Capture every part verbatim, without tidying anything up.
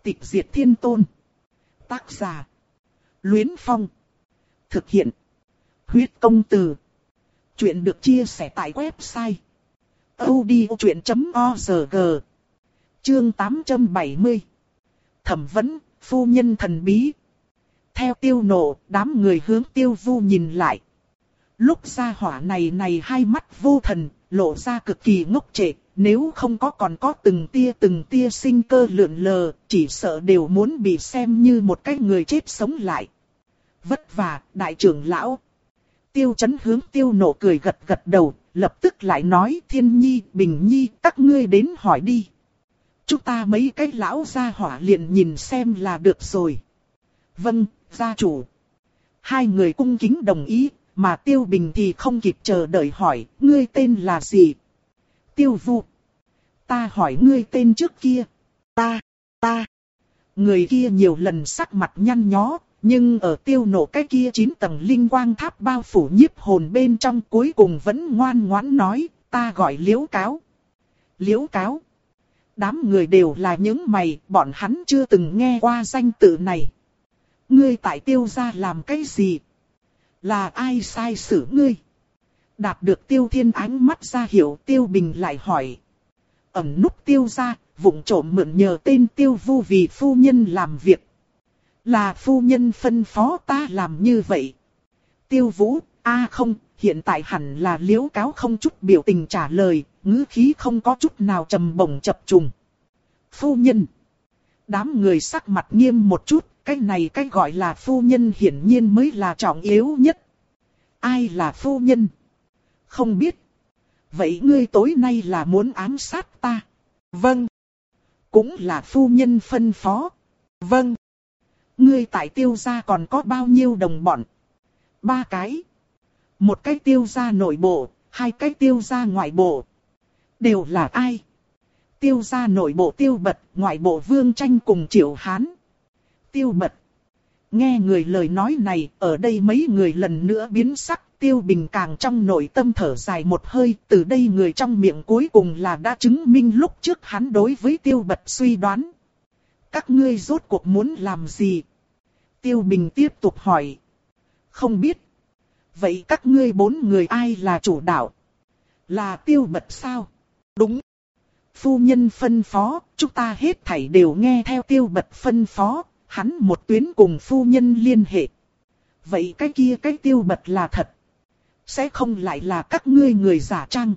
Tịch diệt thiên tôn. Tác giả. Luyến Phong. Thực hiện. Huyết công từ. Chuyện được chia sẻ tại website audiochuyện chấm org. Chương tám trăm bảy mươi. Thẩm vấn, phu nhân thần bí. Theo Tiêu Nộ, đám người hướng Tiêu Vu nhìn lại. Lúc gia hỏa này này hai mắt vô thần, lộ ra cực kỳ ngốc trệ, nếu không có còn có từng tia từng tia sinh cơ lượn lờ, chỉ sợ đều muốn bị xem như một cái người chết sống lại. Vất vả, đại trưởng lão. Tiêu Chấn hướng Tiêu Nộ cười gật gật đầu, lập tức lại nói: Thiên Nhi, Bình Nhi, các ngươi đến hỏi đi. Chúng ta mấy cái lão gia hỏa liền nhìn xem là được rồi. Vâng, gia chủ. Hai người cung kính đồng ý, mà Tiêu Bình thì không kịp chờ đợi hỏi: ngươi tên là gì? Tiêu Vu. Ta hỏi ngươi tên trước kia. Ta, ta. Người kia nhiều lần sắc mặt nhăn nhó, nhưng ở Tiêu Nộ cái kia chín tầng linh quang tháp bao phủ nhiếp hồn bên trong, cuối cùng vẫn ngoan ngoãn nói: ta gọi Liễu Cáo. Liễu Cáo. Đám người đều là những mày, bọn hắn chưa từng nghe qua danh tự này. Ngươi tại Tiêu gia làm cái gì? Là ai sai xử ngươi? Đạt được Tiêu Thiên ánh mắt ra hiểu, Tiêu Bình lại hỏi. Ẩn núp Tiêu gia, vụng trộm mượn nhờ tên Tiêu Vu vì phu nhân làm việc. Là phu nhân phân phó ta làm như vậy. Tiêu Vũ, a à không, hiện tại hẳn là Liễu Cáo không chút biểu tình trả lời, ngữ khí không có chút nào trầm bổng chập trùng. Phu nhân. Đám người sắc mặt nghiêm một chút, cái này cái gọi là phu nhân hiển nhiên mới là trọng yếu nhất. Ai là phu nhân? Không biết. Vậy ngươi tối nay là muốn ám sát ta? Vâng. Cũng là phu nhân phân phó. Vâng. Ngươi tại Tiêu gia còn có bao nhiêu đồng bọn? Ba cái. Một cái Tiêu gia nội bộ, hai cái Tiêu gia ngoại bộ. Đều là ai? Tiêu gia nội bộ Tiêu Bật, ngoại bộ Vương Tranh cùng Triệu Hán. Tiêu Bật. Nghe người lời nói này, ở đây mấy người lần nữa biến sắc. Tiêu Bình càng trong nội tâm thở dài một hơi, từ đây người trong miệng cuối cùng là đã chứng minh lúc trước hắn đối với Tiêu Bật suy đoán. Các ngươi rốt cuộc muốn làm gì? Tiêu Bình tiếp tục hỏi. Không biết. Vậy các ngươi bốn người ai là chủ đạo? Là Tiêu Bật sao? Đúng. Phu nhân phân phó, chúng ta hết thảy đều nghe theo Tiêu Bật phân phó, hắn một tuyến cùng phu nhân liên hệ. Vậy cái kia cái Tiêu Bật là thật? Sẽ không lại là các ngươi người giả trang?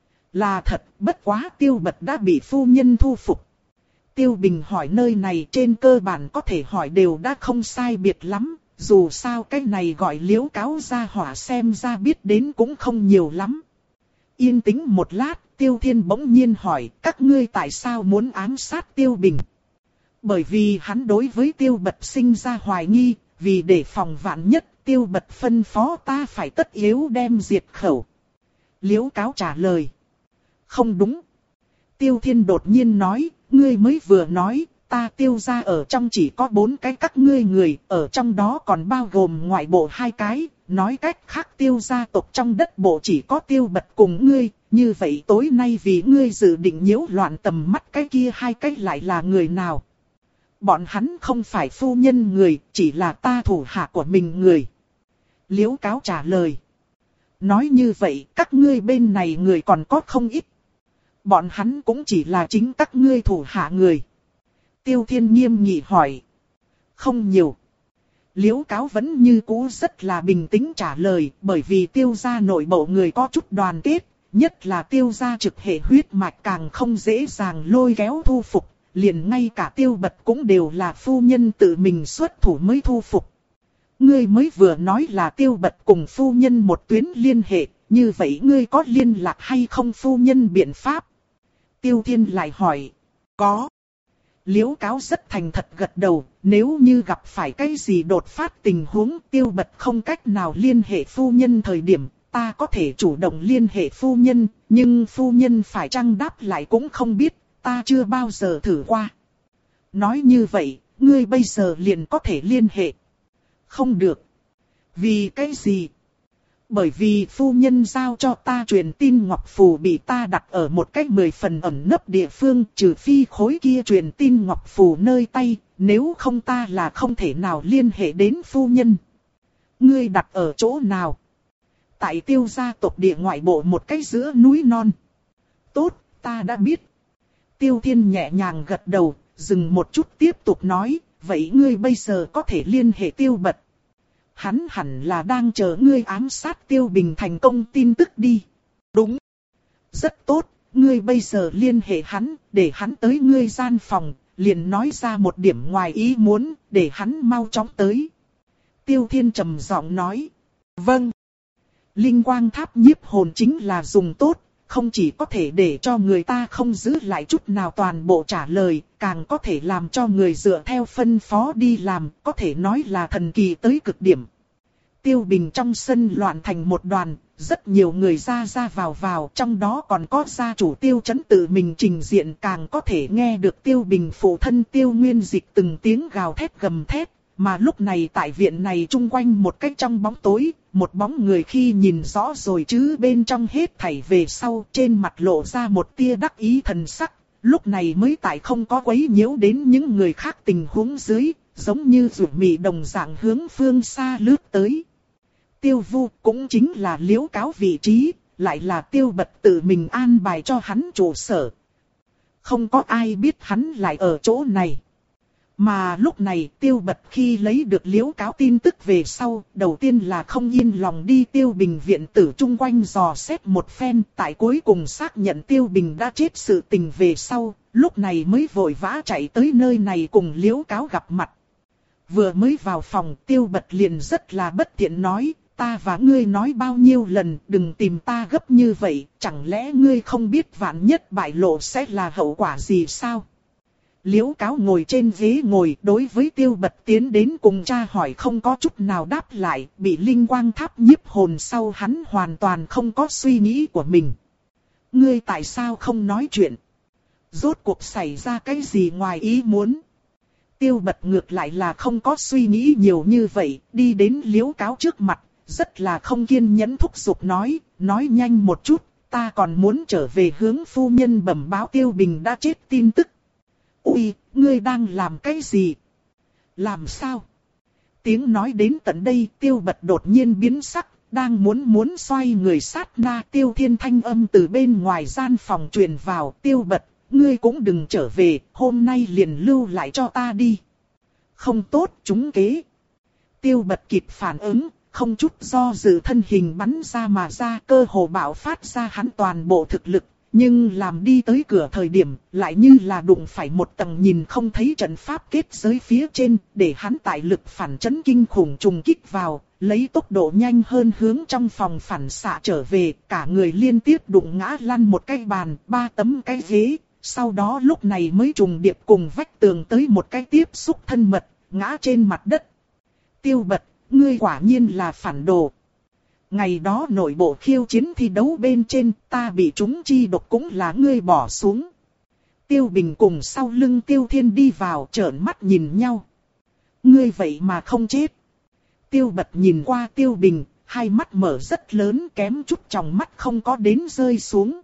Là thật, bất quá Tiêu Bật đã bị phu nhân thu phục. Tiêu Bình hỏi nơi này trên cơ bản có thể hỏi đều đã không sai biệt lắm, dù sao cái này gọi Liễu Cáo gia hỏa xem ra biết đến cũng không nhiều lắm. Yên tĩnh một lát, Tiêu Thiên bỗng nhiên hỏi, các ngươi tại sao muốn ám sát Tiêu Bình? Bởi vì hắn đối với Tiêu Bật sinh ra hoài nghi, vì để phòng vạn nhất, Tiêu Bật phân phó ta phải tất yếu đem diệt khẩu. Liễu Cáo trả lời. Không đúng. Tiêu Thiên đột nhiên nói, ngươi mới vừa nói, ta Tiêu gia ở trong chỉ có bốn cái các ngươi người, ở trong đó còn bao gồm ngoại bộ hai cái, nói cách khác Tiêu gia tộc trong đất bộ chỉ có Tiêu Bật cùng ngươi, như vậy tối nay vì ngươi dự định nhiễu loạn tầm mắt cái kia hai cái lại là người nào? Bọn hắn không phải phu nhân người, chỉ là ta thủ hạ của mình người. Liễu Cáo trả lời. Nói như vậy, các ngươi bên này người còn có không ít. Bọn hắn cũng chỉ là chính các ngươi thủ hạ người. Tiêu Thiên nghiêm nghị hỏi. Không nhiều. Liễu Cáo vẫn như cũ rất là bình tĩnh trả lời, bởi vì Tiêu gia nội bộ người có chút đoàn kết, nhất là Tiêu gia trực hệ huyết mạch càng không dễ dàng lôi kéo thu phục, liền ngay cả Tiêu Bật cũng đều là phu nhân tự mình xuất thủ mới thu phục. Ngươi mới vừa nói là Tiêu Bật cùng phu nhân một tuyến liên hệ, như vậy ngươi có liên lạc hay không phu nhân biện pháp? Tiêu Thiên lại hỏi. Có. Liễu Cáo rất thành thật gật đầu, nếu như gặp phải cái gì đột phát tình huống Tiêu Bật không cách nào liên hệ phu nhân thời điểm, ta có thể chủ động liên hệ phu nhân, nhưng phu nhân phải chăng đáp lại cũng không biết, ta chưa bao giờ thử qua. Nói như vậy, ngươi bây giờ liền có thể liên hệ. Không được. Vì cái gì? Bởi vì phu nhân giao cho ta truyền tin ngọc phù bị ta đặt ở một cách mười phần ẩn nấp địa phương, trừ phi khối kia truyền tin ngọc phù nơi tay, nếu không ta là không thể nào liên hệ đến phu nhân. Ngươi đặt ở chỗ nào? Tại Tiêu gia tộc địa ngoại bộ một cách giữa núi non. Tốt, ta đã biết. Tiêu Thiên nhẹ nhàng gật đầu, dừng một chút tiếp tục nói, vậy ngươi bây giờ có thể liên hệ Tiêu Bật. Hắn hẳn là đang chờ ngươi ám sát Tiêu Bình thành công tin tức đi. Đúng. Rất tốt, ngươi bây giờ liên hệ hắn, để hắn tới ngươi gian phòng, liền nói ra một điểm ngoài ý muốn, để hắn mau chóng tới. Tiêu Thiên trầm giọng nói. Vâng. Linh quang tháp nhiếp hồn chính là dùng tốt, không chỉ có thể để cho người ta không giữ lại chút nào toàn bộ trả lời, càng có thể làm cho người dựa theo phân phó đi làm, có thể nói là thần kỳ tới cực điểm. Tiêu Bình trong sân loạn thành một đoàn, rất nhiều người ra ra vào vào, trong đó còn có gia chủ Tiêu Chấn tự mình trình diện, càng có thể nghe được Tiêu Bình phụ thân Tiêu Nguyên Dịch từng tiếng gào thét gầm thét. Mà lúc này tại viện này chung quanh một cách trong bóng tối, một bóng người khi nhìn rõ rồi chứ bên trong hết thảy về sau, trên mặt lộ ra một tia đắc ý thần sắc, lúc này mới tại không có quấy nhiễu đến những người khác tình huống dưới, giống như rủ mị đồng dạng hướng phương xa lướt tới. Tiêu Vu cũng chính là Liễu Cáo vị trí, lại là Tiêu Bật tự mình an bài cho hắn trụ sở. Không có ai biết hắn lại ở chỗ này. Mà lúc này Tiêu Bật khi lấy được Liễu Cáo tin tức về sau, đầu tiên là không yên lòng đi Tiêu Bình viện tử chung quanh dò xét một phen, tại cuối cùng xác nhận Tiêu Bình đã chết sự tình về sau, lúc này mới vội vã chạy tới nơi này cùng Liễu Cáo gặp mặt. Vừa mới vào phòng, Tiêu Bật liền rất là bất tiện nói, ta và ngươi nói bao nhiêu lần, đừng tìm ta gấp như vậy, chẳng lẽ ngươi không biết vạn nhất bại lộ sẽ là hậu quả gì sao? Liễu Cáo ngồi trên ghế ngồi, đối với Tiêu Bật tiến đến cùng tra hỏi không có chút nào đáp lại, bị linh quang tháp nhiếp hồn sau hắn hoàn toàn không có suy nghĩ của mình. Ngươi tại sao không nói chuyện? Rốt cuộc xảy ra cái gì ngoài ý muốn? Tiêu Bật ngược lại là không có suy nghĩ nhiều như vậy, đi đến Liễu Cáo trước mặt, rất là không kiên nhẫn thúc giục nói, nói nhanh một chút, ta còn muốn trở về hướng phu nhân bẩm báo Tiêu Bình đã chết tin tức. Ui, ngươi đang làm cái gì? Làm sao? Tiếng nói đến tận đây, Tiêu Bật đột nhiên biến sắc, đang muốn muốn xoay người sát na, Tiêu Thiên thanh âm từ bên ngoài gian phòng truyền vào, Tiêu Bật, ngươi cũng đừng trở về, hôm nay liền lưu lại cho ta đi. Không tốt, trúng kế. Tiêu Bật kịp phản ứng, không chút do dự thân hình bắn ra mà ra, cơ hồ bạo phát ra hắn toàn bộ thực lực. Nhưng làm đi tới cửa thời điểm, lại như là đụng phải một tầng nhìn không thấy trận pháp kết giới phía trên, để hắn tại lực phản chấn kinh khủng trùng kích vào, lấy tốc độ nhanh hơn hướng trong phòng phản xạ trở về, cả người liên tiếp đụng ngã lăn một cái bàn, ba tấm cái ghế, sau đó lúc này mới trùng điệp cùng vách tường tới một cái tiếp xúc thân mật, ngã trên mặt đất. Tiêu Bật, ngươi quả nhiên là phản đồ. Ngày đó nội bộ khiêu chiến thi đấu bên trên, ta bị trúng chi độc cũng là ngươi bỏ xuống. Tiêu Bình cùng sau lưng Tiêu Thiên đi vào trợn mắt nhìn nhau. Ngươi vậy mà không chết. Tiêu Bật nhìn qua Tiêu Bình, hai mắt mở rất lớn, kém chút tròng mắt không có đến rơi xuống.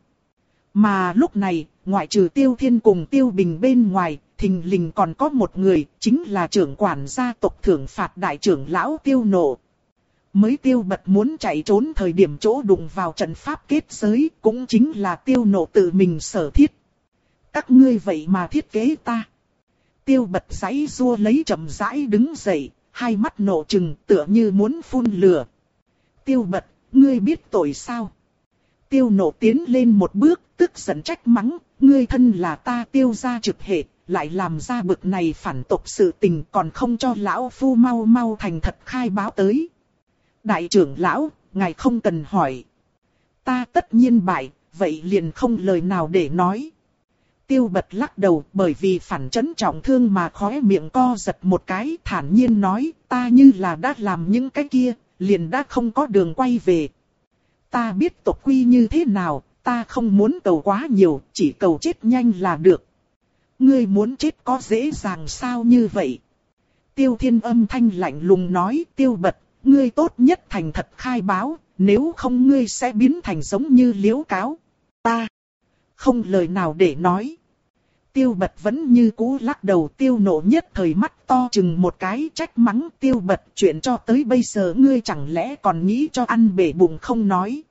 Mà lúc này, ngoại trừ Tiêu Thiên cùng Tiêu Bình bên ngoài, thình lình còn có một người, chính là trưởng quản gia tộc thưởng phạt đại trưởng lão Tiêu Nộ. Mới Tiêu Bật muốn chạy trốn thời điểm chỗ đụng vào trận pháp kết giới, cũng chính là Tiêu Nộ tự mình sở thiết. Các ngươi vậy mà thiết kế ta. Tiêu Bật giãy giụa lấy chậm rãi đứng dậy, hai mắt nộ trừng tựa như muốn phun lửa. Tiêu Bật, ngươi biết tội sao? Tiêu Nộ tiến lên một bước, tức giận trách mắng, ngươi thân là ta Tiêu gia trực hệ, lại làm ra bực này phản tộc sự tình, còn không cho lão phu mau mau thành thật khai báo tới. Đại trưởng lão, ngài không cần hỏi. Ta tất nhiên bại, vậy liền không lời nào để nói. Tiêu Bật lắc đầu, bởi vì phản chấn trọng thương mà khóe miệng co giật một cái, thản nhiên nói, ta như là đã làm những cái kia, liền đã không có đường quay về. Ta biết tộc quy như thế nào, ta không muốn cầu quá nhiều, chỉ cầu chết nhanh là được. Ngươi muốn chết có dễ dàng sao như vậy? Tiêu Thiên âm thanh lạnh lùng nói, Tiêu Bật, ngươi tốt nhất thành thật khai báo, nếu không ngươi sẽ biến thành giống như Liễu Cáo. Ta không lời nào để nói. Tiêu Bật vẫn như cũ lắc đầu. Tiêu Nộ nhất thời mắt to chừng một cái, trách mắng Tiêu Bật, chuyện cho tới bây giờ ngươi chẳng lẽ còn nghĩ cho ăn bể bụng không nói.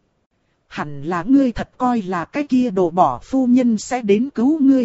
Hẳn là ngươi thật coi là cái kia đồ bỏ phu nhân sẽ đến cứu ngươi.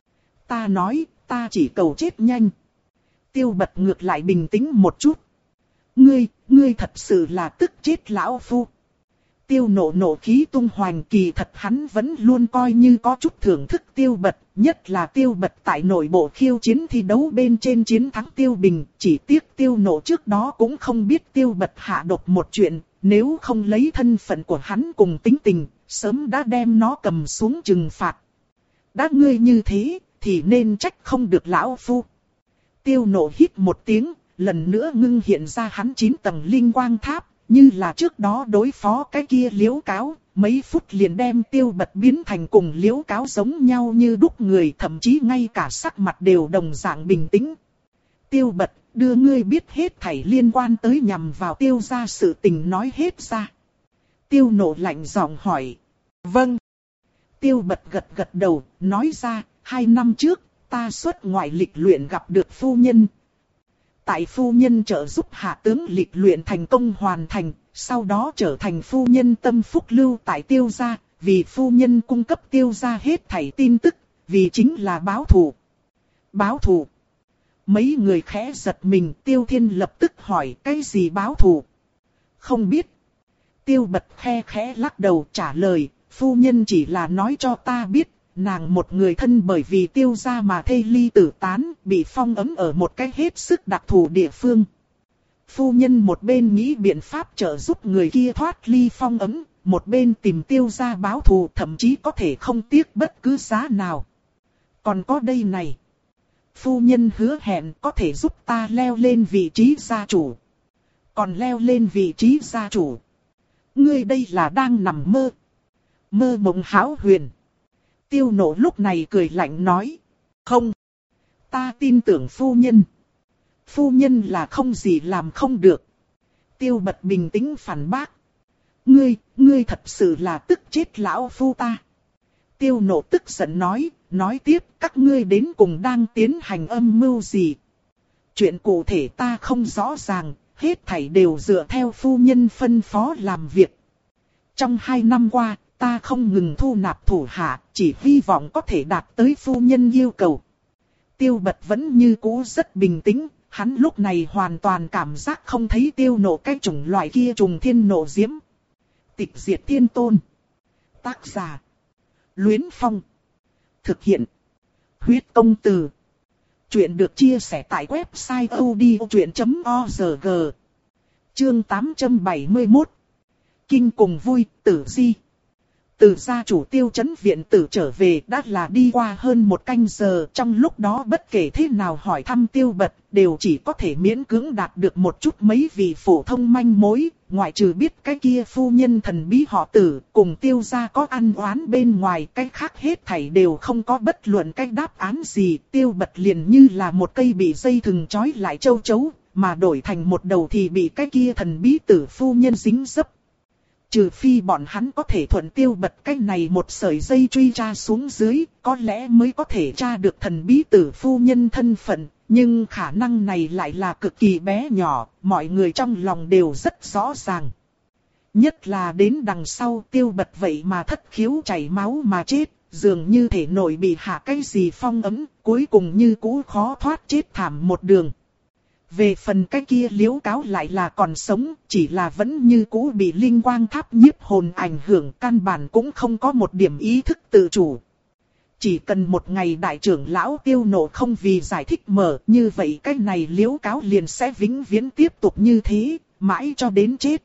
Ta nói, ta chỉ cầu chết nhanh. Tiêu Bật ngược lại bình tĩnh một chút. Ngươi, ngươi thật sự là tức chết lão phu. Tiêu Nộ nộ khí tung hoành, kỳ thật hắn vẫn luôn coi như có chút thưởng thức Tiêu Bật, nhất là Tiêu Bật tại nội bộ khiêu chiến thi đấu bên trên chiến thắng Tiêu Bình, chỉ tiếc Tiêu Nộ trước đó cũng không biết Tiêu Bật hạ độc một chuyện, nếu không lấy thân phận của hắn cùng tính tình, sớm đã đem nó cầm xuống trừng phạt. Đã ngươi như thế, thì nên trách không được lão phu. Tiêu Nộ hít một tiếng, lần nữa ngưng hiện ra hắn chín tầng linh quang tháp. Như là trước đó đối phó cái kia Liễu Cáo, mấy phút liền đem Tiêu Bật biến thành cùng Liễu Cáo giống nhau như đúc người, thậm chí ngay cả sắc mặt đều đồng dạng bình tĩnh. Tiêu Bật, đưa ngươi biết hết thảy liên quan tới nhằm vào Tiêu gia sự tình nói hết ra. Tiêu Nộ lạnh giọng hỏi. Vâng. Tiêu Bật gật gật đầu, nói ra, hai năm trước, ta xuất ngoại lịch luyện gặp được phu nhân. Tại phu nhân trợ giúp hạ tướng lịch luyện thành công hoàn thành, sau đó trở thành phu nhân tâm phúc lưu tại Tiêu gia, vì phu nhân cung cấp Tiêu gia hết thảy tin tức, vì chính là báo thù. Báo thù. Mấy người khẽ giật mình, Tiêu Thiên lập tức hỏi cái gì báo thù. Không biết. Tiêu Bật khe khẽ lắc đầu trả lời, phu nhân chỉ là nói cho ta biết. Nàng một người thân bởi vì Tiêu gia mà thê ly tử tán, bị phong ấn ở một cái hết sức đặc thù địa phương. Phu nhân một bên nghĩ biện pháp trợ giúp người kia thoát ly phong ấn, một bên tìm Tiêu gia báo thù, thậm chí có thể không tiếc bất cứ giá nào. Còn có đây này. Phu nhân hứa hẹn có thể giúp ta leo lên vị trí gia chủ. Còn leo lên vị trí gia chủ. Ngươi đây là đang nằm mơ. Mơ mộng hão huyền. Tiêu Nộ lúc này cười lạnh nói. Không. Ta tin tưởng phu nhân. Phu nhân là không gì làm không được. Tiêu Bật bình tĩnh phản bác. Ngươi, ngươi thật sự là tức chết lão phu ta. Tiêu Nộ tức giận nói, nói tiếp các ngươi đến cùng đang tiến hành âm mưu gì. Chuyện cụ thể ta không rõ ràng, hết thảy đều dựa theo phu nhân phân phó làm việc. Trong hai năm qua, ta không ngừng thu nạp thủ hạ, chỉ hy vọng có thể đạt tới phu nhân yêu cầu. Tiêu Bật vẫn như cũ rất bình tĩnh, hắn lúc này hoàn toàn cảm giác không thấy Tiêu Nộ cái chủng loại kia trùng thiên nộ diễm. Tịch diệt thiên tôn. Tác giả. Luyến Phong. Thực hiện. Huyết công từ. Chuyện được chia sẻ tại website odchuyện chấm org. Chương tám trăm bảy mươi mốt. Kinh cùng vui, tử di. Từ gia chủ Tiêu Chấn viện tử trở về đã là đi qua hơn một canh giờ, trong lúc đó bất kể thế nào hỏi thăm Tiêu Bật, đều chỉ có thể miễn cưỡng đạt được một chút mấy vị phổ thông manh mối, ngoại trừ biết cái kia phu nhân thần bí họ Tử, cùng Tiêu gia có ăn oán bên ngoài, cái khác hết thảy đều không có bất luận cái đáp án gì. Tiêu Bật liền như là một cây bị dây thừng trói lại châu chấu, mà đổi thành một đầu thì bị cái kia thần bí Tử phu nhân dính dấp. Trừ phi bọn hắn có thể thuận Tiêu Bật cái này một sợi dây truy tra xuống dưới, có lẽ mới có thể tra được thần bí Tử phu nhân thân phận, nhưng khả năng này lại là cực kỳ bé nhỏ, mọi người trong lòng đều rất rõ ràng. Nhất là đến đằng sau Tiêu Bật vậy mà thất khiếu chảy máu mà chết, dường như thể nội bị hạ cái gì phong ấn, cuối cùng như cũ khó thoát chết thảm một đường. Về phần cái kia Liễu Cáo lại là còn sống, chỉ là vẫn như cũ bị linh quang tháp nhiếp hồn ảnh hưởng, căn bản cũng không có một điểm ý thức tự chủ. Chỉ cần một ngày đại trưởng lão Tiêu Nộ không vì giải thích mở, như vậy cái này Liễu Cáo liền sẽ vĩnh viễn tiếp tục như thế, mãi cho đến chết.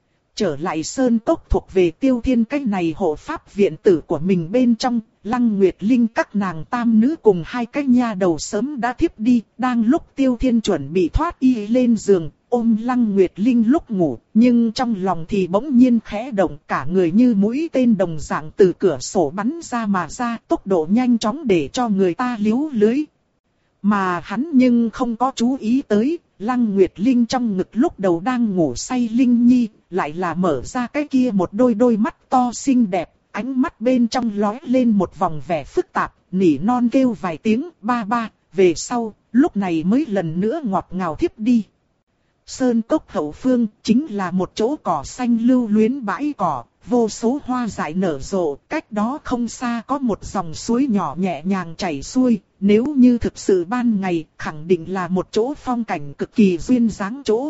Trở lại sơn cốc thuộc về Tiêu Thiên cái này hộ pháp viện tử của mình bên trong, Lăng Nguyệt Linh các nàng tam nữ cùng hai cái nha đầu sớm đã thiếp đi, đang lúc Tiêu Thiên chuẩn bị thoát y lên giường, ôm Lăng Nguyệt Linh lúc ngủ, nhưng trong lòng thì bỗng nhiên khẽ động, cả người như mũi tên đồng dạng từ cửa sổ bắn ra mà ra, tốc độ nhanh chóng để cho người ta liếu lưới. Mà hắn nhưng không có chú ý tới, Lăng Nguyệt Linh trong ngực lúc đầu đang ngủ say Linh Nhi, lại là mở ra cái kia một đôi đôi mắt to xinh đẹp, ánh mắt bên trong lóe lên một vòng vẻ phức tạp, nỉ non kêu vài tiếng ba ba, về sau, lúc này mới lần nữa ngọt ngào thiếp đi. Sơn cốc hậu phương chính là một chỗ cỏ xanh lưu luyến bãi cỏ, vô số hoa dại nở rộ, cách đó không xa có một dòng suối nhỏ nhẹ nhàng chảy xuôi, nếu như thực sự ban ngày, khẳng định là một chỗ phong cảnh cực kỳ duyên dáng chỗ.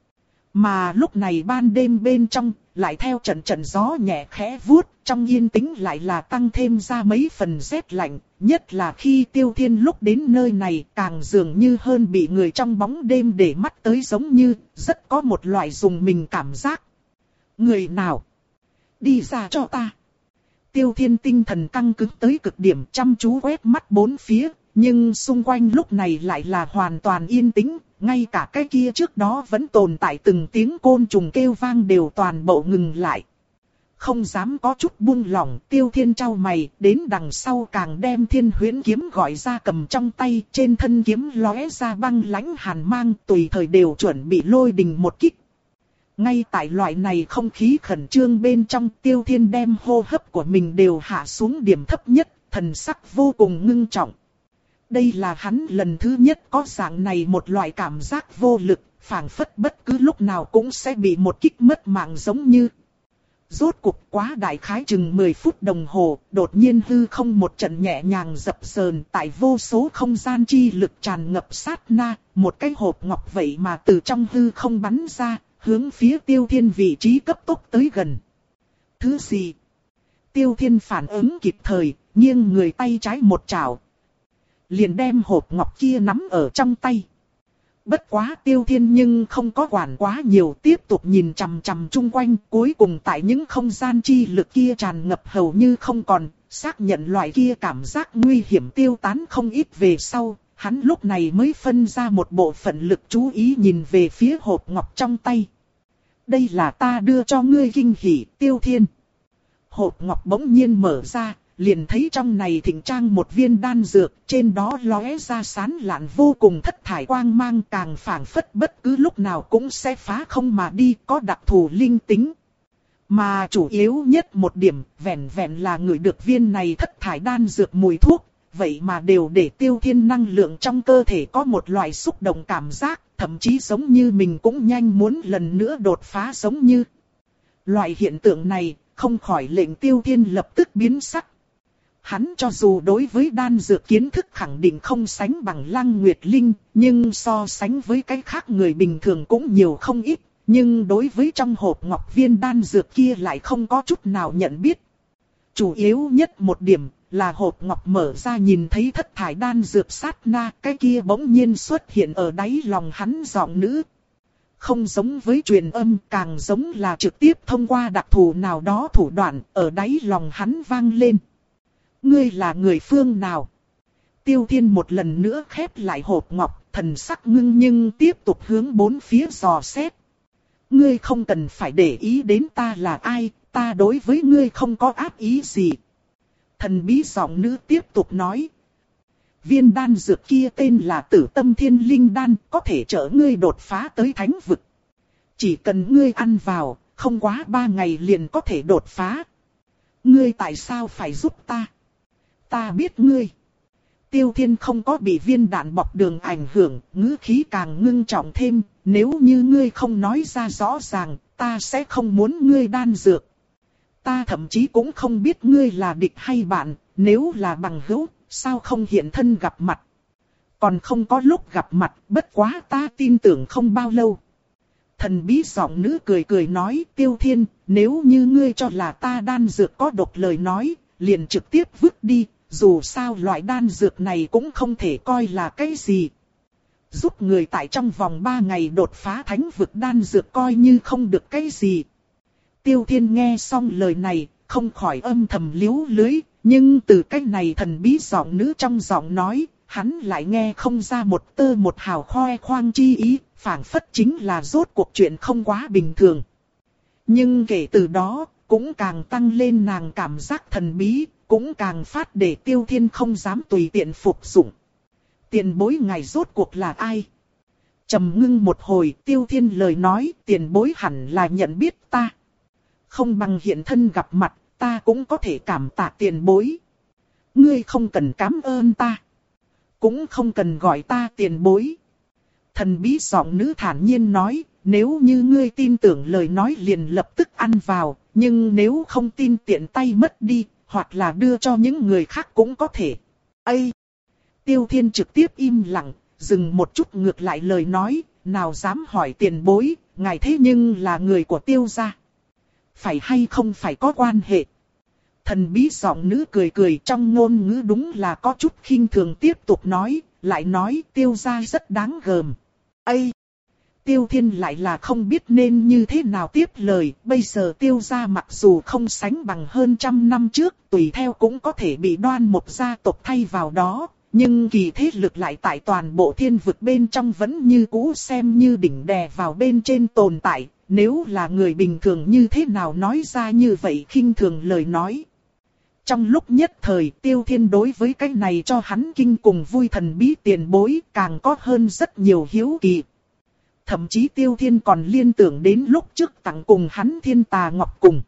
Mà lúc này ban đêm bên trong, lại theo trận trận gió nhẹ khẽ vuốt, trong yên tĩnh lại là tăng thêm ra mấy phần rét lạnh, nhất là khi Tiêu Thiên lúc đến nơi này càng dường như hơn bị người trong bóng đêm để mắt tới giống như, rất có một loại dùng mình cảm giác. Người nào? Đi ra cho ta. Tiêu Thiên tinh thần căng cứng tới cực điểm, chăm chú quét mắt bốn phía, nhưng xung quanh lúc này lại là hoàn toàn yên tĩnh, ngay cả cái kia trước đó vẫn tồn tại từng tiếng côn trùng kêu vang đều toàn bộ ngừng lại. Không dám có chút buông lỏng, Tiêu Thiên trao mày, đến đằng sau càng đem Thiên Huyễn kiếm gọi ra cầm trong tay, trên thân kiếm lóe ra băng lãnh hàn mang, tùy thời đều chuẩn bị lôi đình một kích. Ngay tại loại này không khí khẩn trương bên trong, Tiêu Thiên đem hô hấp của mình đều hạ xuống điểm thấp nhất, thần sắc vô cùng ngưng trọng. Đây là hắn lần thứ nhất có dạng này một loại cảm giác vô lực, phảng phất bất cứ lúc nào cũng sẽ bị một kích mất mạng giống như. Rốt cuộc quá đại khái chừng mười phút đồng hồ, đột nhiên hư không một trận nhẹ nhàng dập dờn, tại vô số không gian chi lực tràn ngập sát na, một cái hộp ngọc vậy mà từ trong hư không bắn ra, hướng phía Tiêu Thiên vị trí cấp tốc tới gần. Thứ gì? Tiêu Thiên phản ứng kịp thời, nghiêng người tay trái một chảo, liền đem hộp ngọc kia nắm ở trong tay. Bất quá Tiêu Thiên nhưng không có quản quá nhiều, tiếp tục nhìn chằm chằm chung quanh, cuối cùng tại những không gian chi lực kia tràn ngập hầu như không còn, xác nhận loại kia cảm giác nguy hiểm tiêu tán không ít về sau, hắn lúc này mới phân ra một bộ phận lực chú ý nhìn về phía hộp ngọc trong tay. Đây là ta đưa cho ngươi kinh hỉ, Tiêu Thiên. Hộp ngọc bỗng nhiên mở ra, liền thấy trong này thịnh trang một viên đan dược, trên đó lóe ra sán lạn vô cùng thất thải quang mang, càng phảng phất bất cứ lúc nào cũng sẽ phá không mà đi, có đặc thù linh tính. Mà chủ yếu nhất một điểm, vẹn vẹn là ngửi được viên này thất thải đan dược mùi thuốc, vậy mà đều để Tiêu Thiên năng lượng trong cơ thể có một loại xúc động cảm giác, thậm chí giống như mình cũng nhanh muốn lần nữa đột phá giống như. Loại hiện tượng này, không khỏi lệnh Tiêu Thiên lập tức biến sắc. Hắn cho dù đối với đan dược kiến thức khẳng định không sánh bằng Lăng Nguyệt Linh, nhưng so sánh với cái khác người bình thường cũng nhiều không ít, nhưng đối với trong hộp ngọc viên đan dược kia lại không có chút nào nhận biết. Chủ yếu nhất một điểm là hộp ngọc mở ra nhìn thấy thất thải đan dược sát na, cái kia bỗng nhiên xuất hiện ở đáy lòng hắn giọng nữ. Không giống với truyền âm, càng giống là trực tiếp thông qua đặc thù nào đó thủ đoạn, ở đáy lòng hắn vang lên. Ngươi là người phương nào? Tiêu Thiên một lần nữa khép lại hộp ngọc, thần sắc ngưng nhưng tiếp tục hướng bốn phía dò xét. Ngươi không cần phải để ý đến ta là ai, ta đối với ngươi không có ác ý gì. Thần bí giọng nữ tiếp tục nói. Viên đan dược kia tên là Tử Tâm Thiên Linh Đan, có thể trợ ngươi đột phá tới thánh vực. Chỉ cần ngươi ăn vào, không quá ba ngày liền có thể đột phá. Ngươi tại sao phải giúp ta? Ta biết ngươi. Tiêu Thiên không có bị viên đạn bọc đường ảnh hưởng, ngữ khí càng ngưng trọng thêm, nếu như ngươi không nói ra rõ ràng, ta sẽ không muốn ngươi đan dược. Ta thậm chí cũng không biết ngươi là địch hay bạn, nếu là bằng hữu, sao không hiện thân gặp mặt. Còn không có lúc gặp mặt, bất quá ta tin tưởng không bao lâu. Thần bí giọng nữ cười cười nói, Tiêu Thiên, nếu như ngươi cho là ta đan dược có độc lời nói, liền trực tiếp vứt đi, dù sao loại đan dược này cũng không thể coi là cái gì. Giúp người tại trong vòng ba ngày đột phá thánh vực đan dược coi như không được cái gì. Tiêu Thiên nghe xong lời này, không khỏi âm thầm liếu lưới, nhưng từ cái này thần bí giọng nữ trong giọng nói, hắn lại nghe không ra một tơ một hào khoe khoang chi ý, phảng phất chính là rốt cuộc chuyện không quá bình thường. Nhưng kể từ đó, cũng càng tăng lên nàng cảm giác thần bí, cũng càng phát để Tiêu Thiên không dám tùy tiện phục dụng. Tiền bối ngài rốt cuộc là ai? Trầm ngưng một hồi, Tiêu Thiên lời nói, tiền bối hẳn là nhận biết ta. Không bằng hiện thân gặp mặt, ta cũng có thể cảm tạ tiền bối. Ngươi không cần cảm ơn ta. Cũng không cần gọi ta tiền bối. Thần bí giọng nữ thản nhiên nói, nếu như ngươi tin tưởng lời nói liền lập tức ăn vào, nhưng nếu không tin tiện tay mất đi, hoặc là đưa cho những người khác cũng có thể. Ây! Tiêu Thiên trực tiếp im lặng, dừng một chút ngược lại lời nói, nào dám hỏi tiền bối, ngài thế nhưng là người của Tiêu gia. Phải hay không phải có quan hệ? Thần bí giọng nữ cười cười trong ngôn ngữ đúng là có chút khinh thường tiếp tục nói, lại nói Tiêu gia rất đáng gờm. Ây! Tiêu Thiên lại là không biết nên như thế nào tiếp lời, bây giờ Tiêu gia mặc dù không sánh bằng hơn trăm năm trước, tùy theo cũng có thể bị Đoan một gia tộc thay vào đó, nhưng kỳ thế lực lại tại toàn bộ thiên vực bên trong vẫn như cũ xem như đỉnh đè vào bên trên tồn tại, nếu là người bình thường như thế nào nói ra như vậy khinh thường lời nói. Trong lúc nhất thời Tiêu Thiên đối với cái này cho hắn kinh cùng vui thần bí tiền bối càng có hơn rất nhiều hiếu kỳ. Thậm chí Tiêu Thiên còn liên tưởng đến lúc trước tặng cùng hắn Thiên Tà Ngọc cùng.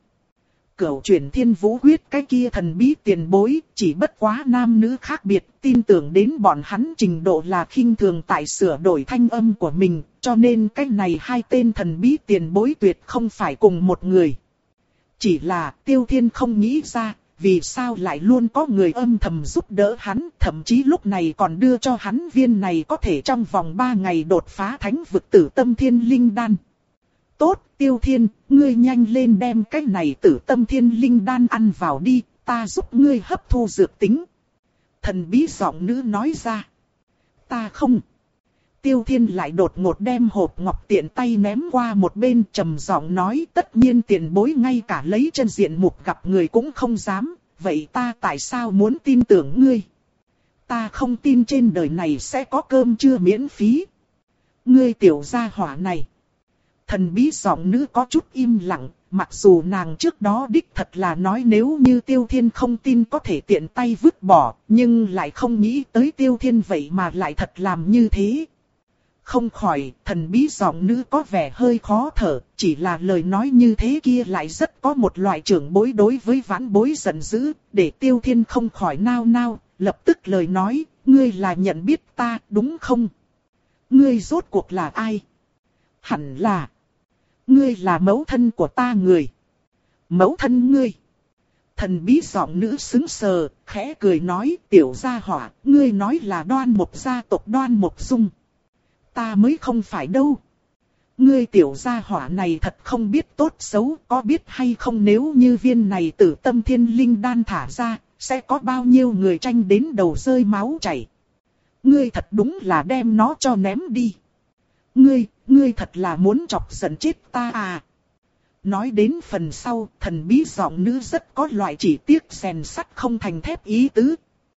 Cửu chuyển Thiên Vũ Quyết cái kia thần bí tiền bối, chỉ bất quá nam nữ khác biệt, tin tưởng đến bọn hắn trình độ là khinh thường tại sửa đổi thanh âm của mình, cho nên cái này hai tên thần bí tiền bối tuyệt không phải cùng một người. Chỉ là Tiêu Thiên không nghĩ ra, vì sao lại luôn có người âm thầm giúp đỡ hắn, thậm chí lúc này còn đưa cho hắn viên này có thể trong vòng ba ngày đột phá thánh vực Tử Tâm Thiên Linh Đan. Tốt, Tiêu Thiên, ngươi nhanh lên đem cái này Tử Tâm Thiên Linh Đan ăn vào đi, ta giúp ngươi hấp thu dược tính. Thần bí giọng nữ nói ra. Ta không. Tiêu Thiên lại đột ngột đem hộp ngọc tiện tay ném qua một bên, trầm giọng nói, tất nhiên tiền bối ngay cả lấy chân diện mục gặp người cũng không dám, vậy ta tại sao muốn tin tưởng ngươi? Ta không tin trên đời này sẽ có cơm trưa miễn phí. Ngươi tiểu gia hỏa này. Thần bí giọng nữ có chút im lặng, mặc dù nàng trước đó đích thật là nói nếu như Tiêu Thiên không tin có thể tiện tay vứt bỏ, nhưng lại không nghĩ tới Tiêu Thiên vậy mà lại thật làm như thế. Không khỏi, thần bí giọng nữ có vẻ hơi khó thở, chỉ là lời nói như thế kia lại rất có một loại trưởng bối đối với vãn bối giận dữ, để Tiêu Thiên không khỏi nao nao, lập tức lời nói, ngươi là nhận biết ta, đúng không? Ngươi rốt cuộc là ai? Hẳn là, ngươi là mẫu thân của ta người. Mẫu thân ngươi? Thần bí giọng nữ sững sờ, khẽ cười nói, tiểu gia hỏa, ngươi nói là Đoan một gia tộc Đoan một Dung. Ta mới không phải đâu. Ngươi tiểu gia hỏa này thật không biết tốt xấu, có biết hay không nếu như viên này Tử Tâm Thiên Linh Đan thả ra, sẽ có bao nhiêu người tranh đến đầu rơi máu chảy. Ngươi thật đúng là đem nó cho ném đi. Ngươi, ngươi thật là muốn chọc giận chết ta à. Nói đến phần sau, thần bí giọng nữ rất có loại chỉ tiếc rèn sắt không thành thép ý tứ.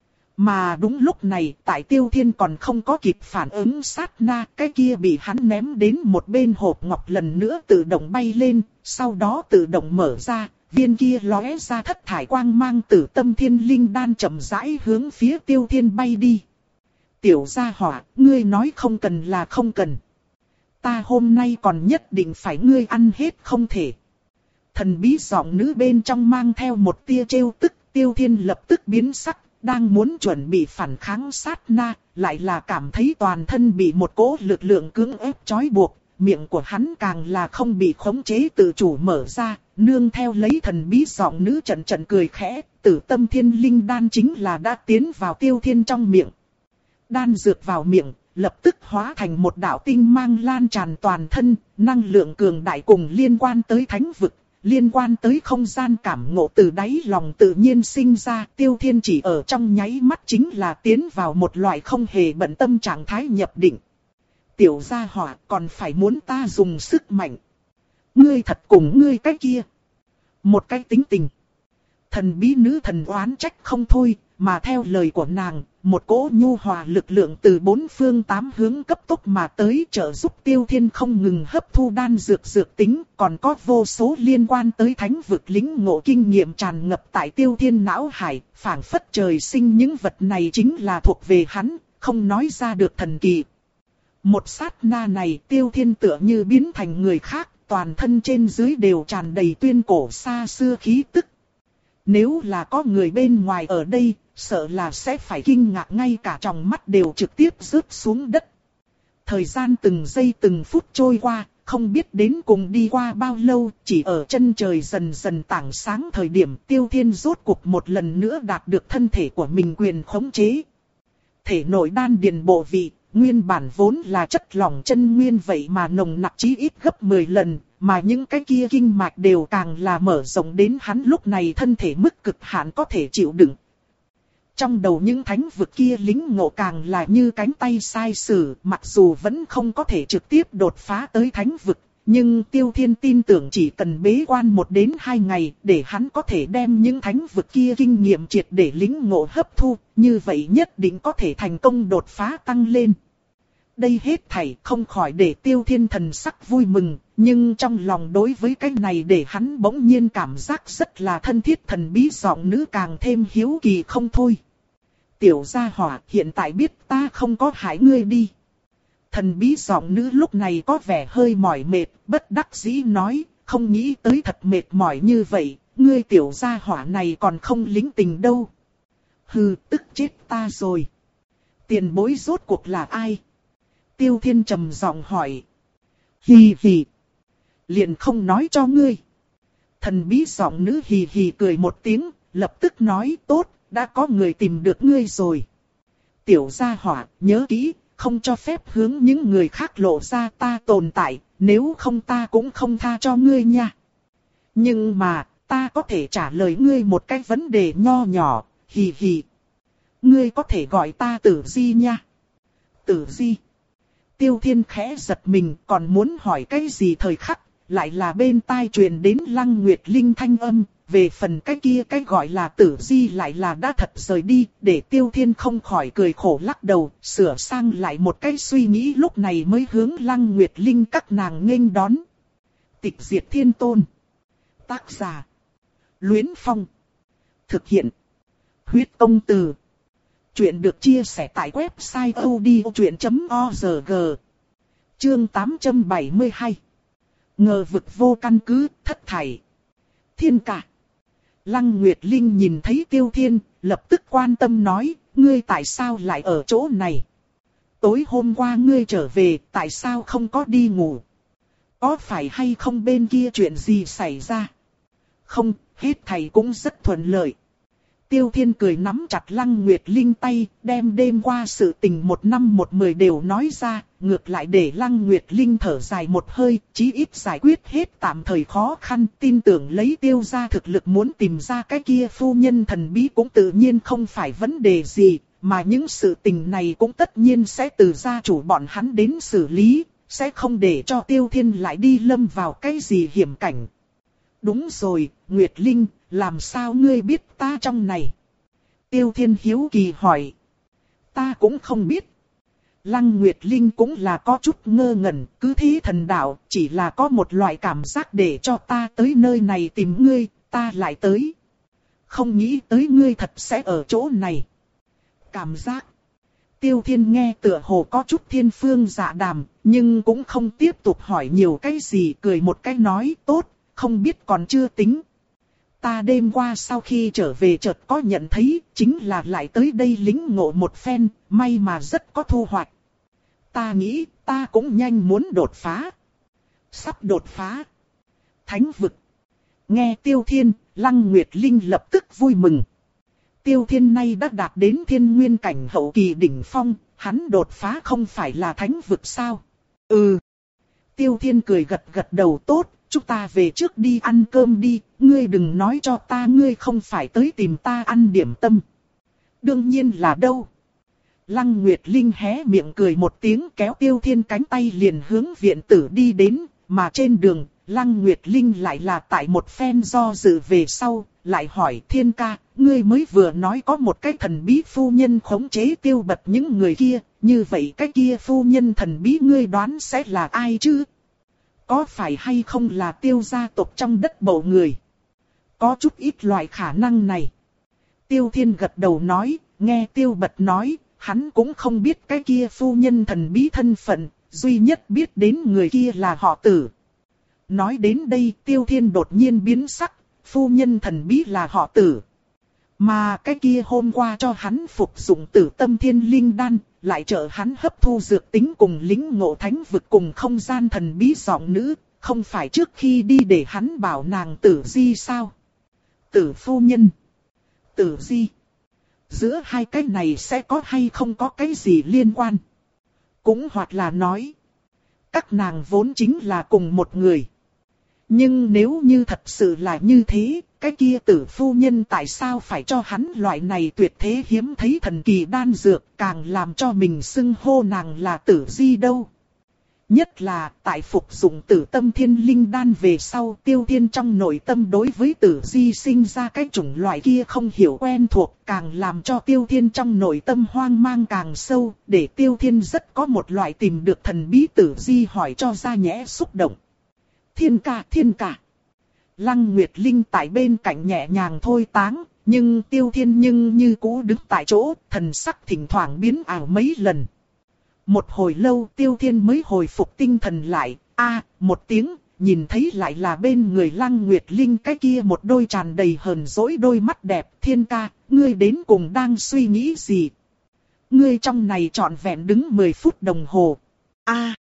Mà đúng lúc này, tại Tiêu Thiên còn không có kịp phản ứng sát na, cái kia bị hắn ném đến một bên hộp ngọc lần nữa tự động bay lên, sau đó tự động mở ra, viên kia lóe ra thất thải quang mang Tử Tâm Thiên Linh Đan chậm rãi hướng phía Tiêu Thiên bay đi. Tiểu gia hỏa, ngươi nói không cần là không cần. Ta hôm nay còn nhất định phải ngươi ăn hết không thể. Thần bí giọng nữ bên trong mang theo một tia trêu tức, Tiêu Thiên lập tức biến sắc. Đang muốn chuẩn bị phản kháng sát na, lại là cảm thấy toàn thân bị một cỗ lực lượng cưỡng ép trói buộc, miệng của hắn càng là không bị khống chế tự chủ mở ra, nương theo lấy thần bí giọng nữ trận trận cười khẽ, Tử Tâm Thiên Linh Đan chính là đã tiến vào Tiêu Thiên trong miệng. Đan dược vào miệng, lập tức hóa thành một đạo tinh mang lan tràn toàn thân, năng lượng cường đại cùng liên quan tới thánh vực. Liên quan tới không gian cảm ngộ từ đáy lòng tự nhiên sinh ra, Tiêu Thiên chỉ ở trong nháy mắt chính là tiến vào một loại không hề bận tâm trạng thái nhập định. Tiểu gia hỏa còn phải muốn ta dùng sức mạnh. Ngươi thật cùng ngươi cái kia. Một cái tính tình. Thần bí nữ thần oán trách không thôi, mà theo lời của nàng, một cỗ nhu hòa lực lượng từ bốn phương tám hướng cấp tốc mà tới trợ giúp Tiêu Thiên không ngừng hấp thu đan dược dược tính, còn có vô số liên quan tới thánh vực lĩnh ngộ kinh nghiệm tràn ngập tại Tiêu Thiên não hải, phảng phất trời sinh những vật này chính là thuộc về hắn, không nói ra được thần kỳ. Một sát na này Tiêu Thiên tựa như biến thành người khác, toàn thân trên dưới đều tràn đầy tuyên cổ xa xưa khí tức. Nếu là có người bên ngoài ở đây, sợ là sẽ phải kinh ngạc ngay cả tròng mắt đều trực tiếp rớt xuống đất. Thời gian từng giây từng phút trôi qua, không biết đến cùng đi qua bao lâu, chỉ ở chân trời dần dần tảng sáng thời điểm Tiêu Thiên rốt cuộc một lần nữa đạt được thân thể của mình quyền khống chế. Thể nội đan điền bộ vị, nguyên bản vốn là chất lỏng chân nguyên vậy mà nồng nặc chí ít gấp mười lần, mà những cái kia kinh mạch đều càng là mở rộng đến hắn lúc này thân thể mức cực hạn có thể chịu đựng. Trong đầu những thánh vực kia lính ngộ càng là như cánh tay sai sử, mặc dù vẫn không có thể trực tiếp đột phá tới thánh vực, nhưng Tiêu Thiên tin tưởng chỉ cần bế quan một đến hai ngày để hắn có thể đem những thánh vực kia kinh nghiệm triệt để lính ngộ hấp thu, như vậy nhất định có thể thành công đột phá tăng lên. Đây hết thảy không khỏi để Tiêu Thiên thần sắc vui mừng, nhưng trong lòng đối với cái này để hắn bỗng nhiên cảm giác rất là thân thiết thần bí giọng nữ càng thêm hiếu kỳ không thôi. Tiểu gia hỏa, hiện tại biết ta không có hại ngươi đi. Thần bí giọng nữ lúc này có vẻ hơi mỏi mệt, bất đắc dĩ nói, không nghĩ tới thật mệt mỏi như vậy, ngươi tiểu gia hỏa này còn không lính tình đâu. Hừ, tức chết ta rồi. Tiền bối rốt cuộc là ai? Tiêu Thiên trầm giọng hỏi. Hì hì. Liền không nói cho ngươi. Thần bí giọng nữ hì hì cười một tiếng, lập tức nói tốt, đã có người tìm được ngươi rồi. Tiểu gia hỏa, nhớ kỹ, không cho phép hướng những người khác lộ ra ta tồn tại, nếu không ta cũng không tha cho ngươi nha. Nhưng mà, ta có thể trả lời ngươi một cái vấn đề nho nhỏ, hì hì. Ngươi có thể gọi ta Tử Di nha. Tử Di. Tiêu Thiên khẽ giật mình, còn muốn hỏi cái gì thời khắc, lại là bên tai truyền đến Lăng Nguyệt Linh thanh âm, về phần cái kia cái gọi là Tử Di lại là đã thật rời đi, để Tiêu Thiên không khỏi cười khổ lắc đầu, sửa sang lại một cái suy nghĩ lúc này mới hướng Lăng Nguyệt Linh các nàng nghênh đón. Tịch Diệt Thiên Tôn. Tác giả. Luyến Phong. Thực hiện. Huyết Công Từ. Chuyện được chia sẻ tại website odchuyện chấm org. Chương tám trăm bảy mươi hai. Ngờ vực vô căn cứ, thất thảy. Thiên ca. Lăng Nguyệt Linh nhìn thấy Tiêu Thiên, lập tức quan tâm nói, ngươi tại sao lại ở chỗ này? Tối hôm qua ngươi trở về, tại sao không có đi ngủ? Có phải hay không bên kia chuyện gì xảy ra? Không, hết thầy cũng rất thuận lợi. Tiêu Thiên cười nắm chặt Lăng Nguyệt Linh tay, đem đêm qua sự tình một năm một mười đều nói ra, ngược lại để Lăng Nguyệt Linh thở dài một hơi, chí ít giải quyết hết tạm thời khó khăn, tin tưởng lấy Tiêu gia thực lực muốn tìm ra cái kia phu nhân thần bí cũng tự nhiên không phải vấn đề gì, mà những sự tình này cũng tất nhiên sẽ từ gia chủ bọn hắn đến xử lý, sẽ không để cho Tiêu Thiên lại đi lâm vào cái gì hiểm cảnh. Đúng rồi, Nguyệt Linh, làm sao ngươi biết ta trong này? Tiêu Thiên hiếu kỳ hỏi. Ta cũng không biết. Lăng Nguyệt Linh cũng là có chút ngơ ngẩn, cứ thế thần đạo, chỉ là có một loại cảm giác để cho ta tới nơi này tìm ngươi, ta lại tới. Không nghĩ tới ngươi thật sẽ ở chỗ này. Cảm giác. Tiêu Thiên nghe tựa hồ có chút thiên phương dạ đàm, nhưng cũng không tiếp tục hỏi nhiều cái gì, cười một cái nói tốt, không biết còn chưa tính. Ta đêm qua sau khi trở về chợt có nhận thấy, chính là lại tới đây lính ngộ một phen, may mà rất có thu hoạch. Ta nghĩ, ta cũng nhanh muốn đột phá. Sắp đột phá. Thánh vực. Nghe Tiêu Thiên, Lăng Nguyệt Linh lập tức vui mừng. Tiêu Thiên nay đã đạt đến thiên nguyên cảnh hậu kỳ đỉnh phong, hắn đột phá không phải là thánh vực sao? Ừ. Tiêu Thiên cười gật gật đầu tốt. Chúng ta về trước đi ăn cơm đi, ngươi đừng nói cho ta ngươi không phải tới tìm ta ăn điểm tâm. Đương nhiên là đâu. Lăng Nguyệt Linh hé miệng cười một tiếng kéo Tiêu Thiên cánh tay liền hướng viện tử đi đến, mà trên đường, Lăng Nguyệt Linh lại là tại một phen do dự về sau, lại hỏi Thiên ca, ngươi mới vừa nói có một cái thần bí phu nhân khống chế Tiêu Bật những người kia, như vậy cái kia phu nhân thần bí ngươi đoán sẽ là ai chứ? Có phải hay không là Tiêu gia tộc trong đất bầu người? Có chút ít loại khả năng này. Tiêu Thiên gật đầu nói, nghe Tiêu Bật nói, hắn cũng không biết cái kia phu nhân thần bí thân phận, duy nhất biết đến người kia là họ Tử. Nói đến đây Tiêu Thiên đột nhiên biến sắc, phu nhân thần bí là họ Tử. Mà cái kia hôm qua cho hắn phục dụng Tử Tâm Thiên Linh Đan, lại trợ hắn hấp thu dược tính cùng lĩnh ngộ thánh vực cùng không gian thần bí giọng nữ, không phải trước khi đi để hắn bảo nàng Tử Di sao? Tử phu nhân, Tử Di, giữa hai cái này sẽ có hay không có cái gì liên quan? Cũng hoặc là nói, các nàng vốn chính là cùng một người. Nhưng nếu như thật sự là như thế, cái kia Tử phu nhân tại sao phải cho hắn loại này tuyệt thế hiếm thấy thần kỳ đan dược, càng làm cho mình xưng hô nàng là Tử Di đâu? Nhất là tại phục dụng Tử Tâm Thiên Linh Đan về sau, Tiêu Thiên trong nội tâm đối với Tử Di sinh ra cái chủng loại kia không hiểu quen thuộc, càng làm cho Tiêu Thiên trong nội tâm hoang mang càng sâu, để Tiêu Thiên rất có một loại tìm được thần bí Tử Di hỏi cho ra nhẽ xúc động. Thiên ca, thiên ca. Lăng Nguyệt Linh tại bên cạnh nhẹ nhàng thôi táng, nhưng Tiêu Thiên nhưng như cũ đứng tại chỗ, thần sắc thỉnh thoảng biến ảo mấy lần. Một hồi lâu Tiêu Thiên mới hồi phục tinh thần lại, a một tiếng, nhìn thấy lại là bên người Lăng Nguyệt Linh cái kia một đôi tràn đầy hờn dỗi đôi mắt đẹp. Thiên ca, ngươi đến cùng đang suy nghĩ gì? Ngươi trong này trọn vẹn đứng mười phút đồng hồ. a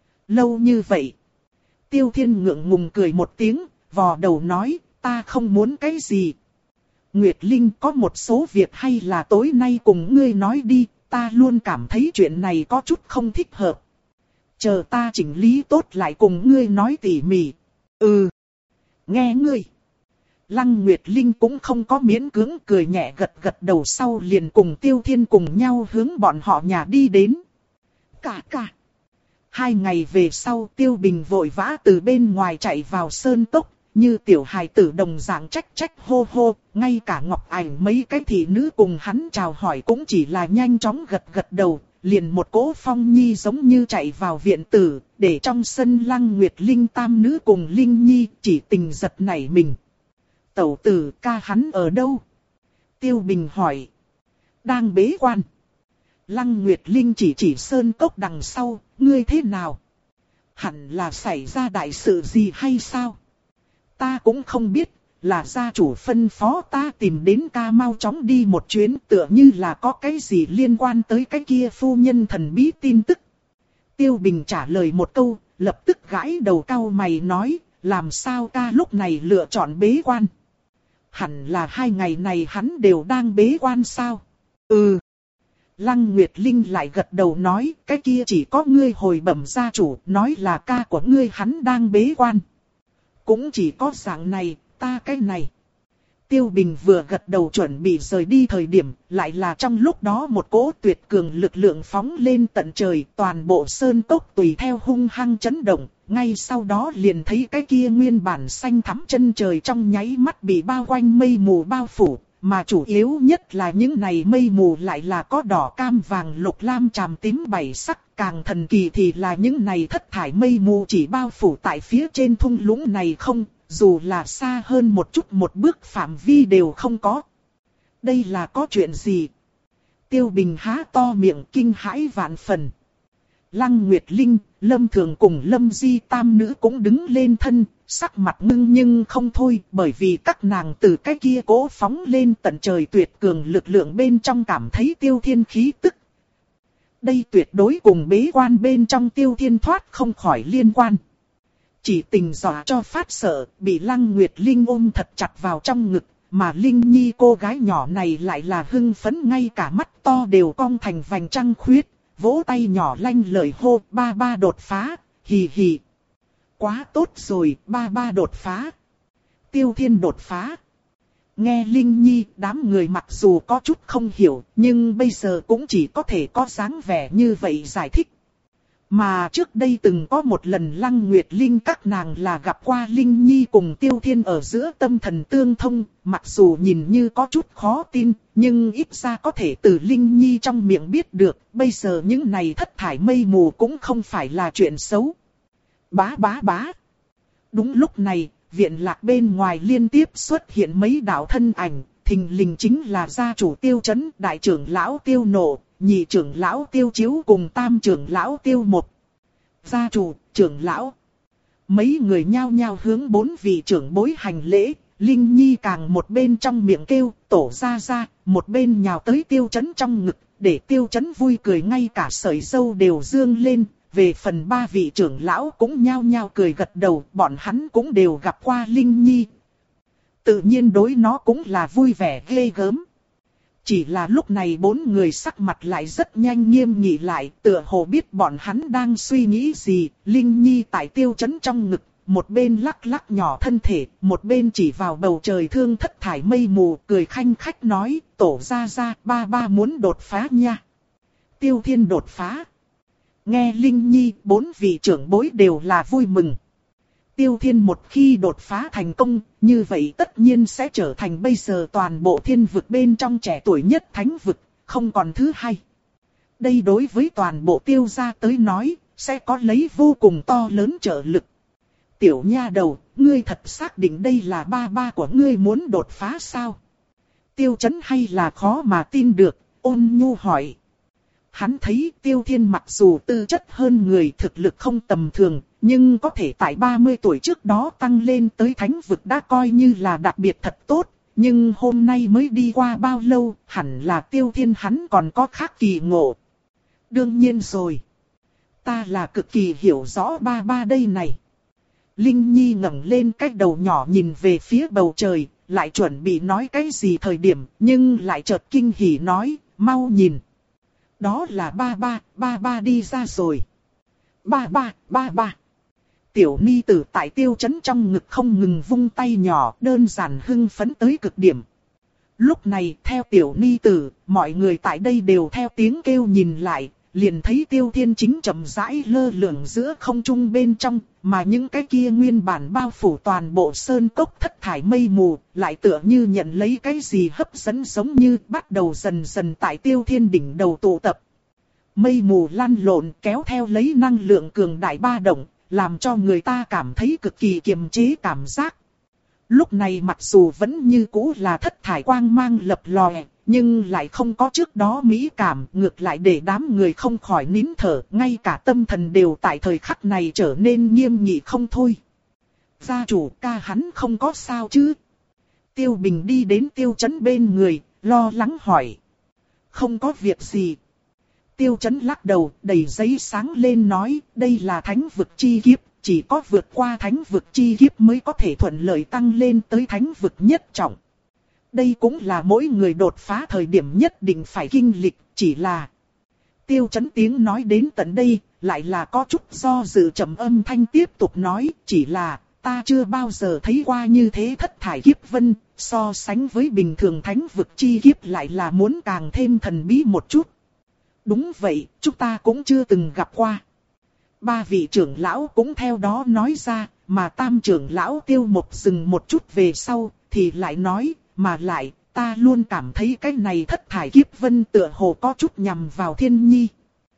lâu như vậy. Tiêu Thiên ngượng ngùng cười một tiếng, vò đầu nói, ta không muốn cái gì. Nguyệt Linh, có một số việc hay là tối nay cùng ngươi nói đi, ta luôn cảm thấy chuyện này có chút không thích hợp. Chờ ta chỉnh lý tốt lại cùng ngươi nói tỉ mỉ. Ừ. Nghe ngươi. Lăng Nguyệt Linh cũng không có miễn cưỡng, cười nhẹ gật gật đầu, sau liền cùng Tiêu Thiên cùng nhau hướng bọn họ nhà đi đến. Cả cả. Hai ngày về sau Tiêu Bình vội vã từ bên ngoài chạy vào sơn cốc, như tiểu hài tử đồng dạng trách trách hô hô, ngay cả Ngọc Ảnh mấy cái thị nữ cùng hắn chào hỏi cũng chỉ là nhanh chóng gật gật đầu, liền một cỗ phong nhi giống như chạy vào viện tử, để trong sân Lăng Nguyệt Linh tam nữ cùng Linh Nhi chỉ tình giật nảy mình. Tẩu tử, ca hắn ở đâu? Tiêu Bình hỏi. Đang bế quan. Lăng Nguyệt Linh chỉ chỉ sơn cốc đằng sau, ngươi thế nào? Hẳn là xảy ra đại sự gì hay sao? Ta cũng không biết, là gia chủ phân phó ta tìm đến ca mau chóng đi một chuyến, tựa như là có cái gì liên quan tới cái kia phu nhân thần bí tin tức. Tiêu Bình trả lời một câu, lập tức gãi đầu cau mày nói, làm sao ca lúc này lựa chọn bế quan? Hẳn là hai ngày này hắn đều đang bế quan sao? Ừ. Lăng Nguyệt Linh lại gật đầu nói, cái kia chỉ có ngươi hồi bẩm gia chủ, nói là ca của ngươi hắn đang bế quan. Cũng chỉ có dạng này, ta cái này. Tiêu Bình vừa gật đầu chuẩn bị rời đi thời điểm, lại là trong lúc đó một cỗ tuyệt cường lực lượng phóng lên tận trời, toàn bộ sơn cốc tùy theo hung hăng chấn động, ngay sau đó liền thấy cái kia nguyên bản xanh thắm chân trời trong nháy mắt bị bao quanh mây mù bao phủ, mà chủ yếu nhất là những này mây mù lại là có đỏ cam vàng lục lam tràm tím bảy sắc, càng thần kỳ thì là những này thất thải mây mù chỉ bao phủ tại phía trên thung lũng này không, dù là xa hơn một chút một bước phạm vi đều không có. Đây là có chuyện gì? Tiêu Bình há to miệng kinh hãi vạn phần. Lăng Nguyệt Linh, Lâm Thường cùng Lâm Di tam nữ cũng đứng lên thân, sắc mặt ngưng nhưng không thôi, bởi vì các nàng từ cái kia cố phóng lên tận trời tuyệt cường lực lượng bên trong cảm thấy Tiêu Thiên khí tức. Đây tuyệt đối cùng bế quan bên trong Tiêu Thiên thoát không khỏi liên quan. Chỉ tình dọa cho phát sợ, bị Lăng Nguyệt Linh ôm thật chặt vào trong ngực, mà Linh Nhi cô gái nhỏ này lại là hưng phấn, ngay cả mắt to đều cong thành vành trăng khuyết, vỗ tay nhỏ lanh lời hô, ba ba đột phá, hì hì. Quá tốt rồi, ba ba đột phá. Tiêu Thiên đột phá. Nghe Linh Nhi, đám người mặc dù có chút không hiểu, nhưng bây giờ cũng chỉ có thể có dáng vẻ như vậy giải thích. Mà trước đây từng có một lần Lăng Nguyệt Linh các nàng là gặp qua Linh Nhi cùng Tiêu Thiên ở giữa tâm thần tương thông, mặc dù nhìn như có chút khó tin, nhưng ít ra có thể từ Linh Nhi trong miệng biết được, bây giờ những này thất thải mây mù cũng không phải là chuyện xấu. Bá bá bá. Đúng lúc này, viện lạc bên ngoài liên tiếp xuất hiện mấy đạo thân ảnh, thình lình chính là gia chủ Tiêu Chấn, đại trưởng lão Tiêu Nộ, nhị trưởng lão Tiêu Chiếu cùng tam trưởng lão Tiêu Một. Gia chủ, trưởng lão. Mấy người nhao nhao hướng bốn vị trưởng bối hành lễ, Linh Nhi càng một bên trong miệng kêu, tổ ra ra, một bên nhào tới Tiêu Chấn trong ngực, để Tiêu Chấn vui cười ngay cả sợi râu đều dương lên. Về phần ba vị trưởng lão cũng nhao nhao cười gật đầu, bọn hắn cũng đều gặp qua Linh Nhi. Tự nhiên đối nó cũng là vui vẻ ghê gớm. Chỉ là lúc này bốn người sắc mặt lại rất nhanh nghiêm nghị lại, tựa hồ biết bọn hắn đang suy nghĩ gì. Linh Nhi tại Tiêu Chấn trong ngực, một bên lắc lắc nhỏ thân thể, một bên chỉ vào bầu trời thương thất thải mây mù, cười khanh khách nói, tổ ra ra, ba ba muốn đột phá nha. Tiêu Thiên đột phá. Nghe Linh Nhi, bốn vị trưởng bối đều là vui mừng. Tiêu Thiên một khi đột phá thành công, như vậy tất nhiên sẽ trở thành bây giờ toàn bộ thiên vực bên trong trẻ tuổi nhất thánh vực, không còn thứ hai. Đây đối với toàn bộ Tiêu gia tới nói, sẽ có lấy vô cùng to lớn trợ lực. Tiểu nha đầu, ngươi thật xác định đây là ba ba của ngươi muốn đột phá sao? Tiêu Chấn hay là khó mà tin được, ôn nhu hỏi. Hắn thấy Tiêu Thiên mặc dù tư chất hơn người, thực lực không tầm thường, nhưng có thể tại ba mươi tuổi trước đó tăng lên tới thánh vực đã coi như là đặc biệt thật tốt. Nhưng hôm nay mới đi qua bao lâu, hẳn là Tiêu Thiên hắn còn có khác kỳ ngộ. Đương nhiên rồi. Ta là cực kỳ hiểu rõ ba ba đây này. Linh Nhi ngẩng lên cái đầu nhỏ nhìn về phía bầu trời, lại chuẩn bị nói cái gì thời điểm, nhưng lại chợt kinh hỉ nói, mau nhìn. Đó là ba ba, ba ba đi ra rồi. Ba ba, ba ba. Tiểu ni tử tại Tiêu Chấn trong ngực không ngừng vung tay nhỏ, đơn giản hưng phấn tới cực điểm. Lúc này, theo tiểu ni tử, mọi người tại đây đều theo tiếng kêu nhìn lại, liền thấy Tiêu Thiên chính chậm rãi lơ lửng giữa không trung bên trong, mà những cái kia nguyên bản bao phủ toàn bộ sơn cốc thất thải mây mù, lại tựa như nhận lấy cái gì hấp dẫn giống như bắt đầu dần dần tại Tiêu Thiên đỉnh đầu tụ tập. Mây mù lăn lộn kéo theo lấy năng lượng cường đại ba động, làm cho người ta cảm thấy cực kỳ kiềm chế cảm giác. Lúc này mặc dù vẫn như cũ là thất thải quang mang lập lòe, nhưng lại không có trước đó mỹ cảm, ngược lại để đám người không khỏi nín thở, ngay cả tâm thần đều tại thời khắc này trở nên nghiêm nghị không thôi. Gia chủ ca hắn không có sao chứ? Tiêu Bình đi đến Tiêu Chấn bên người, lo lắng hỏi. Không có việc gì. Tiêu Chấn lắc đầu, đầy giấy sáng lên nói, đây là thánh vực chi kiếp, chỉ có vượt qua thánh vực chi kiếp mới có thể thuận lợi tăng lên tới thánh vực nhất trọng. Đây cũng là mỗi người đột phá thời điểm nhất định phải kinh lịch, chỉ là... Tiêu Chấn tiếng nói đến tận đây, lại là có chút do dự trầm âm thanh tiếp tục nói, chỉ là, ta chưa bao giờ thấy qua như thế thất thải kiếp vân, so sánh với bình thường thánh vực chi kiếp lại là muốn càng thêm thần bí một chút. Đúng vậy, chúng ta cũng chưa từng gặp qua. Ba vị trưởng lão cũng theo đó nói ra, mà tam trưởng lão Tiêu Một dừng một chút về sau, thì lại nói, mà lại, ta luôn cảm thấy cái này thất thải kiếp vân tựa hồ có chút nhằm vào Thiên Nhi.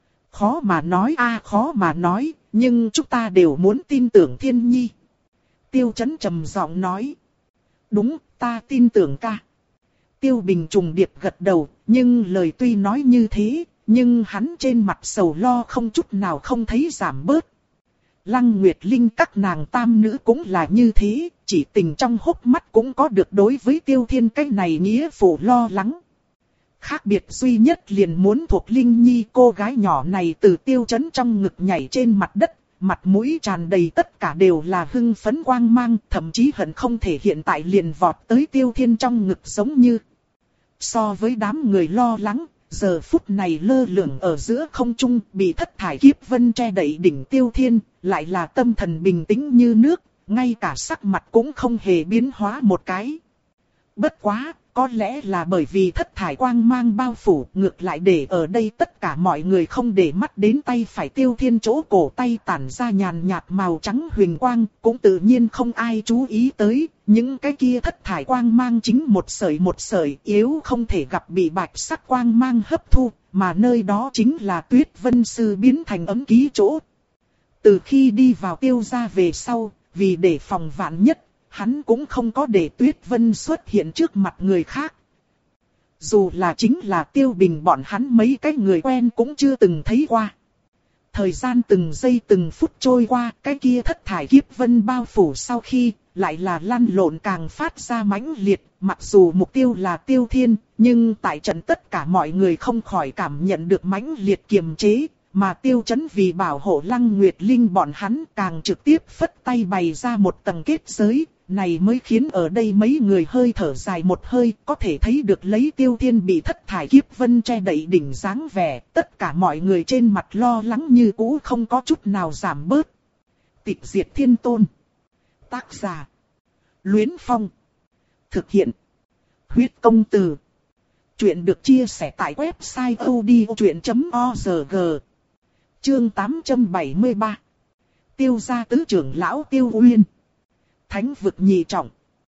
Khó mà nói a à, khó mà nói, nhưng chúng ta đều muốn tin tưởng Thiên Nhi. Tiêu Chấn trầm giọng nói. Đúng, ta tin tưởng ca. Tiêu Bình trùng điệp gật đầu, nhưng lời tuy nói như thế, nhưng hắn trên mặt sầu lo không chút nào không thấy giảm bớt. Lăng Nguyệt Linh các nàng tam nữ cũng là như thế, chỉ tình trong hốc mắt cũng có được đối với Tiêu Thiên cái này nghĩa phụ lo lắng. Khác biệt duy nhất liền muốn thuộc Linh Nhi, cô gái nhỏ này từ Tiêu Chấn trong ngực nhảy trên mặt đất, mặt mũi tràn đầy tất cả đều là hưng phấn quang mang, thậm chí hận không thể hiện tại liền vọt tới Tiêu Thiên trong ngực giống như. So với đám người lo lắng, giờ phút này lơ lửng ở giữa không trung bị thất thải kiếp vân che đậy đỉnh Tiêu Thiên, lại là tâm thần bình tĩnh như nước, ngay cả sắc mặt cũng không hề biến hóa một cái. Bất quá, có lẽ là bởi vì thất thải quang mang bao phủ, ngược lại để ở đây tất cả mọi người không để mắt đến tay phải Tiêu Thiên chỗ cổ tay tản ra nhàn nhạt màu trắng huyền quang, cũng tự nhiên không ai chú ý tới, những cái kia thất thải quang mang chính một sợi một sợi yếu không thể gặp bị bạch sắc quang mang hấp thu, mà nơi đó chính là Tuyết Vân Sư biến thành ấm ký chỗ. Từ khi đi vào Tiêu gia về sau, vì để phòng vạn nhất, hắn cũng không có để Tuyết Vân xuất hiện trước mặt người khác. Dù là chính là Tiêu Bình bọn hắn mấy cái người quen cũng chưa từng thấy qua. Thời gian từng giây từng phút trôi qua, cái kia thất thải kiếp vân bao phủ sau khi, lại là lăn lộn càng phát ra mãnh liệt, mặc dù mục tiêu là Tiêu Thiên, nhưng tại trận tất cả mọi người không khỏi cảm nhận được mãnh liệt kiềm chế, mà Tiêu Chấn vì bảo hộ Lăng Nguyệt Linh bọn hắn càng trực tiếp phất tay bày ra một tầng kết giới, này mới khiến ở đây mấy người hơi thở dài một hơi, có thể thấy được lấy Tiêu Thiên bị thất thải kiếp vân che đậy đỉnh dáng vẻ, tất cả mọi người trên mặt lo lắng như cũ không có chút nào giảm bớt. Tịch Diệt Thiên Tôn. Tác giả: Luyến Phong. Thực hiện: Huyết Công Từ. Chuyện được chia sẻ tại website odchuyện chấm org. Chương tám trăm bảy mươi ba. Tiêu gia tứ trưởng lão Tiêu Uyên. Thánh vực nhị trọng.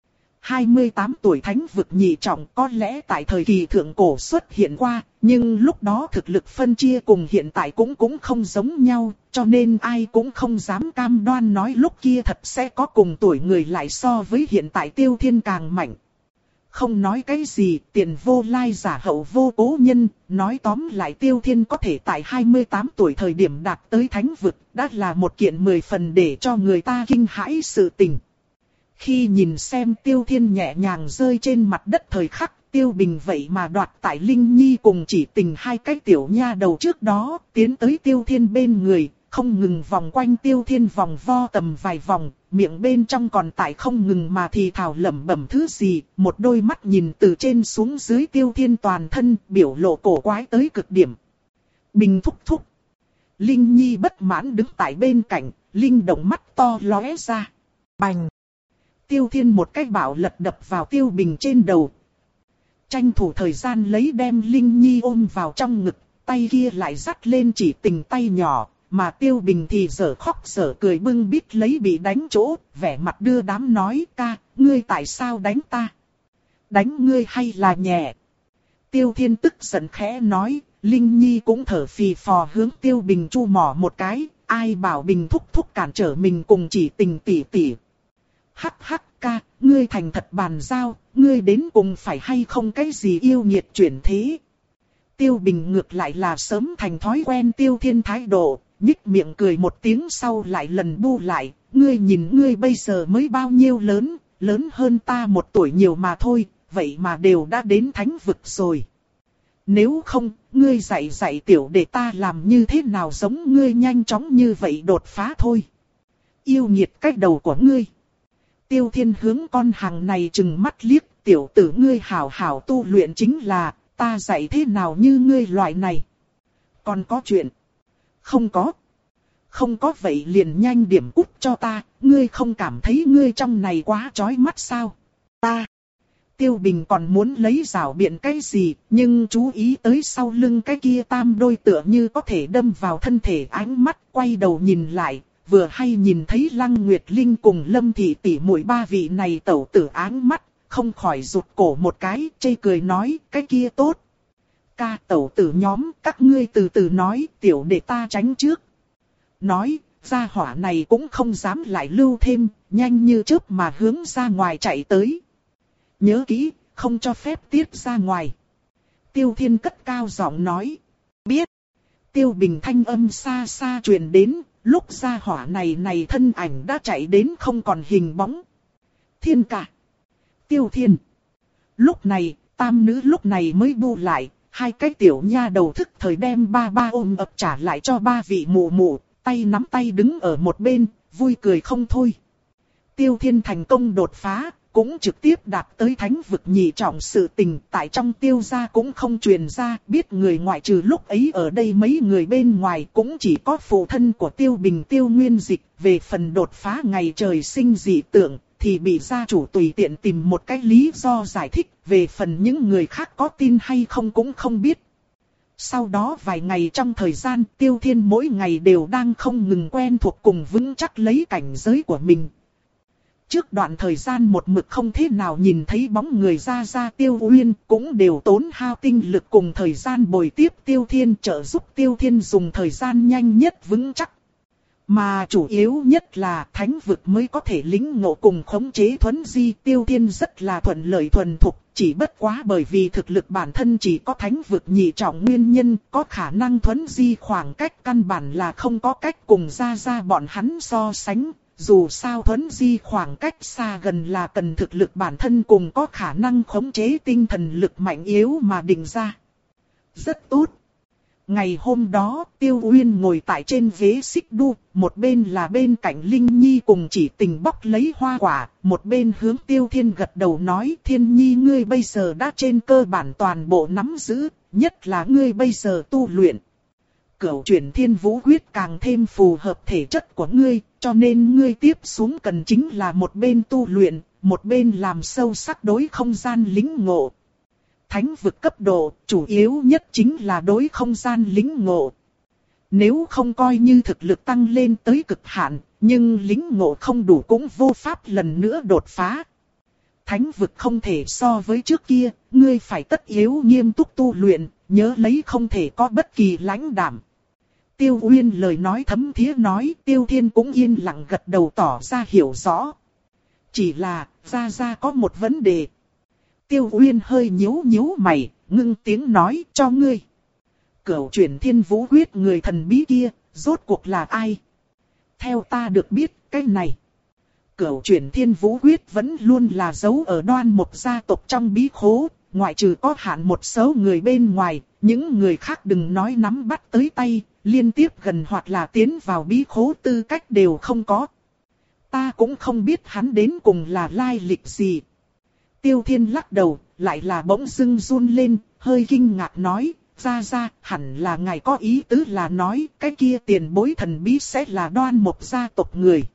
hai mươi tám tuổi thánh vực nhị trọng có lẽ tại thời kỳ thượng cổ xuất hiện qua, nhưng lúc đó thực lực phân chia cùng hiện tại cũng cũng không giống nhau, cho nên ai cũng không dám cam đoan nói lúc kia thật sẽ có cùng tuổi người lại so với hiện tại Tiêu Thiên càng mạnh. Không nói cái gì, tiền vô lai giả hậu vô cố nhân, nói tóm lại Tiêu Thiên có thể tại hai mươi tám tuổi thời điểm đạt tới thánh vực, đã là một kiện mười phần để cho người ta kinh hãi sự tình. Khi nhìn xem Tiêu Thiên nhẹ nhàng rơi trên mặt đất thời khắc, Tiêu Bình vậy mà đoạt tại Linh Nhi cùng Chỉ Tình hai cái tiểu nha đầu trước đó, tiến tới Tiêu Thiên bên người, không ngừng vòng quanh Tiêu Thiên vòng vo tầm vài vòng, miệng bên trong còn tại không ngừng mà thì thào lẩm bẩm thứ gì, một đôi mắt nhìn từ trên xuống dưới Tiêu Thiên toàn thân, biểu lộ cổ quái tới cực điểm. Bình thúc thúc. Linh Nhi bất mãn đứng tại bên cạnh, linh động mắt to lóe ra. Bành. Tiêu Thiên một cái bạo lật đập vào Tiêu Bình trên đầu. Tranh thủ thời gian lấy đem Linh Nhi ôm vào trong ngực, tay kia lại dắt lên Chỉ Tình tay nhỏ, mà Tiêu Bình thì dở khóc dở cười bưng bít lấy bị đánh chỗ, vẻ mặt đưa đám nói: ca, ngươi tại sao đánh ta? Đánh ngươi hay là nhẹ? Tiêu Thiên tức giận khẽ nói, Linh Nhi cũng thở phì phò hướng Tiêu Bình chu mỏ một cái, ai bảo Bình thúc thúc cản trở mình cùng Chỉ Tình tỉ tỉ. Hắc hắc ca, ngươi thành thật bàn giao, ngươi đến cùng phải hay không cái gì yêu nghiệt chuyển thế. Tiêu Bình ngược lại là sớm thành thói quen Tiêu Thiên thái độ, nhích miệng cười một tiếng sau lại lần bu lại, ngươi nhìn ngươi bây giờ mới bao nhiêu lớn, lớn hơn ta một tuổi nhiều mà thôi, vậy mà đều đã đến thánh vực rồi. Nếu không, ngươi dạy dạy tiểu để ta làm như thế nào giống ngươi nhanh chóng như vậy đột phá thôi. Yêu nghiệt cách đầu của ngươi. Tiêu Thiên hướng con hàng này trừng mắt liếc, tiểu tử ngươi hảo hảo tu luyện chính là, ta dạy thế nào như ngươi loại này. Còn có chuyện? Không có. Không có vậy liền nhanh điểm cút cho ta, ngươi không cảm thấy ngươi trong này quá chói mắt sao? Ta. Tiêu Bình còn muốn lấy rảo biện cái gì, nhưng chú ý tới sau lưng cái kia tam đôi tựa như có thể đâm vào thân thể ánh mắt, quay đầu nhìn lại. Vừa hay nhìn thấy Lăng Nguyệt Linh cùng Lâm Thị tỷ muội ba vị này tẩu tử áng mắt, không khỏi rụt cổ một cái, chê cười nói, cái kia tốt. Ca tẩu tử nhóm, các ngươi từ từ nói, tiểu để ta tránh trước. Nói, gia hỏa này cũng không dám lại lưu thêm, nhanh như chớp mà hướng ra ngoài chạy tới. Nhớ kỹ, không cho phép tiết ra ngoài. Tiêu Thiên cất cao giọng nói, biết. Tiêu Bình thanh âm xa xa truyền đến. Lúc gia hỏa này này thân ảnh đã chạy đến không còn hình bóng. Thiên cả. Tiêu Thiên. Lúc này, tam nữ lúc này mới bu lại, hai cái tiểu nha đầu thức thời đem ba ba ôm ập trả lại cho ba vị mụ mụ, tay nắm tay đứng ở một bên, vui cười không thôi. Tiêu Thiên thành công đột phá, cũng trực tiếp đạt tới thánh vực nhị trọng sự tình, tại trong Tiêu gia cũng không truyền ra, biết người ngoại trừ lúc ấy ở đây mấy người bên ngoài cũng chỉ có phụ thân của Tiêu Bình Tiêu Nguyên Dịch, về phần đột phá ngày trời sinh dị tượng, thì bị gia chủ tùy tiện tìm một cái lý do giải thích, về phần những người khác có tin hay không cũng không biết. Sau đó vài ngày trong thời gian, Tiêu Thiên mỗi ngày đều đang không ngừng quen thuộc cùng vững chắc lấy cảnh giới của mình. Trước đoạn thời gian một mực không thế nào nhìn thấy bóng người ra ra Tiêu Uyên, cũng đều tốn hao tinh lực cùng thời gian bồi tiếp Tiêu Thiên, trợ giúp Tiêu Thiên dùng thời gian nhanh nhất vững chắc. Mà chủ yếu nhất là thánh vực mới có thể lĩnh ngộ cùng khống chế thuấn di. Tiêu Thiên rất là thuận lợi thuần thục, chỉ bất quá bởi vì thực lực bản thân chỉ có thánh vực nhị trọng nguyên nhân, có khả năng thuấn di khoảng cách căn bản là không có cách cùng ra ra bọn hắn so sánh. Dù sao thuấn di khoảng cách xa gần là cần thực lực bản thân cùng có khả năng khống chế tinh thần lực mạnh yếu mà định ra. Rất tốt. Ngày hôm đó, Tiêu Uyên ngồi tại trên ghế xích đu, một bên là bên cạnh Linh Nhi cùng Chỉ Tình bóc lấy hoa quả, một bên hướng Tiêu Thiên gật đầu nói: Thiên Nhi ngươi bây giờ đã trên cơ bản toàn bộ nắm giữ, nhất là ngươi bây giờ tu luyện. Cửu chuyển Thiên Vũ Quyết càng thêm phù hợp thể chất của ngươi, cho nên ngươi tiếp xuống cần chính là một bên tu luyện, một bên làm sâu sắc đối không gian lĩnh ngộ. Thánh vực cấp độ, chủ yếu nhất chính là đối không gian lĩnh ngộ. Nếu không coi như thực lực tăng lên tới cực hạn, nhưng lĩnh ngộ không đủ cũng vô pháp lần nữa đột phá. Thánh vực không thể so với trước kia, ngươi phải tất yếu nghiêm túc tu luyện, nhớ lấy không thể có bất kỳ lãnh đạm. Tiêu Uyên lời nói thấm thía nói, Tiêu Thiên cũng yên lặng gật đầu tỏ ra hiểu rõ. Chỉ là, ra ra có một vấn đề. Tiêu Uyên hơi nhíu nhíu mày, ngưng tiếng nói cho ngươi. Cửu chuyển Thiên Vũ Quyết người thần bí kia, rốt cuộc là ai? Theo ta được biết, cái này. Cửu chuyển Thiên Vũ Quyết vẫn luôn là giấu ở Đoan Mộc gia tộc trong bí khố, ngoại trừ có hạn một số người bên ngoài, những người khác đừng nói nắm bắt tới tay, liên tiếp gần hoặc là tiến vào bí khố tư cách đều không có. Ta cũng không biết hắn đến cùng là lai lịch gì. Tiêu Thiên lắc đầu, lại là bỗng dưng run lên, hơi kinh ngạc nói, ra ra, hẳn là ngài có ý tứ là nói, cái kia tiền bối thần bí sẽ là Đoan Mộc gia tộc người.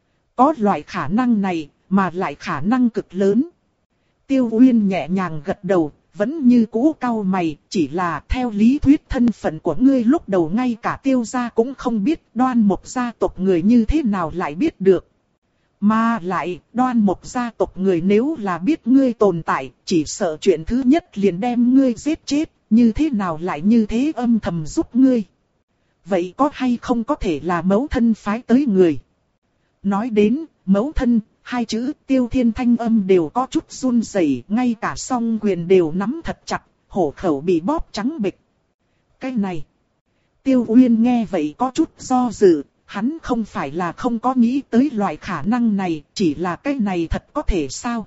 Có loại khả năng này, mà lại khả năng cực lớn. Tiêu Uyên nhẹ nhàng gật đầu, vẫn như cũ cau mày, chỉ là theo lý thuyết thân phận của ngươi lúc đầu ngay cả Tiêu gia cũng không biết, Đoan Mộc gia tộc người như thế nào lại biết được. Mà lại, Đoan Mộc gia tộc người nếu là biết ngươi tồn tại, chỉ sợ chuyện thứ nhất liền đem ngươi giết chết, như thế nào lại như thế âm thầm giúp ngươi. Vậy có hay không có thể là mẫu thân phái tới người? Nói đến, mẫu thân, hai chữ Tiêu Thiên thanh âm đều có chút run rẩy, ngay cả song quyền đều nắm thật chặt, hổ khẩu bị bóp trắng bệch. Cái này, Tiêu Uyên nghe vậy có chút do dự. Hắn không phải là không có nghĩ tới loại khả năng này, chỉ là cái này thật có thể sao?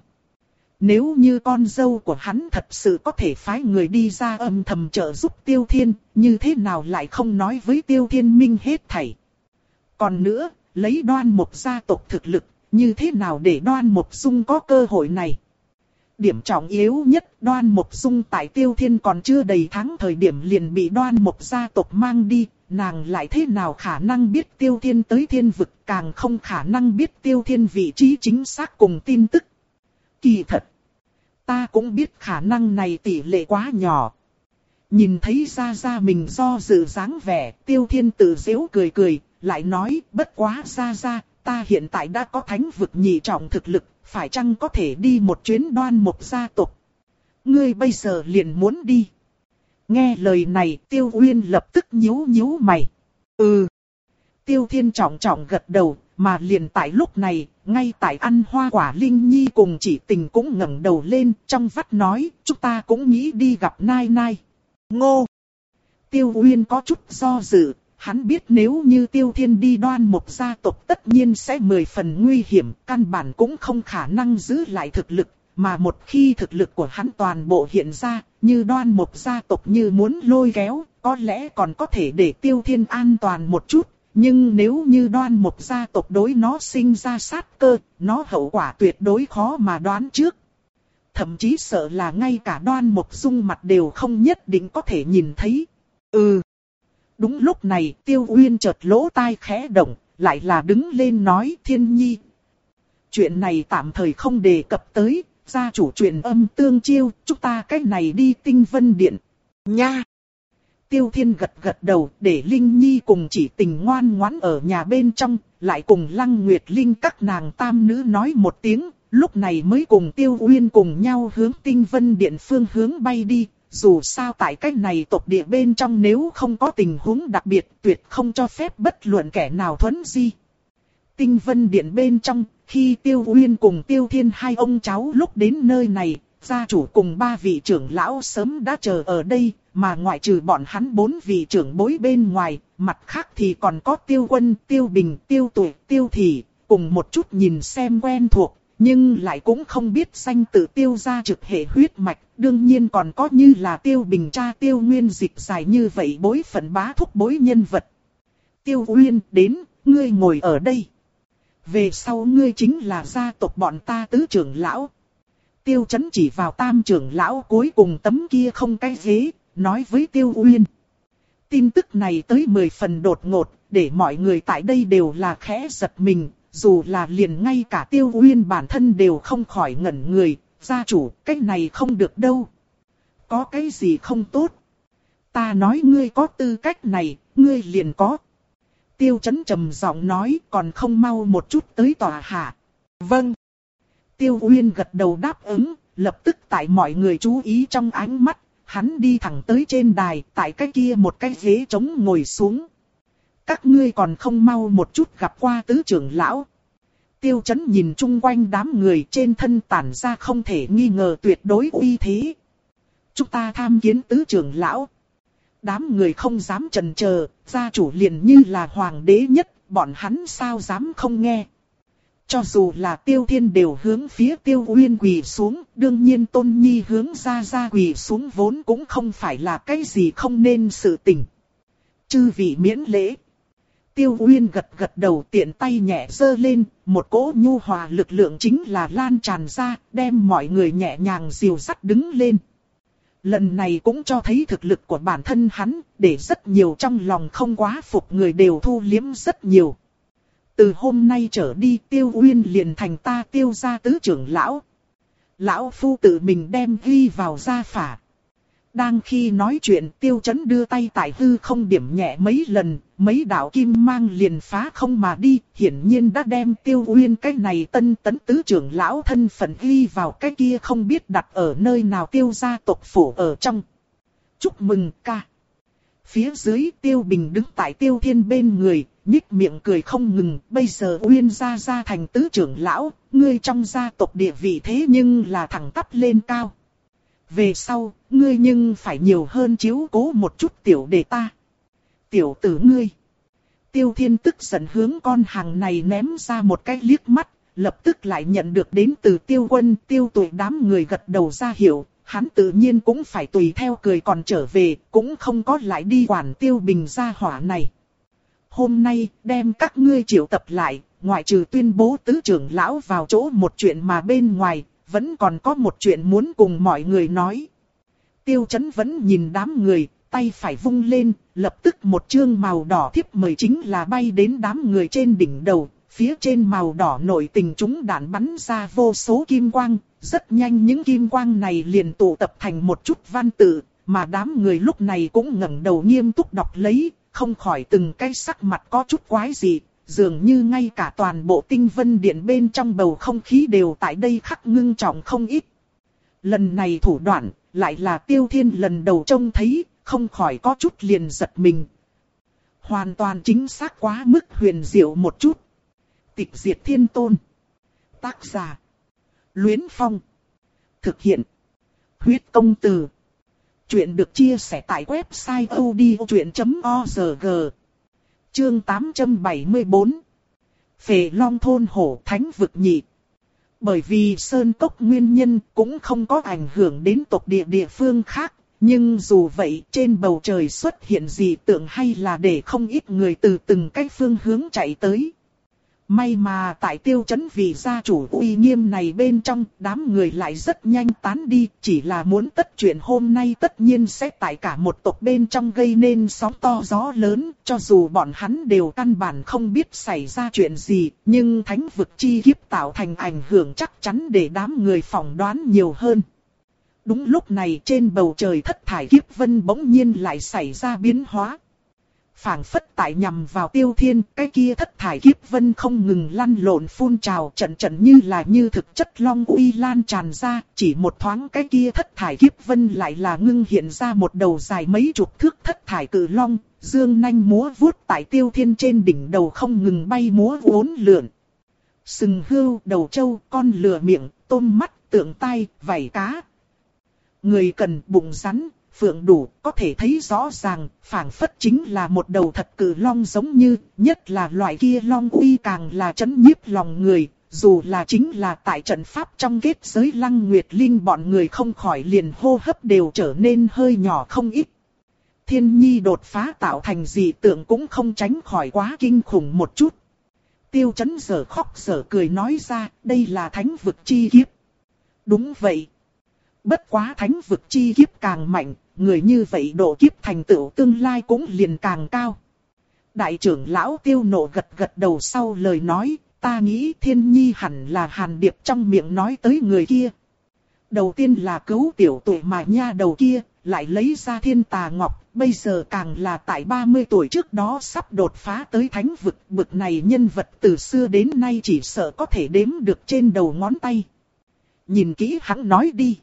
Nếu như con dâu của hắn thật sự có thể phái người đi ra âm thầm trợ giúp Tiêu Thiên, như thế nào lại không nói với Tiêu Thiên minh hết thảy? Còn nữa, lấy Đoan Mộc gia tộc thực lực, như thế nào để Đoan Mộc Dung có cơ hội này? Điểm trọng yếu nhất, Đoan Mộc Dung tại Tiêu Thiên còn chưa đầy tháng thời điểm liền bị Đoan Mộc gia tộc mang đi. Nàng lại thế nào khả năng biết Tiêu Thiên tới thiên vực, càng không khả năng biết Tiêu Thiên vị trí chính xác cùng tin tức. Kỳ thật, ta cũng biết khả năng này tỷ lệ quá nhỏ. Nhìn thấy ra ra mình do dự dáng vẻ, Tiêu Thiên tự giễu cười cười, lại nói bất quá ra ra, ta hiện tại đã có thánh vực nhị trọng thực lực, phải chăng có thể đi một chuyến Đoan Mộc gia tộc? Ngươi bây giờ liền muốn đi. Nghe lời này, Tiêu Uyên lập tức nhíu nhíu mày. Ừ. Tiêu Thiên trọng trọng gật đầu, mà liền tại lúc này, ngay tại ăn hoa quả Linh Nhi cùng Chỉ Tình cũng ngẩng đầu lên, trong vắt nói, chúng ta cũng nghĩ đi gặp Nai Nai. Ngô. Tiêu Uyên có chút do dự, hắn biết nếu như Tiêu Thiên đi Đoan Mộc gia tộc tất nhiên sẽ mười phần nguy hiểm, căn bản cũng không khả năng giữ lại thực lực. Mà một khi thực lực của hắn toàn bộ hiện ra, như Đoan Mộc gia tộc như muốn lôi kéo, có lẽ còn có thể để Tiêu Thiên an toàn một chút. Nhưng nếu như Đoan Mộc gia tộc đối nó sinh ra sát cơ, nó hậu quả tuyệt đối khó mà đoán trước. Thậm chí sợ là ngay cả Đoan Mộc Dung mặt đều không nhất định có thể nhìn thấy. Ừ. Đúng lúc này, Tiêu Uyên chợt lỗ tai khẽ động, lại là đứng lên nói Thiên Nhi. Chuyện này tạm thời không đề cập tới. Gia chủ truyền âm tương chiêu, chúng ta cách này đi Tinh Vân Điện. Nha! Tiêu Thiên gật gật đầu, để Linh Nhi cùng Chỉ Tình ngoan ngoãn ở nhà bên trong, lại cùng Lăng Nguyệt Linh các nàng tam nữ nói một tiếng, lúc này mới cùng Tiêu Uyên cùng nhau hướng Tinh Vân Điện phương hướng bay đi, dù sao tại cách này tộc địa bên trong nếu không có tình huống đặc biệt tuyệt không cho phép bất luận kẻ nào thuấn di. Tinh Vân Điện bên trong, khi Tiêu Uyên cùng Tiêu Thiên hai ông cháu lúc đến nơi này, gia chủ cùng ba vị trưởng lão sớm đã chờ ở đây, mà ngoại trừ bọn hắn bốn vị trưởng bối bên ngoài, mặt khác thì còn có Tiêu Quân, Tiêu Bình, Tiêu Tuệ, Tiêu Thị, cùng một chút nhìn xem quen thuộc, nhưng lại cũng không biết danh tự Tiêu gia trực hệ huyết mạch, đương nhiên còn có như là Tiêu Bình cha Tiêu Nguyên Dịch dài như vậy bối phận bá thúc bối nhân vật. Tiêu Uyên đến, ngươi ngồi ở đây. Về sau ngươi chính là gia tộc bọn ta tứ trưởng lão. Tiêu Chấn chỉ vào tam trưởng lão cuối cùng tấm kia không cái ghế, nói với Tiêu Uyên. Tin tức này tới mười phần đột ngột, để mọi người tại đây đều là khẽ giật mình, dù là liền ngay cả Tiêu Uyên bản thân đều không khỏi ngẩn người, gia chủ, cái này không được đâu. Có cái gì không tốt? Ta nói ngươi có tư cách này, ngươi liền có. Tiêu Chấn trầm giọng nói, còn không mau một chút tới tòa hạ. Vâng. Tiêu Uyên gật đầu đáp ứng, lập tức tại mọi người chú ý trong ánh mắt, hắn đi thẳng tới trên đài, tại cái kia một cái ghế trống ngồi xuống. Các ngươi còn không mau một chút gặp qua tứ trưởng lão. Tiêu Chấn nhìn chung quanh đám người trên thân tản ra không thể nghi ngờ tuyệt đối uy thế. Chúng ta tham kiến tứ trưởng lão. Đám người không dám chần chờ, gia chủ liền như là hoàng đế nhất, bọn hắn sao dám không nghe. Cho dù là Tiêu Thiên đều hướng phía Tiêu Uyên quỳ xuống, đương nhiên Tôn Nhi hướng ra ra quỳ xuống vốn cũng không phải là cái gì không nên sự tình. Chư vị miễn lễ. Tiêu Uyên gật gật đầu tiện tay nhẹ giơ lên, một cỗ nhu hòa lực lượng chính là lan tràn ra, đem mọi người nhẹ nhàng dìu dắt đứng lên. Lần này cũng cho thấy thực lực của bản thân hắn, để rất nhiều trong lòng không quá phục người đều thu liếm rất nhiều. Từ hôm nay trở đi Tiêu Uyên liền thành ta Tiêu gia tứ trưởng lão. Lão phu tự mình đem ghi vào gia phả. Đang khi nói chuyện Tiêu Chấn đưa tay tại hư không điểm nhẹ mấy lần, mấy đạo kim mang liền phá không mà đi, hiển nhiên đã đem Tiêu Uyên cái này tân tấn tứ trưởng lão thân phận ghi vào cái kia không biết đặt ở nơi nào Tiêu gia tộc phủ ở trong. Chúc mừng ca. Phía dưới Tiêu Bình đứng tại Tiêu Thiên bên người, nhích miệng cười không ngừng, bây giờ Uyên gia gia thành tứ trưởng lão, ngươi trong gia tộc địa vị thế nhưng là thẳng tắp lên cao. Về sau, ngươi nhưng phải nhiều hơn chiếu cố một chút tiểu đệ ta. Tiểu tử ngươi. Tiêu Thiên tức giận hướng con hàng này ném ra một cái liếc mắt, lập tức lại nhận được đến từ Tiêu Quân, Tiêu Tuệ đám người gật đầu ra hiệu, hắn tự nhiên cũng phải tùy theo cười còn trở về, cũng không có lại đi quản Tiêu Bình gia hỏa này. Hôm nay, đem các ngươi triệu tập lại, ngoại trừ tuyên bố tứ trưởng lão vào chỗ một chuyện mà bên ngoài, vẫn còn có một chuyện muốn cùng mọi người nói. Tiêu Chấn vẫn nhìn đám người, tay phải vung lên, lập tức một chương màu đỏ thiếp mời chính là bay đến đám người trên đỉnh đầu, phía trên màu đỏ nổi tình chúng đạn bắn ra vô số kim quang, rất nhanh những kim quang này liền tụ tập thành một chút văn tự, mà đám người lúc này cũng ngẩng đầu nghiêm túc đọc lấy, không khỏi từng cái sắc mặt có chút quái dị. Dường như ngay cả toàn bộ Tinh Vân Điện bên trong bầu không khí đều tại đây khắc ngưng trọng không ít. Lần này thủ đoạn, lại là Tiêu Thiên lần đầu trông thấy, không khỏi có chút liền giật mình. Hoàn toàn chính xác quá mức huyền diệu một chút. Tịch diệt thiên tôn. Tác giả. Luyến Phong. Thực hiện. Huyết công từ. Chuyện được chia sẻ tại website o d o chuyện chấm org. Chương tám trăm bảy mươi tư. Phệ Long thôn hổ thánh vực nhị. Bởi vì sơn cốc nguyên nhân cũng không có ảnh hưởng đến tộc địa địa phương khác, nhưng dù vậy trên bầu trời xuất hiện dị tượng hay là để không ít người từ từng cái phương hướng chạy tới. May mà tại Tiêu Chấn vì gia chủ uy nghiêm này bên trong, đám người lại rất nhanh tán đi, chỉ là muốn tất chuyện hôm nay tất nhiên sẽ tại cả một tộc bên trong gây nên sóng to gió lớn, cho dù bọn hắn đều căn bản không biết xảy ra chuyện gì, nhưng thánh vực chi kiếp tạo thành ảnh hưởng chắc chắn để đám người phỏng đoán nhiều hơn. Đúng lúc này trên bầu trời thất thải kiếp vân bỗng nhiên lại xảy ra biến hóa. phảng phất tại nhằm vào Tiêu Thiên, cái kia thất thải kiếp vân không ngừng lăn lộn phun trào, trận trận như là như thực chất long uy lan tràn ra, chỉ một thoáng cái kia thất thải kiếp vân lại là ngưng hiện ra một đầu dài mấy chục thước thất thải cự long, dương nanh múa vuốt tại Tiêu Thiên trên đỉnh đầu không ngừng bay múa uốn lượn. Sừng hươu, đầu trâu, con lừa miệng, tôm mắt, tượng tai, vảy cá. Người cần bụng rắn, phượng đủ, có thể thấy rõ ràng, phảng phất chính là một đầu thật cự long giống như, nhất là loại kia long uy càng là chấn nhiếp lòng người, dù là chính là tại trận pháp trong kết giới Lăng Nguyệt Linh bọn người không khỏi liền hô hấp đều trở nên hơi nhỏ không ít. Thiên nhi đột phá tạo thành dị tượng cũng không tránh khỏi quá kinh khủng một chút. Tiêu Chấn giờ khóc giờ cười nói ra, đây là thánh vực chi kiếp. Đúng vậy. Bất quá thánh vực chi kiếp càng mạnh, người như vậy độ kiếp thành tựu tương lai cũng liền càng cao. Đại trưởng lão Tiêu Nộ gật gật đầu sau lời nói, ta nghĩ Thiên Nhi hẳn là Hàn Điệp trong miệng nói tới người kia. Đầu tiên là cứu tiểu tuổi mà nha đầu kia, lại lấy ra Thiên Tà Ngọc, bây giờ càng là tại ba mươi tuổi trước đó sắp đột phá tới thánh vực, bực này nhân vật từ xưa đến nay chỉ sợ có thể đếm được trên đầu ngón tay. Nhìn kỹ hắn nói đi.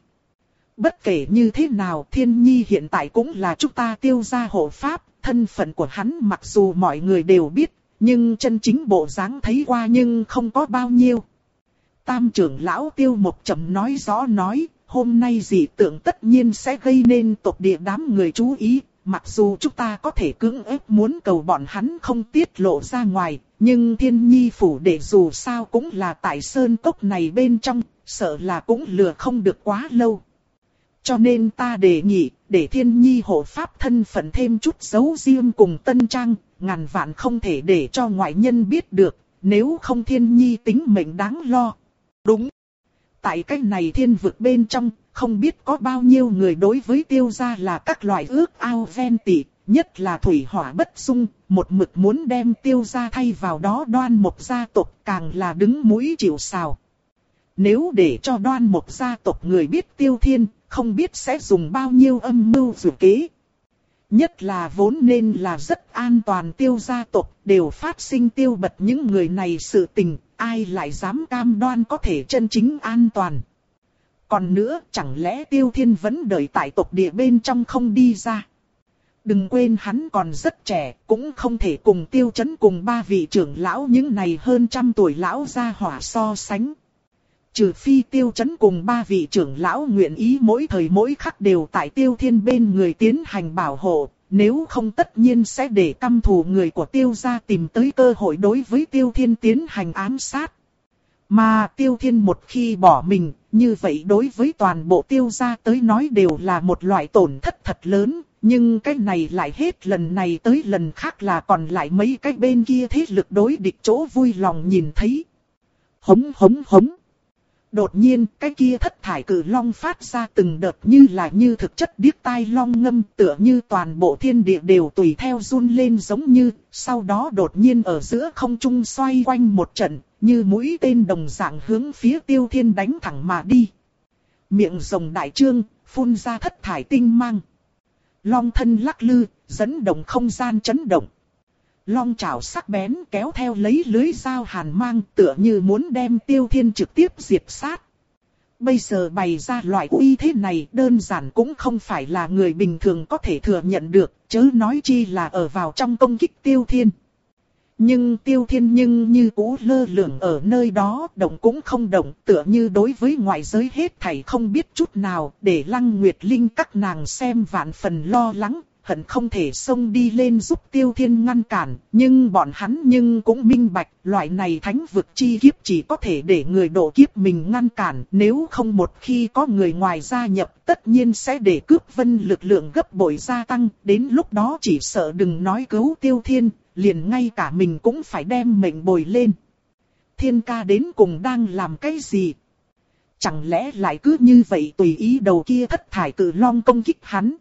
Bất kể như thế nào, Thiên Nhi hiện tại cũng là chúng ta Tiêu gia hộ pháp, thân phận của hắn mặc dù mọi người đều biết, nhưng chân chính bộ dáng thấy qua nhưng không có bao nhiêu. Tam trưởng lão Tiêu Mộc Trầm nói rõ nói, hôm nay dị tượng tất nhiên sẽ gây nên tộc địa đám người chú ý, mặc dù chúng ta có thể cưỡng ép muốn cầu bọn hắn không tiết lộ ra ngoài, nhưng Thiên Nhi phủ để dù sao cũng là tại sơn cốc này bên trong, sợ là cũng lừa không được quá lâu. Cho nên ta đề nghị, để Thiên Nhi hộ pháp thân phận thêm chút dấu riêng cùng tân trang, ngàn vạn không thể để cho ngoại nhân biết được, nếu không Thiên Nhi tính mệnh đáng lo. Đúng. Tại cách này thiên vực bên trong, không biết có bao nhiêu người đối với Tiêu gia là các loại ước ao ven tị, nhất là thủy hỏa bất dung, một mực muốn đem Tiêu gia thay vào đó Đoan Mộc gia tộc càng là đứng mũi chịu sào. Nếu để cho Đoan Mộc gia tộc người biết Tiêu Thiên, không biết sẽ dùng bao nhiêu âm mưu dụ kế. Nhất là vốn nên là rất an toàn Tiêu gia tộc, đều phát sinh tiêu bật những người này sự tình, ai lại dám cam đoan có thể chân chính an toàn. Còn nữa, chẳng lẽ Tiêu Thiên vẫn đợi tại tộc địa bên trong không đi ra? Đừng quên hắn còn rất trẻ, cũng không thể cùng Tiêu Chấn cùng ba vị trưởng lão những này hơn trăm tuổi lão gia hỏa so sánh. Trừ phi Tiêu Chấn cùng ba vị trưởng lão nguyện ý mỗi thời mỗi khắc đều tại Tiêu Thiên bên người tiến hành bảo hộ, nếu không tất nhiên sẽ để căm thù người của Tiêu gia tìm tới cơ hội đối với Tiêu Thiên tiến hành ám sát. Mà Tiêu Thiên một khi bỏ mình, như vậy đối với toàn bộ Tiêu gia tới nói đều là một loại tổn thất thật lớn, nhưng cái này lại hết lần này tới lần khác là còn lại mấy cái bên kia thế lực đối địch chỗ vui lòng nhìn thấy. Hống hống hống. Đột nhiên, cái kia thất thải cử long phát ra từng đợt như là như thực chất điếc tai long ngâm, tựa như toàn bộ thiên địa đều tùy theo run lên giống như, sau đó đột nhiên ở giữa không trung xoay quanh một trận, như mũi tên đồng dạng hướng phía Tiêu Thiên đánh thẳng mà đi. Miệng rồng đại trương, phun ra thất thải tinh mang. Long thân lắc lư, dẫn động không gian chấn động. Long chảo sắc bén kéo theo lấy lưới dao hàn mang, tựa như muốn đem Tiêu Thiên trực tiếp diệt sát. Bây giờ bày ra loại uy thế này đơn giản cũng không phải là người bình thường có thể thừa nhận được, chớ nói chi là ở vào trong công kích Tiêu Thiên. Nhưng Tiêu Thiên nhưng như cũ lơ lửng ở nơi đó, động cũng không động, tựa như đối với ngoại giới hết thảy không biết chút nào, để Lăng Nguyệt Linh các nàng xem vạn phần lo lắng, hận không thể xông đi lên giúp Tiêu Thiên ngăn cản, nhưng bọn hắn nhưng cũng minh bạch, loại này thánh vực chi kiếp chỉ có thể để người độ kiếp mình ngăn cản, nếu không một khi có người ngoài gia nhập, tất nhiên sẽ để cướp vân lực lượng gấp bội gia tăng, đến lúc đó chỉ sợ đừng nói cứu Tiêu Thiên, liền ngay cả mình cũng phải đem mệnh bồi lên. Thiên ca đến cùng đang làm cái gì? Chẳng lẽ lại cứ như vậy tùy ý đầu kia thất thải cự long công kích hắn?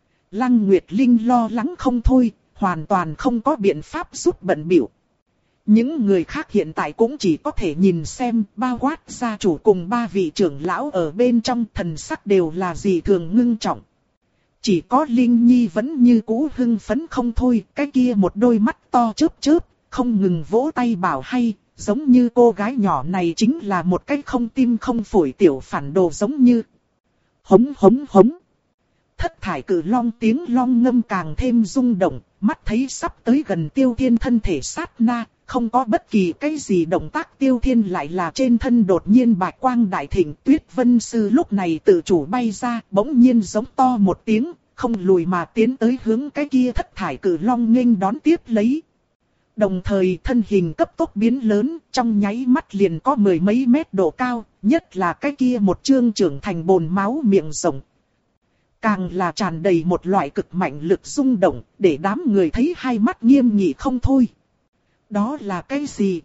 Lăng Nguyệt Linh lo lắng không thôi, hoàn toàn không có biện pháp giúp bận bịu. Những người khác hiện tại cũng chỉ có thể nhìn xem, bao quát gia chủ cùng ba vị trưởng lão ở bên trong, thần sắc đều là dị thường ngưng trọng. Chỉ có Linh Nhi vẫn như cũ hưng phấn không thôi, cái kia một đôi mắt to chớp chớp, không ngừng vỗ tay bảo hay, giống như cô gái nhỏ này chính là một cái không tim không phổi tiểu phản đồ giống như. Hống hống hống. Thất thải cử long tiếng long ngâm càng thêm rung động, mắt thấy sắp tới gần Tiêu Thiên thân thể sát na, không có bất kỳ cái gì động tác Tiêu Thiên lại là trên thân đột nhiên bạch quang đại thịnh. Tuyết Vân Sư lúc này tự chủ bay ra, bỗng nhiên giống to một tiếng, không lùi mà tiến tới hướng cái kia thất thải cử long nghênh đón tiếp lấy. Đồng thời thân hình cấp tốc biến lớn, trong nháy mắt liền có mười mấy mét độ cao, nhất là cái kia một trương trưởng thành bồn máu miệng rộng. Càng là tràn đầy một loại cực mạnh lực rung động, để đám người thấy hai mắt nghiêm nghị không thôi. Đó là cái gì?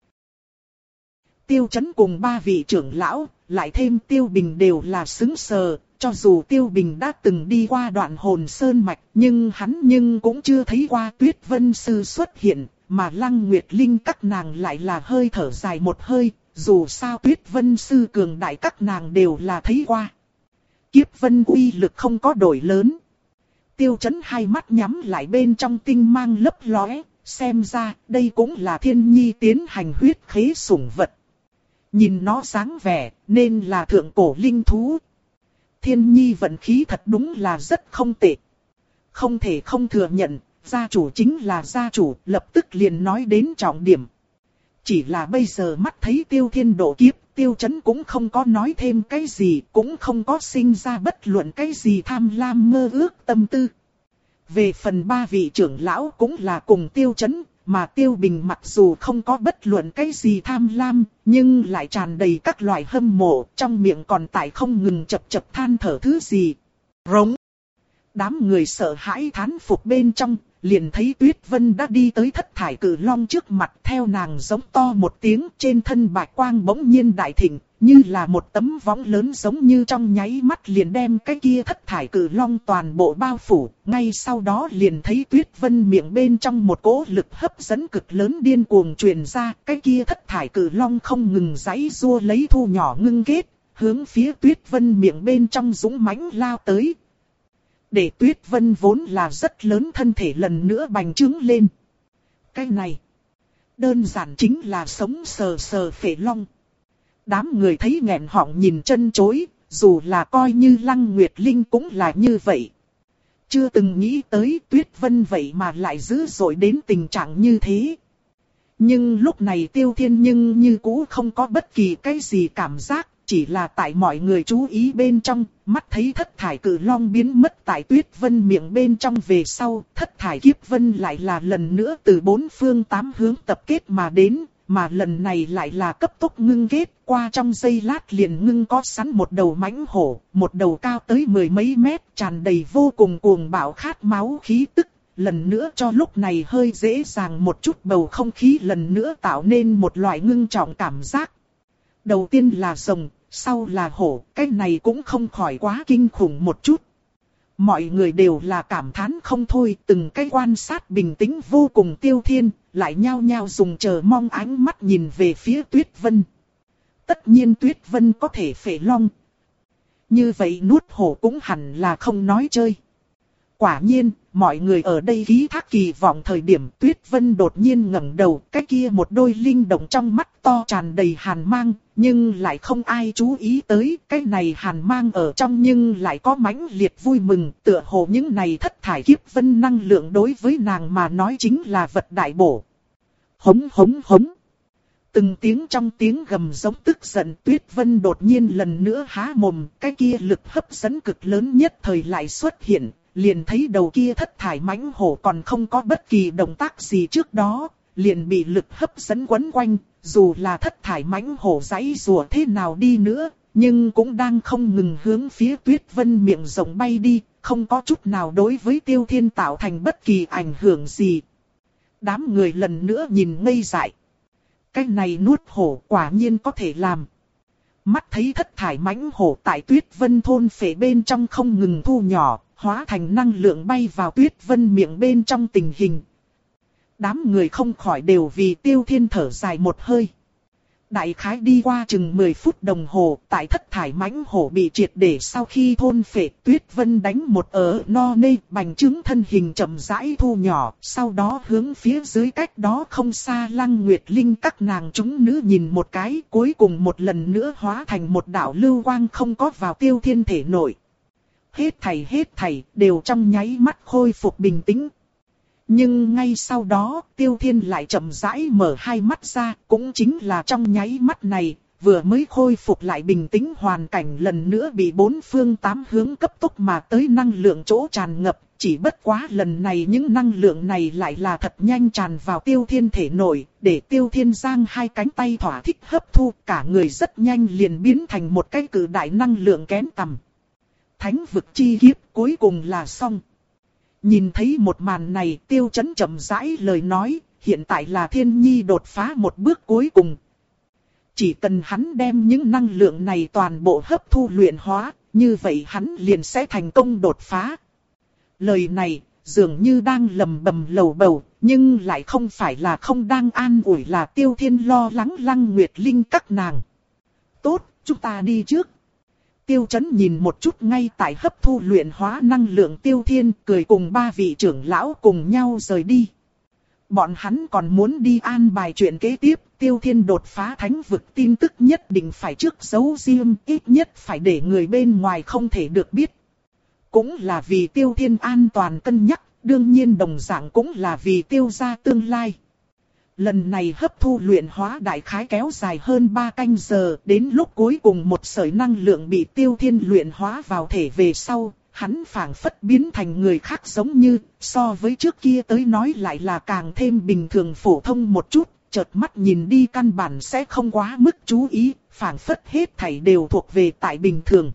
Tiêu Chấn cùng ba vị trưởng lão, lại thêm Tiêu Bình đều là sững sờ. Cho dù Tiêu Bình đã từng đi qua đoạn hồn sơn mạch, nhưng hắn nhưng cũng chưa thấy qua Tuyết Vân Sư xuất hiện, mà Lăng Nguyệt Linh các nàng lại là hơi thở dài một hơi, dù sao Tuyết Vân Sư cường đại các nàng đều là thấy qua. Kiếp vân uy lực không có đổi lớn. Tiêu Chấn hai mắt nhắm lại bên trong tinh mang lấp lóe, xem ra đây cũng là Thiên Nhi tiến hành huyết khế sủng vật. Nhìn nó sáng vẻ, nên là thượng cổ linh thú. Thiên Nhi vận khí thật đúng là rất không tệ. Không thể không thừa nhận, gia chủ chính là gia chủ, lập tức liền nói đến trọng điểm. Chỉ là bây giờ mắt thấy Tiêu Thiên độ kiếp, Tiêu Chấn cũng không có nói thêm cái gì, cũng không có sinh ra bất luận cái gì tham lam mơ ước tâm tư. Về phần ba vị trưởng lão cũng là cùng Tiêu Chấn, mà Tiêu Bình mặc dù không có bất luận cái gì tham lam, nhưng lại tràn đầy các loại hâm mộ, trong miệng còn tại không ngừng chập chập than thở thứ gì. Rống. Đám người sợ hãi thán phục bên trong, liền thấy Tuyết Vân đã đi tới thất thải cử long trước mặt, theo nàng giống to một tiếng, trên thân bạch quang bỗng nhiên đại thịnh, như là một tấm võng lớn giống như trong nháy mắt liền đem cái kia thất thải cử long toàn bộ bao phủ, ngay sau đó liền thấy Tuyết Vân miệng bên trong một cỗ lực hấp dẫn cực lớn điên cuồng truyền ra, cái kia thất thải cử long không ngừng giãy giụa lấy thu nhỏ ngưng kết, hướng phía Tuyết Vân miệng bên trong dũng mãnh lao tới. Để Tuyết Vân vốn là rất lớn thân thể lần nữa bành trướng lên. Cái này, đơn giản chính là sống sờ sờ phệ long. Đám người thấy nghẹn họng nhìn chân chối, dù là coi như Lăng Nguyệt Linh cũng là như vậy. Chưa từng nghĩ tới Tuyết Vân vậy mà lại dữ dội đến tình trạng như thế. Nhưng lúc này Tiêu Thiên nhưng như cũ không có bất kỳ cái gì cảm giác. Chỉ là tại mọi người chú ý bên trong, mắt thấy thất thải cử long biến mất tại Tuyết Vân miệng bên trong về sau, thất thải kiếp vân lại là lần nữa từ bốn phương tám hướng tập kết mà đến, mà lần này lại là cấp tốc ngưng kết, qua trong giây lát liền ngưng có sẵn một đầu mãnh hổ, một đầu cao tới mười mấy mét, tràn đầy vô cùng cuồng bạo khát máu khí tức, lần nữa cho lúc này hơi dễ dàng một chút bầu không khí lần nữa tạo nên một loại ngưng trọng cảm giác. Đầu tiên là rồng, sau là hổ, cái này cũng không khỏi quá kinh khủng một chút. Mọi người đều là cảm thán không thôi, từng cái quan sát bình tĩnh vô cùng Tiêu Thiên, lại nhao nhao dùng chờ mong ánh mắt nhìn về phía Tuyết Vân. Tất nhiên Tuyết Vân có thể phệ long. Như vậy nuốt hổ cũng hẳn là không nói chơi. Quả nhiên, mọi người ở đây ký thác kỳ vọng thời điểm Tuyết Vân đột nhiên ngẩng đầu, cái kia một đôi linh động trong mắt to tràn đầy hàn mang, nhưng lại không ai chú ý tới, cái này hàn mang ở trong nhưng lại có mãnh liệt vui mừng, tựa hồ những này thất thải kiếp vân năng lượng đối với nàng mà nói chính là vật đại bổ. Hống hống hống. Từng tiếng trong tiếng gầm giống tức giận Tuyết Vân đột nhiên lần nữa há mồm, cái kia lực hấp dẫn cực lớn nhất thời lại xuất hiện. Liền thấy đầu kia thất thải mãnh hổ còn không có bất kỳ động tác gì trước đó, liền bị lực hấp dẫn quấn quanh, dù là thất thải mãnh hổ giãy giụa thế nào đi nữa, nhưng cũng đang không ngừng hướng phía Tuyết Vân miệng rộng bay đi, không có chút nào đối với Tiêu Thiên tạo thành bất kỳ ảnh hưởng gì. Đám người lần nữa nhìn ngây dại. Cái này nuốt hổ quả nhiên có thể làm. Mắt thấy thất thải mãnh hổ tại Tuyết Vân thôn phệ bên trong không ngừng thu nhỏ, hóa thành năng lượng bay vào Tuyết Vân miệng bên trong tình hình. Đám người không khỏi đều vì Tiêu Thiên thở dài một hơi. Đại khái đi qua chừng mười phút đồng hồ, tại thất thải mãnh hổ bị triệt để sau khi thôn phệ, Tuyết Vân đánh một ở no nê, bành trướng thân hình chậm rãi thu nhỏ, sau đó hướng phía dưới cách đó không xa Lăng Nguyệt Linh các nàng chúng nữ nhìn một cái, cuối cùng một lần nữa hóa thành một đạo lưu quang không có vào Tiêu Thiên thể nội. Hết thảy hết thảy đều trong nháy mắt khôi phục bình tĩnh. Nhưng ngay sau đó, Tiêu Thiên lại chậm rãi mở hai mắt ra, cũng chính là trong nháy mắt này, vừa mới khôi phục lại bình tĩnh hoàn cảnh lần nữa bị bốn phương tám hướng cấp tốc mà tới năng lượng chỗ tràn ngập, chỉ bất quá lần này những năng lượng này lại là thật nhanh tràn vào Tiêu Thiên thể nội, để Tiêu Thiên giang hai cánh tay thỏa thích hấp thu, cả người rất nhanh liền biến thành một cái cự đại năng lượng kén tầm. Thánh vực chi kiếp cuối cùng là xong. Nhìn thấy một màn này, Tiêu Chấn chậm rãi lời nói, hiện tại là Thiên Nhi đột phá một bước cuối cùng. Chỉ cần hắn đem những năng lượng này toàn bộ hấp thu luyện hóa, như vậy hắn liền sẽ thành công đột phá. Lời này, dường như đang lầm bầm lầu bầu, nhưng lại không phải là không đang an ủi là Tiêu Thiên lo lắng Lăng Nguyệt Linh các nàng. Tốt, chúng ta đi trước. Tiêu Chấn nhìn một chút ngay tại hấp thu luyện hóa năng lượng Tiêu Thiên, cười cùng ba vị trưởng lão cùng nhau rời đi. Bọn hắn còn muốn đi an bài chuyện kế tiếp, Tiêu Thiên đột phá thánh vực tin tức nhất định phải trước giấu riêng, ít nhất phải để người bên ngoài không thể được biết. Cũng là vì Tiêu Thiên an toàn cân nhắc, đương nhiên đồng dạng cũng là vì Tiêu gia tương lai. Lần này hấp thu luyện hóa đại khái kéo dài hơn ba canh giờ, đến lúc cuối cùng một sợi năng lượng bị Tiêu Thiên luyện hóa vào thể về sau, hắn phảng phất biến thành người khác giống như, so với trước kia tới nói lại là càng thêm bình thường phổ thông một chút, chợt mắt nhìn đi căn bản sẽ không quá mức chú ý, phảng phất hết thảy đều thuộc về tại bình thường.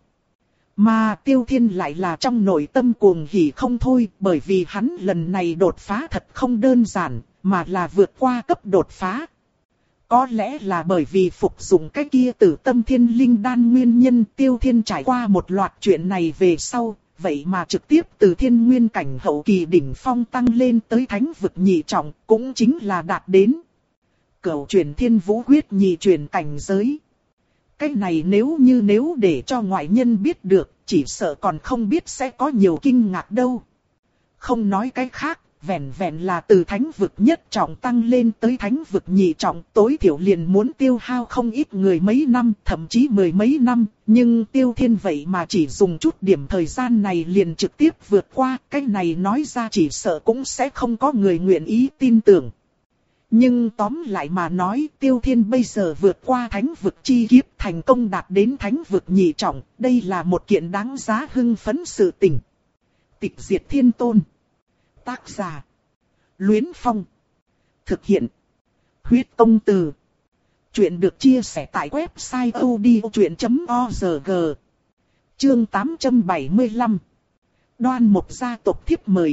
Mà Tiêu Thiên lại là trong nội tâm cuồng hỉ không thôi, bởi vì hắn lần này đột phá thật không đơn giản, mà là vượt qua cấp đột phá. Có lẽ là bởi vì phục dụng cái kia Tử Tâm Thiên Linh đan nguyên nhân, Tiêu Thiên trải qua một loạt chuyện này về sau, vậy mà trực tiếp từ thiên nguyên cảnh hậu kỳ đỉnh phong tăng lên tới thánh vực nhị trọng, cũng chính là đạt đến Cửu Truyền Thiên Vũ Quyết nhị truyền cảnh giới. Cái này nếu như nếu để cho ngoại nhân biết được, chỉ sợ còn không biết sẽ có nhiều kinh ngạc đâu. Không nói cái khác, vẹn vẹn là từ thánh vực nhất trọng tăng lên tới thánh vực nhị trọng, tối thiểu liền muốn tiêu hao không ít người mấy năm, thậm chí mười mấy năm, nhưng Tiêu Thiên vậy mà chỉ dùng chút điểm thời gian này liền trực tiếp vượt qua, cái này nói ra chỉ sợ cũng sẽ không có người nguyện ý tin tưởng. Nhưng tóm lại mà nói, Tiêu Thiên bây giờ vượt qua thánh vực chi kiếp, thành công đạt đến thánh vực nhị trọng, đây là một kiện đáng giá hưng phấn sự tình. Tịch Diệt Thiên Tôn. Tác giả: Luyến Phong. Thực hiện: Huyết Tông Từ. Chuyện được chia sẻ tại website odchuyện chấm org. Chương tám trăm bảy mươi lăm. Đoan Mục gia tộc thiếp mời.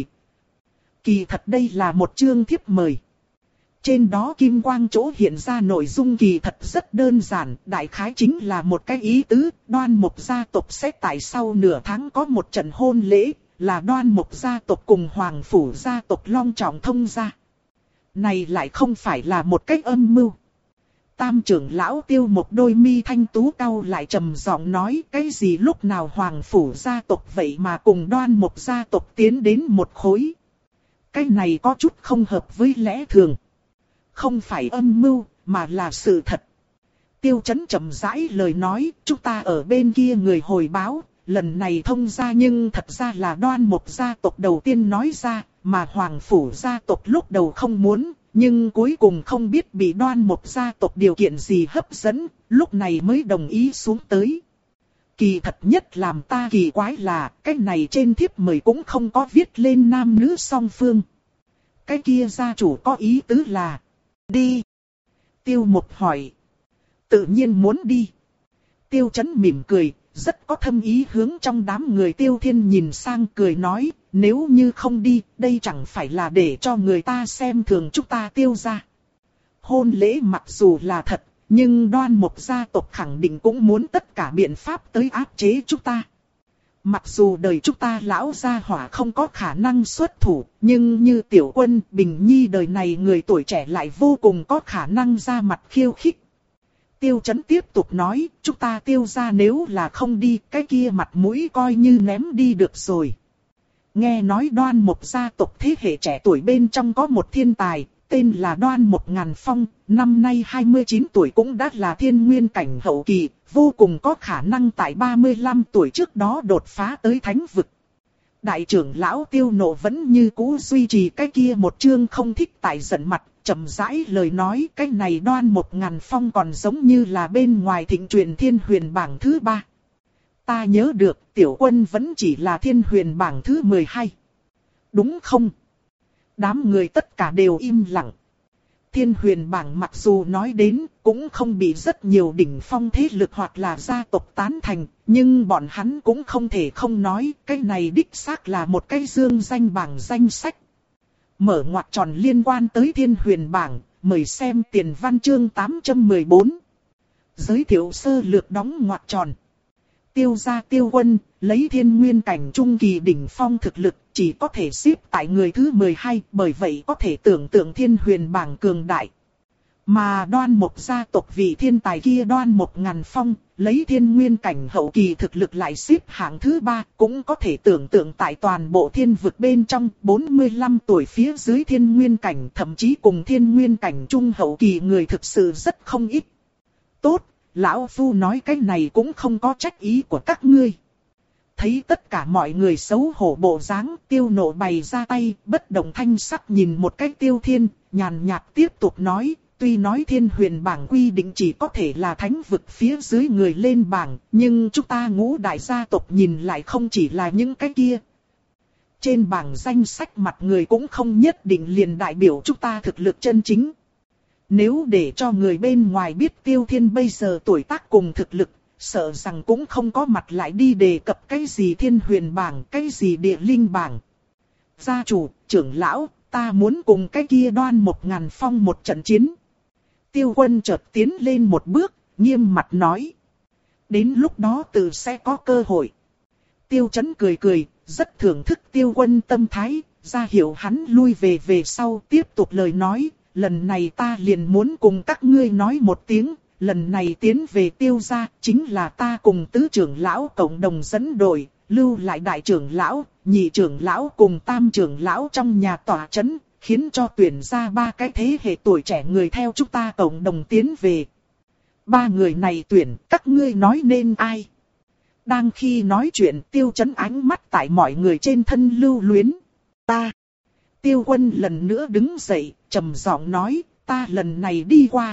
Kỳ thật đây là một chương thiếp mời. Trên đó kim quang chỗ hiện ra nội dung kỳ thật rất đơn giản, đại khái chính là một cái ý tứ, Đoan Mục gia tộc sẽ tại sau nửa tháng có một trận hôn lễ, là Đoan Mục gia tộc cùng Hoàng Phủ gia tộc long trọng thông gia. Này lại không phải là một cách âm mưu. Tam trưởng lão Tiêu Mục đôi mi thanh tú cau lại trầm giọng nói, cái gì lúc nào Hoàng Phủ gia tộc vậy mà cùng Đoan Mục gia tộc tiến đến một khối. Cái này có chút không hợp với lẽ thường. Không phải âm mưu, mà là sự thật. Tiêu Chấn chậm rãi lời nói, chúng ta ở bên kia người hồi báo, lần này thông gia nhưng thật ra là Đoan Mục gia tộc đầu tiên nói ra, mà Hoàng Phủ gia tộc lúc đầu không muốn, nhưng cuối cùng không biết bị Đoan Mục gia tộc điều kiện gì hấp dẫn, lúc này mới đồng ý xuống tới. Kỳ thật nhất làm ta kỳ quái là, cái này trên thiếp mời cũng không có viết lên nam nữ song phương. Cái kia gia chủ có ý tứ là đi. Tiêu Mục hỏi. Tự nhiên muốn đi. Tiêu Chấn mỉm cười, rất có thâm ý hướng trong đám người Tiêu Thiên nhìn sang cười nói, nếu như không đi, đây chẳng phải là để cho người ta xem thường chúng ta Tiêu gia. Hôn lễ mặc dù là thật, nhưng Đoan Mục gia tộc khẳng định cũng muốn tất cả biện pháp tới áp chế chúng ta. Mặc dù đời chúng ta lão gia hỏa không có khả năng xuất thủ, nhưng như Tiểu Quân, Bình Nhi đời này người tuổi trẻ lại vô cùng có khả năng ra mặt khiêu khích. Tiêu Chấn tiếp tục nói, chúng ta Tiêu gia nếu là không đi, cái kia mặt mũi coi như ném đi được rồi. Nghe nói Đoan Mục gia tộc thế hệ trẻ tuổi bên trong có một thiên tài, tên là Đoan Mục Ngàn Phong, năm nay hai mươi chín tuổi cũng đã là thiên nguyên cảnh hậu kỳ, vô cùng có khả năng tại ba mươi lăm tuổi trước đó đột phá tới thánh vực. Đại trưởng lão Tiêu Nộ vẫn như cũ duy trì cái kia một chương không thích tại giận mặt, chậm rãi lời nói cái này Đoan Mục Ngàn Phong còn giống như là bên ngoài thịnh truyền thiên huyền bảng thứ ba. Ta nhớ được tiểu quân vẫn chỉ là thiên huyền bảng thứ mười hai. Đúng không? Đám người tất cả đều im lặng. Thiên huyền bảng mặc dù nói đến cũng không bị rất nhiều đỉnh phong thế lực hoặc là gia tộc tán thành, nhưng bọn hắn cũng không thể không nói cái này đích xác là một cái dương danh bảng danh sách. Mở ngoặc tròn liên quan tới thiên huyền bảng, mời xem tiền văn chương tám trăm mười bốn. Giới thiệu sơ lược đóng ngoặc tròn. Tiêu gia Tiêu Quân, lấy thiên nguyên cảnh trung kỳ đỉnh phong thực lực, chỉ có thể xếp tại người thứ mười hai, bởi vậy có thể tưởng tượng thiên huyền bảng cường đại. Mà Đoan Mục gia tộc vị thiên tài kia Đoan Mục Ngàn Phong, lấy thiên nguyên cảnh hậu kỳ thực lực lại xếp hạng thứ ba, cũng có thể tưởng tượng tại toàn bộ thiên vực bên trong, bốn mươi lăm tuổi phía dưới thiên nguyên cảnh, thậm chí cùng thiên nguyên cảnh trung hậu kỳ người thực sự rất không ít. Tốt, lão phu nói cái này cũng không có trách ý của các ngươi. Thấy tất cả mọi người xấu hổ bộ dáng, Tiêu Nộ bày ra tay, bất động thanh sắc nhìn một cách Tiêu Thiên, nhàn nhạt tiếp tục nói, tuy nói thiên huyền bảng quy định chỉ có thể là thánh vực phía dưới người lên bảng, nhưng chúng ta ngũ đại gia tộc nhìn lại không chỉ là những cái kia. Trên bảng danh sách mặt người cũng không nhất định liền đại biểu chúng ta thực lực chân chính. Nếu để cho người bên ngoài biết Tiêu Thiên bây giờ tuổi tác cùng thực lực, sợ rằng cũng không có mặt lại đi đề cập cái gì thiên huyền bảng, cái gì địa linh bảng. Gia chủ, trưởng lão, ta muốn cùng cái kia Đoan Mục Ngàn Phong một trận chiến. Tiêu Quân chợt tiến lên một bước, nghiêm mặt nói. Đến lúc đó tự sẽ có cơ hội. Tiêu Chấn cười cười, rất thưởng thức Tiêu Quân tâm thái, ra hiệu hắn lui về về sau, tiếp tục lời nói. Lần này ta liền muốn cùng các ngươi nói một tiếng, lần này tiến về Tiêu gia chính là ta cùng tứ trưởng lão cộng đồng dẫn đội, lưu lại đại trưởng lão, nhị trưởng lão cùng tam trưởng lão trong nhà tòa trấn, khiến cho tuyển ra ba cái thế hệ tuổi trẻ người theo chúng ta cộng đồng tiến về. Ba người này tuyển, các ngươi nói nên ai? Đang khi nói chuyện Tiêu Chấn ánh mắt tại mọi người trên thân lưu luyến. Ta. Tiêu Quân lần nữa đứng dậy, trầm giọng nói, ta lần này đi qua.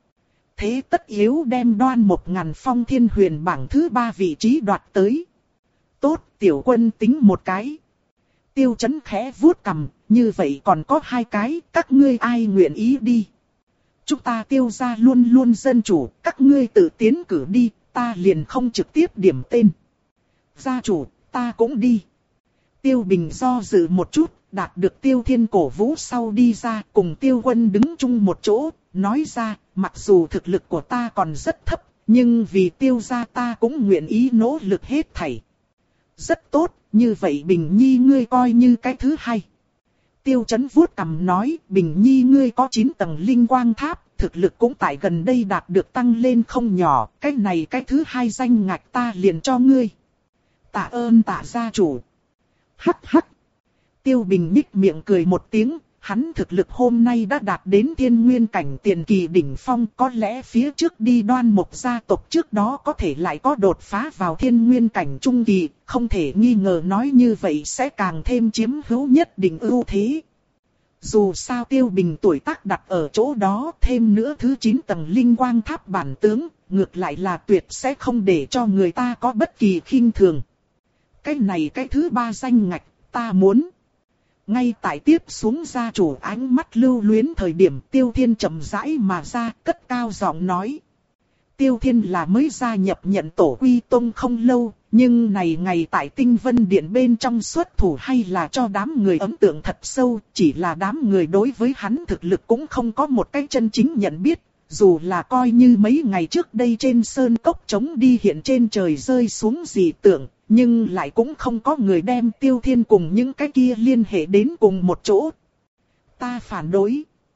Thế tất yếu đem Đoan Mục Ngàn Phong thiên huyền bảng thứ ba vị trí đoạt tới. Tốt, Tiểu Quân tính một cái. Tiêu Chấn khẽ vuốt cằm, như vậy còn có hai cái, các ngươi ai nguyện ý đi. Chúng ta Tiêu gia luôn luôn dân chủ, các ngươi tự tiến cử đi, ta liền không trực tiếp điểm tên. Gia chủ, ta cũng đi. Tiêu Bình do dự một chút, đạt được Tiêu Thiên cổ vũ sau đi ra, cùng Tiêu Quân đứng chung một chỗ, nói ra, mặc dù thực lực của ta còn rất thấp, nhưng vì Tiêu gia ta cũng nguyện ý nỗ lực hết thảy. Rất tốt, như vậy Bình Nhi ngươi coi như cái thứ hai. Tiêu Chấn vuốt cằm nói, Bình Nhi ngươi có chín tầng linh quang tháp, thực lực cũng tại gần đây đạt được tăng lên không nhỏ, cái này cái thứ hai danh ngạch ta liền cho ngươi. Tạ ơn tạ gia chủ. Hắc hắc. Tiêu Bình nhích miệng cười một tiếng, hắn thực lực hôm nay đã đạt đến thiên nguyên cảnh tiền kỳ đỉnh phong, có lẽ phía trước đi Đoan Mục gia tộc trước đó có thể lại có đột phá vào thiên nguyên cảnh trung kỳ, không thể nghi ngờ nói như vậy sẽ càng thêm chiếm hữu nhất định ưu thế. Dù sao Tiêu Bình tuổi tác đặt ở chỗ đó, thêm nữa thứ chín tầng linh quang tháp bản tướng, ngược lại là tuyệt sẽ không để cho người ta có bất kỳ khinh thường. Cái này cái thứ ba danh ngạch, ta muốn. Ngay tại tiếp xuống gia chủ ánh mắt lưu luyến thời điểm Tiêu Thiên chậm rãi mà ra, cất cao giọng nói. Tiêu Thiên là mới gia nhập nhận tổ quy tông không lâu, nhưng này ngày tại Tinh Vân Điện bên trong xuất thủ hay là cho đám người ấn tượng thật sâu, chỉ là đám người đối với hắn thực lực cũng không có một cái chân chính nhận biết, dù là coi như mấy ngày trước đây trên sơn cốc trống đi hiện trên trời rơi xuống dị tượng, nhưng lại cũng không có người đem Tiêu Thiên cùng những cái kia liên hệ đến cùng một chỗ. Ta phản đối.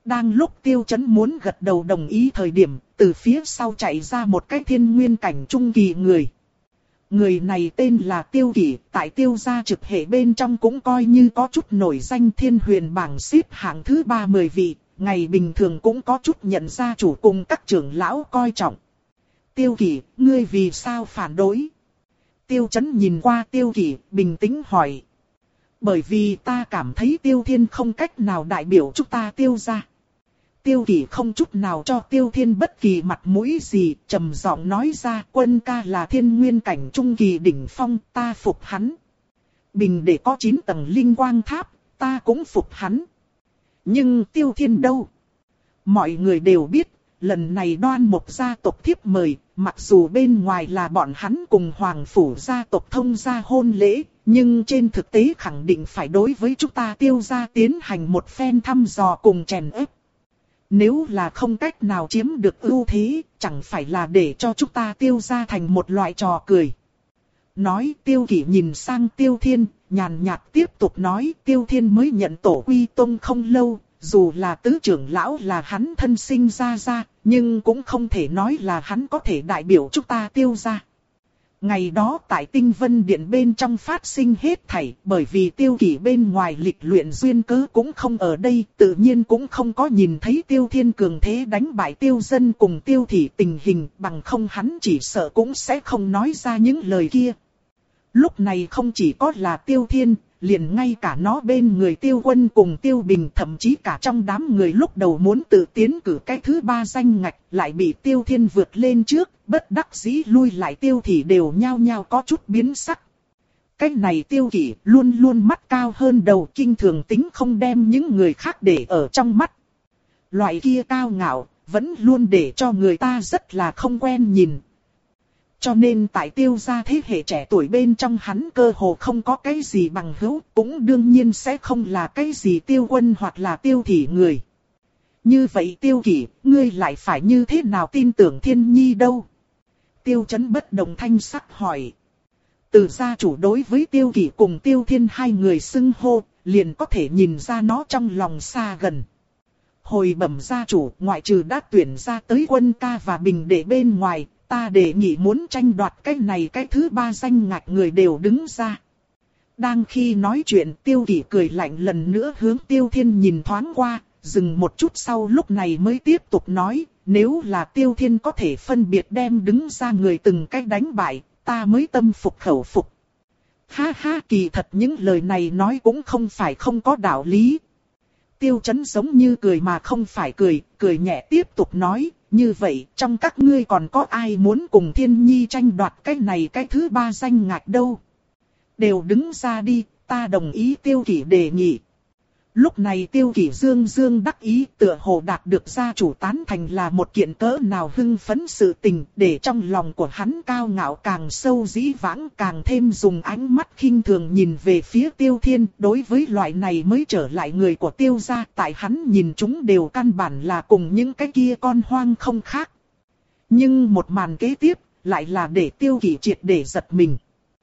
Đang lúc Tiêu Chấn muốn gật đầu đồng ý thời điểm, từ phía sau chạy ra một cái thiên nguyên cảnh trung kỳ người. Người này tên là Tiêu Kỷ, tại Tiêu gia trực hệ bên trong cũng coi như có chút nổi danh, thiên huyền bảng xếp hạng thứ ba mươi vị, ngày bình thường cũng có chút nhận gia chủ cùng các trưởng lão coi trọng. Tiêu Kỷ, ngươi vì sao phản đối? Tiêu Chấn nhìn qua Tiêu Kỷ, bình tĩnh hỏi. Bởi vì ta cảm thấy Tiêu Thiên không cách nào đại biểu chúng ta Tiêu gia. Tiêu Kỷ không chút nào cho Tiêu Thiên bất kỳ mặt mũi gì, trầm giọng nói ra, Quân ca là thiên nguyên cảnh trung kỳ đỉnh phong, ta phục hắn. Bình để có chín tầng linh quang tháp, ta cũng phục hắn. Nhưng Tiêu Thiên đâu? Mọi người đều biết, lần này Đoan Mộc gia tộc thiếp mời, mặc dù bên ngoài là bọn hắn cùng Hoàng Phủ gia tộc thông gia hôn lễ, nhưng trên thực tế khẳng định phải đối với chúng ta Tiêu gia tiến hành một phen thăm dò cùng chèn ép. Nếu là không cách nào chiếm được ưu thế, chẳng phải là để cho chúng ta Tiêu gia thành một loại trò cười. Nói Tiêu Kỷ nhìn sang Tiêu Thiên, nhàn nhạt tiếp tục nói, Tiêu Thiên mới nhận tổ quy tông không lâu, dù là tứ trưởng lão là hắn thân sinh ra ra, nhưng cũng không thể nói là hắn có thể đại biểu chúng ta Tiêu gia. Ngày đó tại Tinh Vân Điện bên trong phát sinh hết thảy, bởi vì Tiêu Kỷ bên ngoài lịch luyện duyên cớ cũng không ở đây, tự nhiên cũng không có nhìn thấy Tiêu Thiên cường thế đánh bại Tiêu Dân cùng Tiêu Thị tình hình, bằng không hắn chỉ sợ cũng sẽ không nói ra những lời kia. Lúc này không chỉ có là Tiêu Thiên, liền ngay cả nó bên người Tiêu Quân cùng Tiêu Bình, thậm chí cả trong đám người lúc đầu muốn tự tiến cử cái thứ ba danh ngạch, lại bị Tiêu Thiên vượt lên trước, bất đắc dĩ lui lại Tiêu Thị đều nhao nhao có chút biến sắc. Cái này Tiêu Kỷ luôn luôn mắt cao hơn đầu, kinh thường tính không đem những người khác để ở trong mắt. Loại kia cao ngạo, vẫn luôn để cho người ta rất là không quen nhìn. Cho nên tại Tiêu gia thế hệ trẻ tuổi bên trong hắn cơ hồ không có cái gì bằng hữu, cũng đương nhiên sẽ không là cái gì Tiêu Quân hoặc là Tiêu Thị người. Như vậy Tiêu Kỷ, ngươi lại phải như thế nào tin tưởng Thiên Nhi đâu? Tiêu Chấn bất động thanh sắc hỏi. Từ gia chủ đối với Tiêu Kỷ cùng Tiêu Thiên hai người xưng hô, liền có thể nhìn ra nó trong lòng xa gần. Hồi bẩm gia chủ, ngoại trừ đã tuyển ra tới Quân ca và Bình để bên ngoài, ta đề nghị muốn tranh đoạt cái này cái thứ ba danh ngạch người đều đứng ra. Đang khi nói chuyện, Tiêu Kỷ cười lạnh lần nữa hướng Tiêu Thiên nhìn thoáng qua, dừng một chút sau lúc này mới tiếp tục nói, nếu là Tiêu Thiên có thể phân biệt đem đứng ra người từng cách đánh bại, ta mới tâm phục khẩu phục. Ha ha, kỳ thật những lời này nói cũng không phải không có đạo lý. Tiêu Chấn giống như cười mà không phải cười, cười nhẹ tiếp tục nói, như vậy trong các ngươi còn có ai muốn cùng Thiên Nhi tranh đoạt cái này cái thứ ba danh ngạch đâu? Đều đứng ra đi, ta đồng ý Tiêu Kỷ đề nghị. Lúc này Tiêu Kỷ dương dương đắc ý, tựa hồ đạt được gia chủ tán thành là một kiện cỡ nào hưng phấn sự tình, để trong lòng của hắn cao ngạo càng sâu dĩ vãng, càng thêm dùng ánh mắt khinh thường nhìn về phía Tiêu Thiên. Đối với loại này mới trở lại người của Tiêu gia, tại hắn nhìn chúng đều căn bản là cùng những cái kia con hoang không khác. Nhưng một màn kế tiếp, lại là để Tiêu Kỷ triệt để giật mình.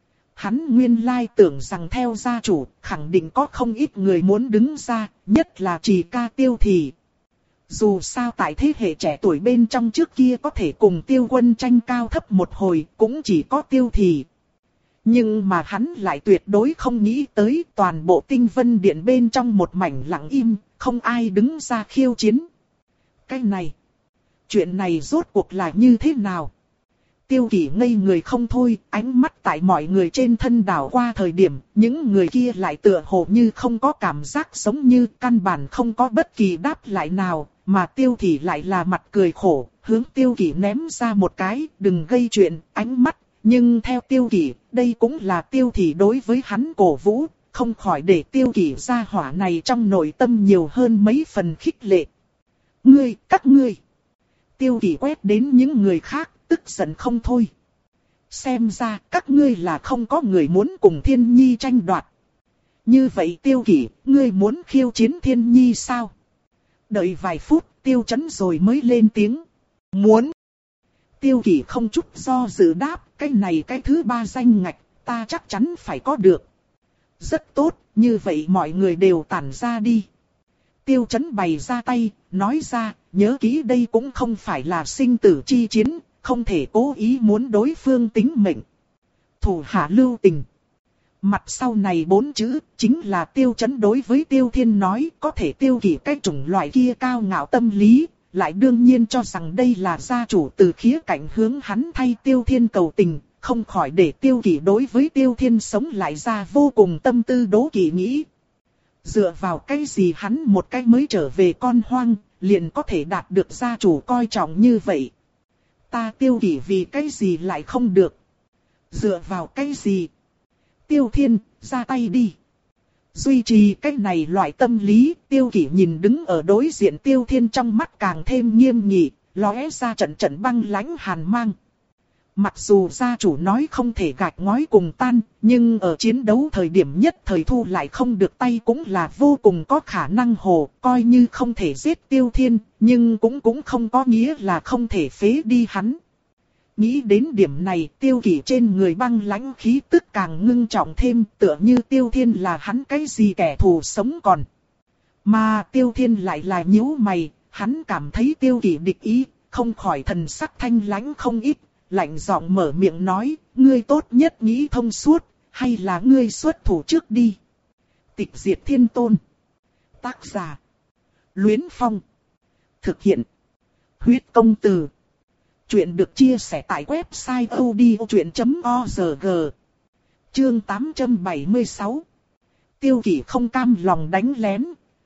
Hắn nguyên lai tưởng rằng theo gia chủ, khẳng định có không ít người muốn đứng ra, nhất là Trì ca Tiêu Thị. Dù sao tại thế hệ trẻ tuổi bên trong trước kia có thể cùng Tiêu Quân tranh cao thấp một hồi, cũng chỉ có Tiêu Thị. Nhưng mà hắn lại tuyệt đối không nghĩ tới toàn bộ Tinh Vân Điện bên trong một mảnh lặng im, không ai đứng ra khiêu chiến. Cái này, chuyện này rốt cuộc là như thế nào? Tiêu Kỷ ngây người không thôi, ánh mắt tại mọi người trên thân đảo qua thời điểm, những người kia lại tựa hồ như không có cảm giác giống như căn bản không có bất kỳ đáp lại nào, mà Tiêu Thị lại là mặt cười khổ, hướng Tiêu Kỷ ném ra một cái, đừng gây chuyện, ánh mắt, nhưng theo Tiêu Kỷ, đây cũng là Tiêu Thị đối với hắn cổ vũ, không khỏi để Tiêu Kỷ gia hỏa này trong nội tâm nhiều hơn mấy phần khích lệ. Ngươi, các ngươi. Tiêu Kỷ quét đến những người khác, tức giận không thôi. Xem ra các ngươi là không có người muốn cùng Thiên Nhi tranh đoạt. Như vậy Tiêu Kỷ, ngươi muốn khiêu chiến Thiên Nhi sao? Đợi vài phút, Tiêu Chấn rồi mới lên tiếng. Muốn. Tiêu Kỷ không chút do dự đáp, cái này cái thứ ba danh ngạch, ta chắc chắn phải có được. Rất tốt, như vậy mọi người đều tản ra đi. Tiêu Chấn bày ra tay, nói ra, nhớ kỹ đây cũng không phải là sinh tử chi chiến, không thể cố ý muốn đối phương tính mệnh. Thủ hạ lưu tình. Mặt sau này bốn chữ, chính là Tiêu Chấn đối với Tiêu Thiên nói, có thể Tiêu Kỷ cái chủng loại kia cao ngạo tâm lý, lại đương nhiên cho rằng đây là gia chủ từ khía cạnh hướng hắn thay Tiêu Thiên cầu tình, không khỏi để Tiêu Kỷ đối với Tiêu Thiên sống lại ra vô cùng tâm tư đố kỵ nghĩ. Dựa vào cái gì hắn một cái mới trở về con hoang, liền có thể đạt được gia chủ coi trọng như vậy. Ta Tiêu Kỷ vì cái gì lại không được? Dựa vào cái gì? Tiêu Thiên, ra tay đi. Duy trì cái này loại tâm lý, Tiêu Kỷ nhìn đứng ở đối diện Tiêu Thiên trong mắt càng thêm nghiêm nghị, lóe ra trận trận băng lãnh hàn mang. Mặc dù gia chủ nói không thể gạch ngói cùng tan, nhưng ở chiến đấu thời điểm nhất thời thu lại không được tay cũng là vô cùng có khả năng hồ, coi như không thể giết Tiêu Thiên, nhưng cũng cũng không có nghĩa là không thể phế đi hắn. Nghĩ đến điểm này, Tiêu Kỷ trên người băng lãnh khí tức càng ngưng trọng thêm, tựa như Tiêu Thiên là hắn cái gì kẻ thù sống còn. Mà Tiêu Thiên lại là nhíu mày, hắn cảm thấy Tiêu Kỷ địch ý, không khỏi thần sắc thanh lãnh không ít, lạnh giọng mở miệng nói, ngươi tốt nhất nghĩ thông suốt, hay là ngươi xuất thủ trước đi. Tịch diệt thiên tôn. Tác giả. Luyến Phong. Thực hiện. Huyết công từ. Chuyện được chia sẻ tại website odchuyện chấm org. Chương tám trăm bảy mươi sáu. Tiêu Kỷ không cam lòng đánh lén.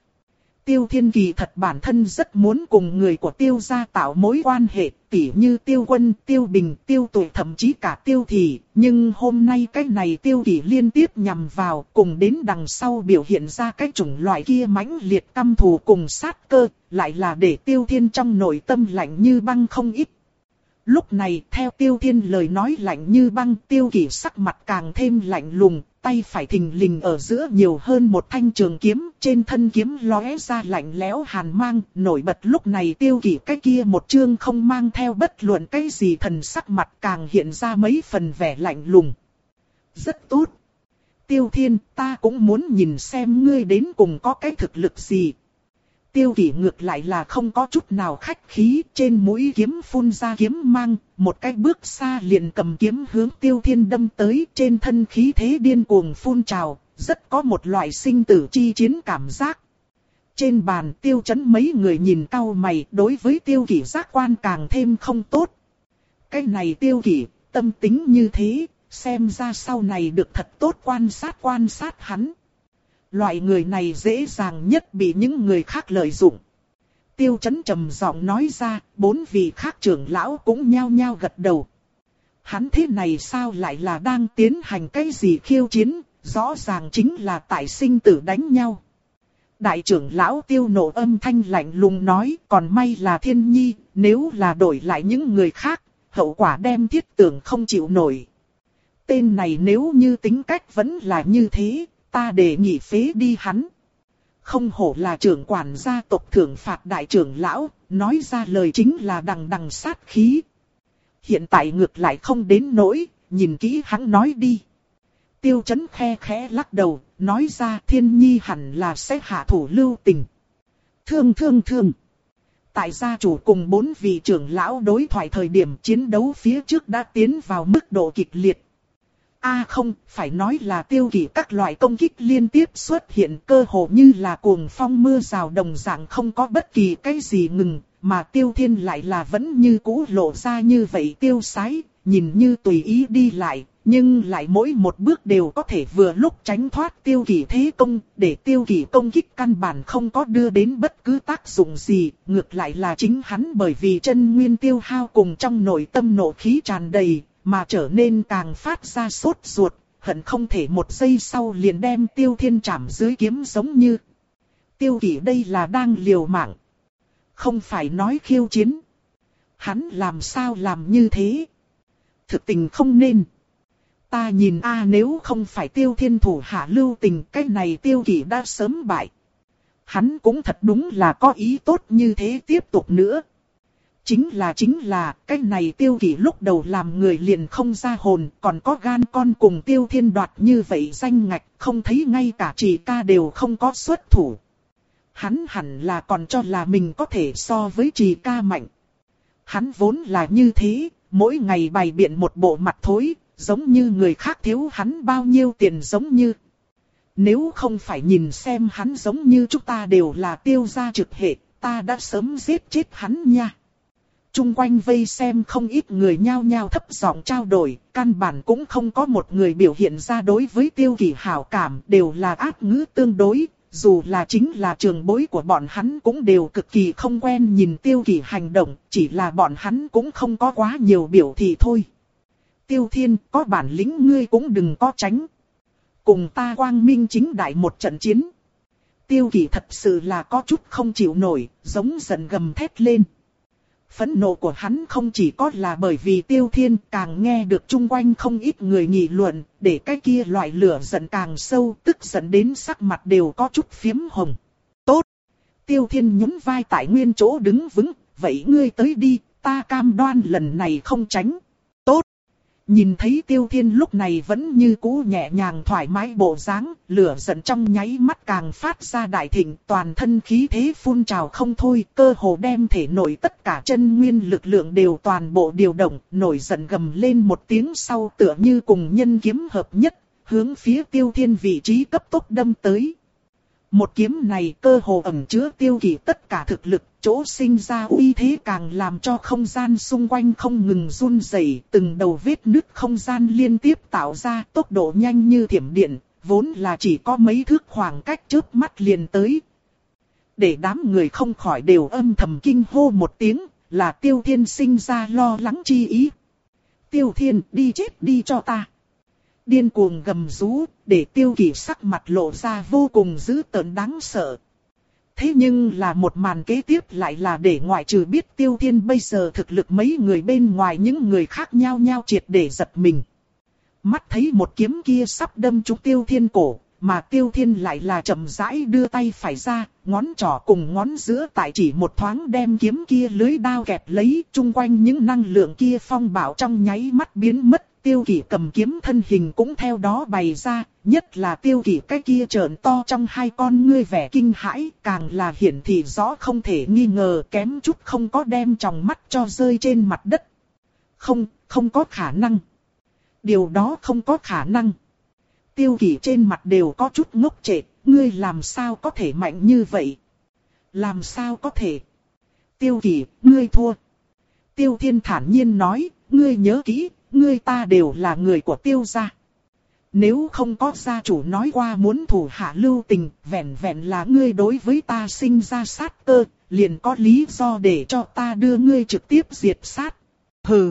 Tiêu Thiên kỳ thật bản thân rất muốn cùng người của Tiêu gia tạo mối quan hệ, tỉ như Tiêu Quân, Tiêu Bình, Tiêu Tuổi thậm chí cả Tiêu Thị, nhưng hôm nay cái này Tiêu Kỷ liên tiếp nhằm vào, cùng đến đằng sau biểu hiện ra cái chủng loại kia mãnh liệt căm thù cùng sát cơ, lại là để Tiêu Thiên trong nội tâm lạnh như băng không ít. Lúc này, theo Tiêu Thiên lời nói lạnh như băng, Tiêu Kỷ sắc mặt càng thêm lạnh lùng, tay phải thình lình ở giữa nhiều hơn một thanh trường kiếm, trên thân kiếm lóe ra lạnh lẽo hàn mang, nổi bật lúc này Tiêu Kỷ cái kia một chương không mang theo bất luận cái gì thần sắc mặt càng hiện ra mấy phần vẻ lạnh lùng. Rất tốt. Tiêu Thiên, ta cũng muốn nhìn xem ngươi đến cùng có cái thực lực gì. Tiêu Kỷ ngược lại là không có chút nào khách khí, trên mũi kiếm phun ra kiếm mang, một cái bước xa liền cầm kiếm hướng Tiêu Thiên đâm tới, trên thân khí thế điên cuồng phun trào, rất có một loại sinh tử chi chiến cảm giác. Trên bàn Tiêu Chấn mấy người nhìn cau mày, đối với Tiêu Kỷ giác quan càng thêm không tốt. Cái này Tiêu Kỷ, tâm tính như thế, xem ra sau này được thật tốt quan sát quan sát hắn. Loại người này dễ dàng nhất bị những người khác lợi dụng. Tiêu Chấn trầm giọng nói ra, bốn vị khác trưởng lão cũng nhao nhao gật đầu. Hắn thế này sao lại là đang tiến hành cái gì khiêu chiến, rõ ràng chính là tại sinh tử đánh nhau. Đại trưởng lão Tiêu nộ âm thanh lạnh lùng nói, còn may là Thiên Nhi, nếu là đổi lại những người khác, hậu quả đem Thiết Tưởng không chịu nổi. Tên này nếu như tính cách vẫn là như thế, ta đề nghị phế đi hắn. Không hổ là trưởng quản gia tộc thưởng phạt đại trưởng lão, nói ra lời chính là đằng đằng sát khí. Hiện tại ngược lại không đến nỗi, nhìn kỹ hắn nói đi. Tiêu Chấn khe khẽ lắc đầu, nói ra Thiên Nhi hẳn là sẽ hạ thủ lưu tình. Thương thương thương. Tại gia chủ cùng bốn vị trưởng lão đối thoại thời điểm chiến đấu phía trước đã tiến vào mức độ kịch liệt. A à không, phải nói là Tiêu Kỷ các loại công kích liên tiếp xuất hiện cơ hồ như là cuồng phong mưa rào đồng dạng không có bất kỳ cái gì ngừng, mà Tiêu Thiên lại là vẫn như cũ lộ ra như vậy tiêu sái, nhìn như tùy ý đi lại, nhưng lại mỗi một bước đều có thể vừa lúc tránh thoát Tiêu Kỷ thế công, để Tiêu Kỷ công kích căn bản không có đưa đến bất cứ tác dụng gì, ngược lại là chính hắn bởi vì chân nguyên tiêu hao cùng trong nội tâm nộ khí tràn đầy, mà trở nên càng phát ra sốt ruột, hận không thể một giây sau liền đem Tiêu Thiên chạm dưới kiếm giống như. Tiêu Kỷ đây là đang liều mạng, không phải nói khiêu chiến. Hắn làm sao làm như thế? Thực tình không nên. Ta nhìn a nếu không phải Tiêu Thiên thủ hạ lưu tình, cái này Tiêu Kỷ đã sớm bại. Hắn cũng thật đúng là có ý tốt như thế tiếp tục nữa. Chính là chính là, cái này Tiêu Kỷ lúc đầu làm người liền không ra hồn, còn có gan con cùng Tiêu Thiên đoạt như vậy danh ngạch, không thấy ngay cả chỉ ca đều không có xuất thủ. Hắn hẳn là còn cho là mình có thể so với Trì ca mạnh. Hắn vốn là như thế, mỗi ngày bày biện một bộ mặt thối, giống như người khác thiếu hắn bao nhiêu tiền giống như. Nếu không phải nhìn xem hắn giống như chúng ta đều là Tiêu gia trực hệ, ta đã sớm giết chết hắn nha. Trung quanh vây xem không ít người nhao nhao thấp giọng trao đổi, căn bản cũng không có một người biểu hiện ra đối với Tiêu Kỳ hảo cảm, đều là ác ngữ tương đối, dù là chính là trường bối của bọn hắn cũng đều cực kỳ không quen nhìn Tiêu Kỳ hành động, chỉ là bọn hắn cũng không có quá nhiều biểu thị thôi. Tiêu Thiên, có bản lĩnh ngươi cũng đừng có tránh. Cùng ta quang minh chính đại một trận chiến. Tiêu Kỳ thật sự là có chút không chịu nổi, giống giận gầm thét lên. Phẫn nộ của hắn không chỉ có là bởi vì Tiêu Thiên, càng nghe được chung quanh không ít người nghị luận, để cái kia loại lửa giận càng sâu, tức giận đến sắc mặt đều có chút phiếm hồng. Tốt! Tiêu Thiên nhún vai tại nguyên chỗ đứng vững, vậy ngươi tới đi, ta cam đoan lần này không tránh. Tốt! Nhìn thấy Tiêu Thiên lúc này vẫn như cũ nhẹ nhàng thoải mái bộ dáng, lửa giận trong nháy mắt càng phát ra đại thịnh, toàn thân khí thế phun trào không thôi, cơ hồ đem thể nội tất cả chân nguyên lực lượng đều toàn bộ điều động, nổi giận gầm lên một tiếng sau tựa như cùng nhân kiếm hợp nhất, hướng phía Tiêu Thiên vị trí cấp tốc đâm tới. Một kiếm này cơ hồ ẩn chứa Tiêu Kỳ tất cả thực lực, chỗ sinh ra uy thế càng làm cho không gian xung quanh không ngừng run rẩy, từng đầu vết nứt không gian liên tiếp tạo ra, tốc độ nhanh như thiểm điện, vốn là chỉ có mấy thước khoảng cách chớp mắt liền tới. Để đám người không khỏi đều âm thầm kinh hô một tiếng, là Tiêu Thiên sinh ra lo lắng chi ý. Tiêu Thiên, đi chết đi cho ta! Điên cuồng gầm rú, để Tiêu Kỳ sắc mặt lộ ra vô cùng dữ tợn đáng sợ. Thế nhưng là một màn kế tiếp lại là để ngoại trừ biết Tiêu Thiên bây giờ thực lực mấy người bên ngoài những người khác nhau nhau triệt để giật mình. Mắt thấy một kiếm kia sắp đâm trúng Tiêu Thiên cổ, mà Tiêu Thiên lại là chậm rãi đưa tay phải ra, ngón trỏ cùng ngón giữa tại chỉ một thoáng đem kiếm kia lưới đao kẹp lấy, chung quanh những năng lượng kia phong bạo trong nháy mắt biến mất. Tiêu Kỳ cầm kiếm thân hình cũng theo đó bày ra, nhất là Tiêu Kỳ cái kia trợn to trong hai con ngươi vẻ kinh hãi, càng là hiển thị rõ không thể nghi ngờ, kém chút không có đem tròng mắt cho rơi trên mặt đất. Không, không có khả năng. Điều đó không có khả năng. Tiêu Kỳ trên mặt đều có chút ngốc trệ, ngươi làm sao có thể mạnh như vậy? Làm sao có thể? Tiêu Kỳ, ngươi thua. Tiêu Thiên thản nhiên nói, ngươi nhớ kỹ. Ngươi ta đều là người của Tiêu gia. Nếu không có gia chủ nói qua muốn thủ hạ lưu tình, vẹn vẹn là ngươi đối với ta sinh ra sát cơ, liền có lý do để cho ta đưa ngươi trực tiếp diệt sát. Hừ.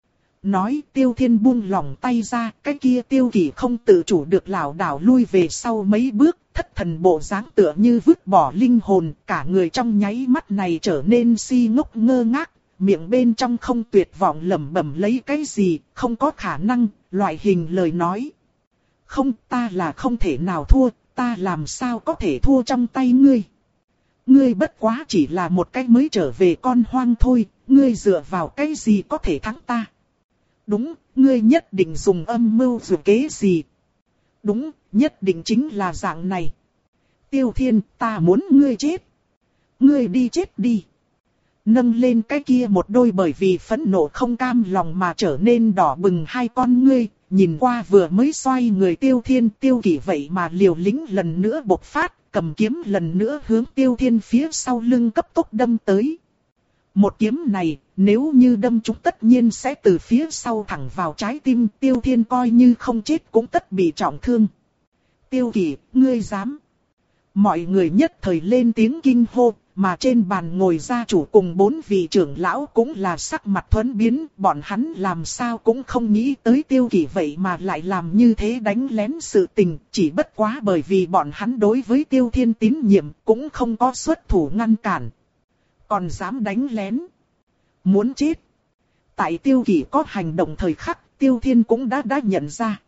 Nói Tiêu Thiên buông lỏng tay ra, cái kia Tiêu Kỳ không tự chủ được lảo đảo lui về sau mấy bước, thất thần bộ dáng tựa như vứt bỏ linh hồn, cả người trong nháy mắt này trở nên si ngốc ngơ ngác. Miệng bên trong không tuyệt vọng lẩm bẩm lấy cái gì, không có khả năng, loại hình lời nói. Không, ta là không thể nào thua, ta làm sao có thể thua trong tay ngươi. Ngươi bất quá chỉ là một cái mới trở về con hoang thôi, ngươi dựa vào cái gì có thể thắng ta. Đúng, ngươi nhất định dùng âm mưu dù kế gì. Đúng, nhất định chính là dạng này. Tiêu Thiên, ta muốn ngươi chết. Ngươi đi chết đi. Nâng lên cái kia một đôi bởi vì phẫn nộ không cam lòng mà trở nên đỏ bừng hai con ngươi, nhìn qua vừa mới xoay người Tiêu Thiên, Tiêu Kỳ vậy mà liều lĩnh lần nữa bộc phát, cầm kiếm lần nữa hướng Tiêu Thiên phía sau lưng cấp tốc đâm tới. Một kiếm này, nếu như đâm trúng tất nhiên sẽ từ phía sau thẳng vào trái tim, Tiêu Thiên coi như không chết cũng tất bị trọng thương. Tiêu Kỳ, ngươi dám? Mọi người nhất thời lên tiếng kinh hô. Mà trên bàn ngồi gia chủ cùng bốn vị trưởng lão cũng là sắc mặt thuẫn biến, bọn hắn làm sao cũng không nghĩ tới Tiêu Kỳ vậy mà lại làm như thế đánh lén sự tình, chỉ bất quá bởi vì bọn hắn đối với Tiêu Thiên tín nhiệm cũng không có xuất thủ ngăn cản. Còn dám đánh lén? Muốn chết? Tại Tiêu Kỳ có hành động thời khắc, Tiêu Thiên cũng đã đã nhận ra.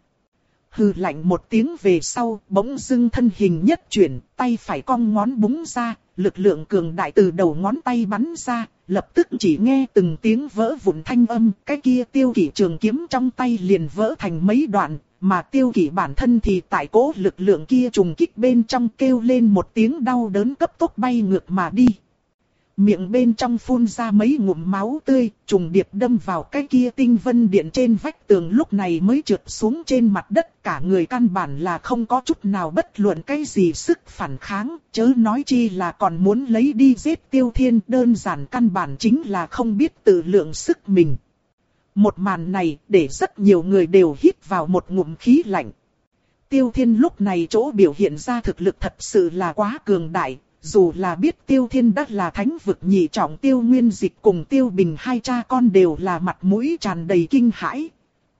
Hừ lạnh một tiếng về sau, bỗng dưng thân hình nhất chuyển, tay phải cong ngón búng ra. Lực lượng cường đại từ đầu ngón tay bắn ra, lập tức chỉ nghe từng tiếng vỡ vụn thanh âm, cái kia Tiêu Kỳ trường kiếm trong tay liền vỡ thành mấy đoạn, mà Tiêu Kỷ bản thân thì tại cố lực lượng kia trùng kích bên trong kêu lên một tiếng đau đớn cấp tốc bay ngược mà đi. Miệng bên trong phun ra mấy ngụm máu tươi, trùng điệp đâm vào cái kia tinh vân điện trên vách tường, lúc này mới trượt xuống trên mặt đất. Cả người căn bản là không có chút nào bất luận cái gì sức phản kháng, chớ nói chi là còn muốn lấy đi giết Tiêu Thiên, đơn giản căn bản chính là không biết tự lượng sức mình. Một màn này để rất nhiều người đều hít vào một ngụm khí lạnh. Tiêu Thiên lúc này chỗ biểu hiện ra thực lực thật sự là quá cường đại. Dù là biết Tiêu Thiên đã là thánh vực nhị trọng, Tiêu Nguyên Dịch cùng Tiêu Bình hai cha con đều là mặt mũi tràn đầy kinh hãi,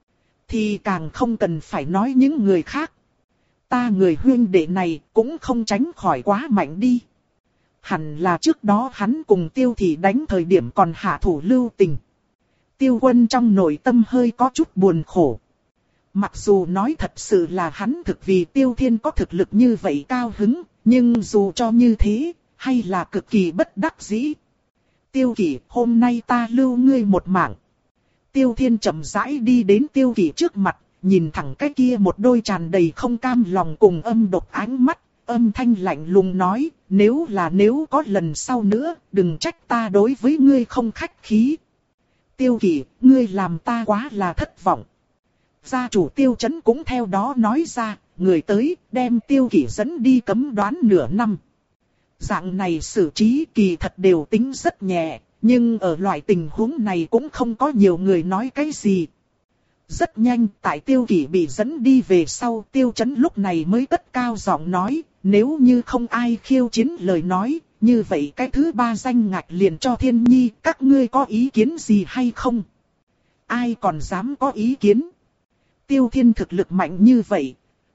thì càng không cần phải nói những người khác. Ta người huynh đệ này cũng không tránh khỏi quá mạnh đi. Hẳn là trước đó hắn cùng Tiêu Thị đánh thời điểm còn hạ thủ lưu tình. Tiêu Quân trong nội tâm hơi có chút buồn khổ. Mặc dù nói thật sự là hắn thực vì Tiêu Thiên có thực lực như vậy cao hứng, nhưng dù cho như thế, hay là cực kỳ bất đắc dĩ. Tiêu Kỷ, hôm nay ta lưu ngươi một mạng. Tiêu Thiên chậm rãi đi đến Tiêu Kỷ trước mặt, nhìn thẳng cái kia một đôi tràn đầy không cam lòng cùng âm độc ánh mắt, âm thanh lạnh lùng nói, nếu là nếu có lần sau nữa, đừng trách ta đối với ngươi không khách khí. Tiêu Kỷ, ngươi làm ta quá là thất vọng. Gia chủ Tiêu Chấn cũng theo đó nói ra, người tới, đem Tiêu Kỷ dẫn đi cấm đoán nửa năm. Dạng này xử trí kỳ thật đều tính rất nhẹ, nhưng ở loại tình huống này cũng không có nhiều người nói cái gì. Rất nhanh, tại Tiêu Kỷ bị dẫn đi về sau, Tiêu Chấn lúc này mới cất cao giọng nói, nếu như không ai khiêu chiến lời nói, như vậy cái thứ ba danh ngạch liền cho Thiên Nhi, các ngươi có ý kiến gì hay không? Ai còn dám có ý kiến? Tiêu Thiên thực lực mạnh như vậy.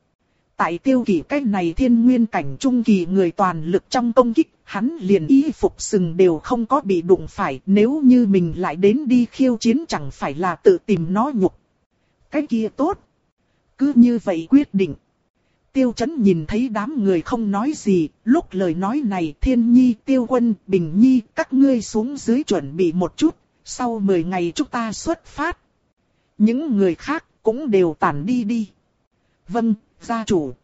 Tại Tiêu Kỷ cái này thiên nguyên cảnh trung kỳ người toàn lực trong công kích, hắn liền y phục sừng đều không có bị đụng phải, nếu như mình lại đến đi khiêu chiến chẳng phải là tự tìm nó nhục. Cái kia tốt. Cứ như vậy quyết định. Tiêu Chấn nhìn thấy đám người không nói gì, lúc lời nói này Thiên Nhi, Tiêu Quân, Bình Nhi, các ngươi xuống dưới chuẩn bị một chút, sau mười ngày chúng ta xuất phát. Những người khác cũng đều tản đi đi. Vâng, gia chủ.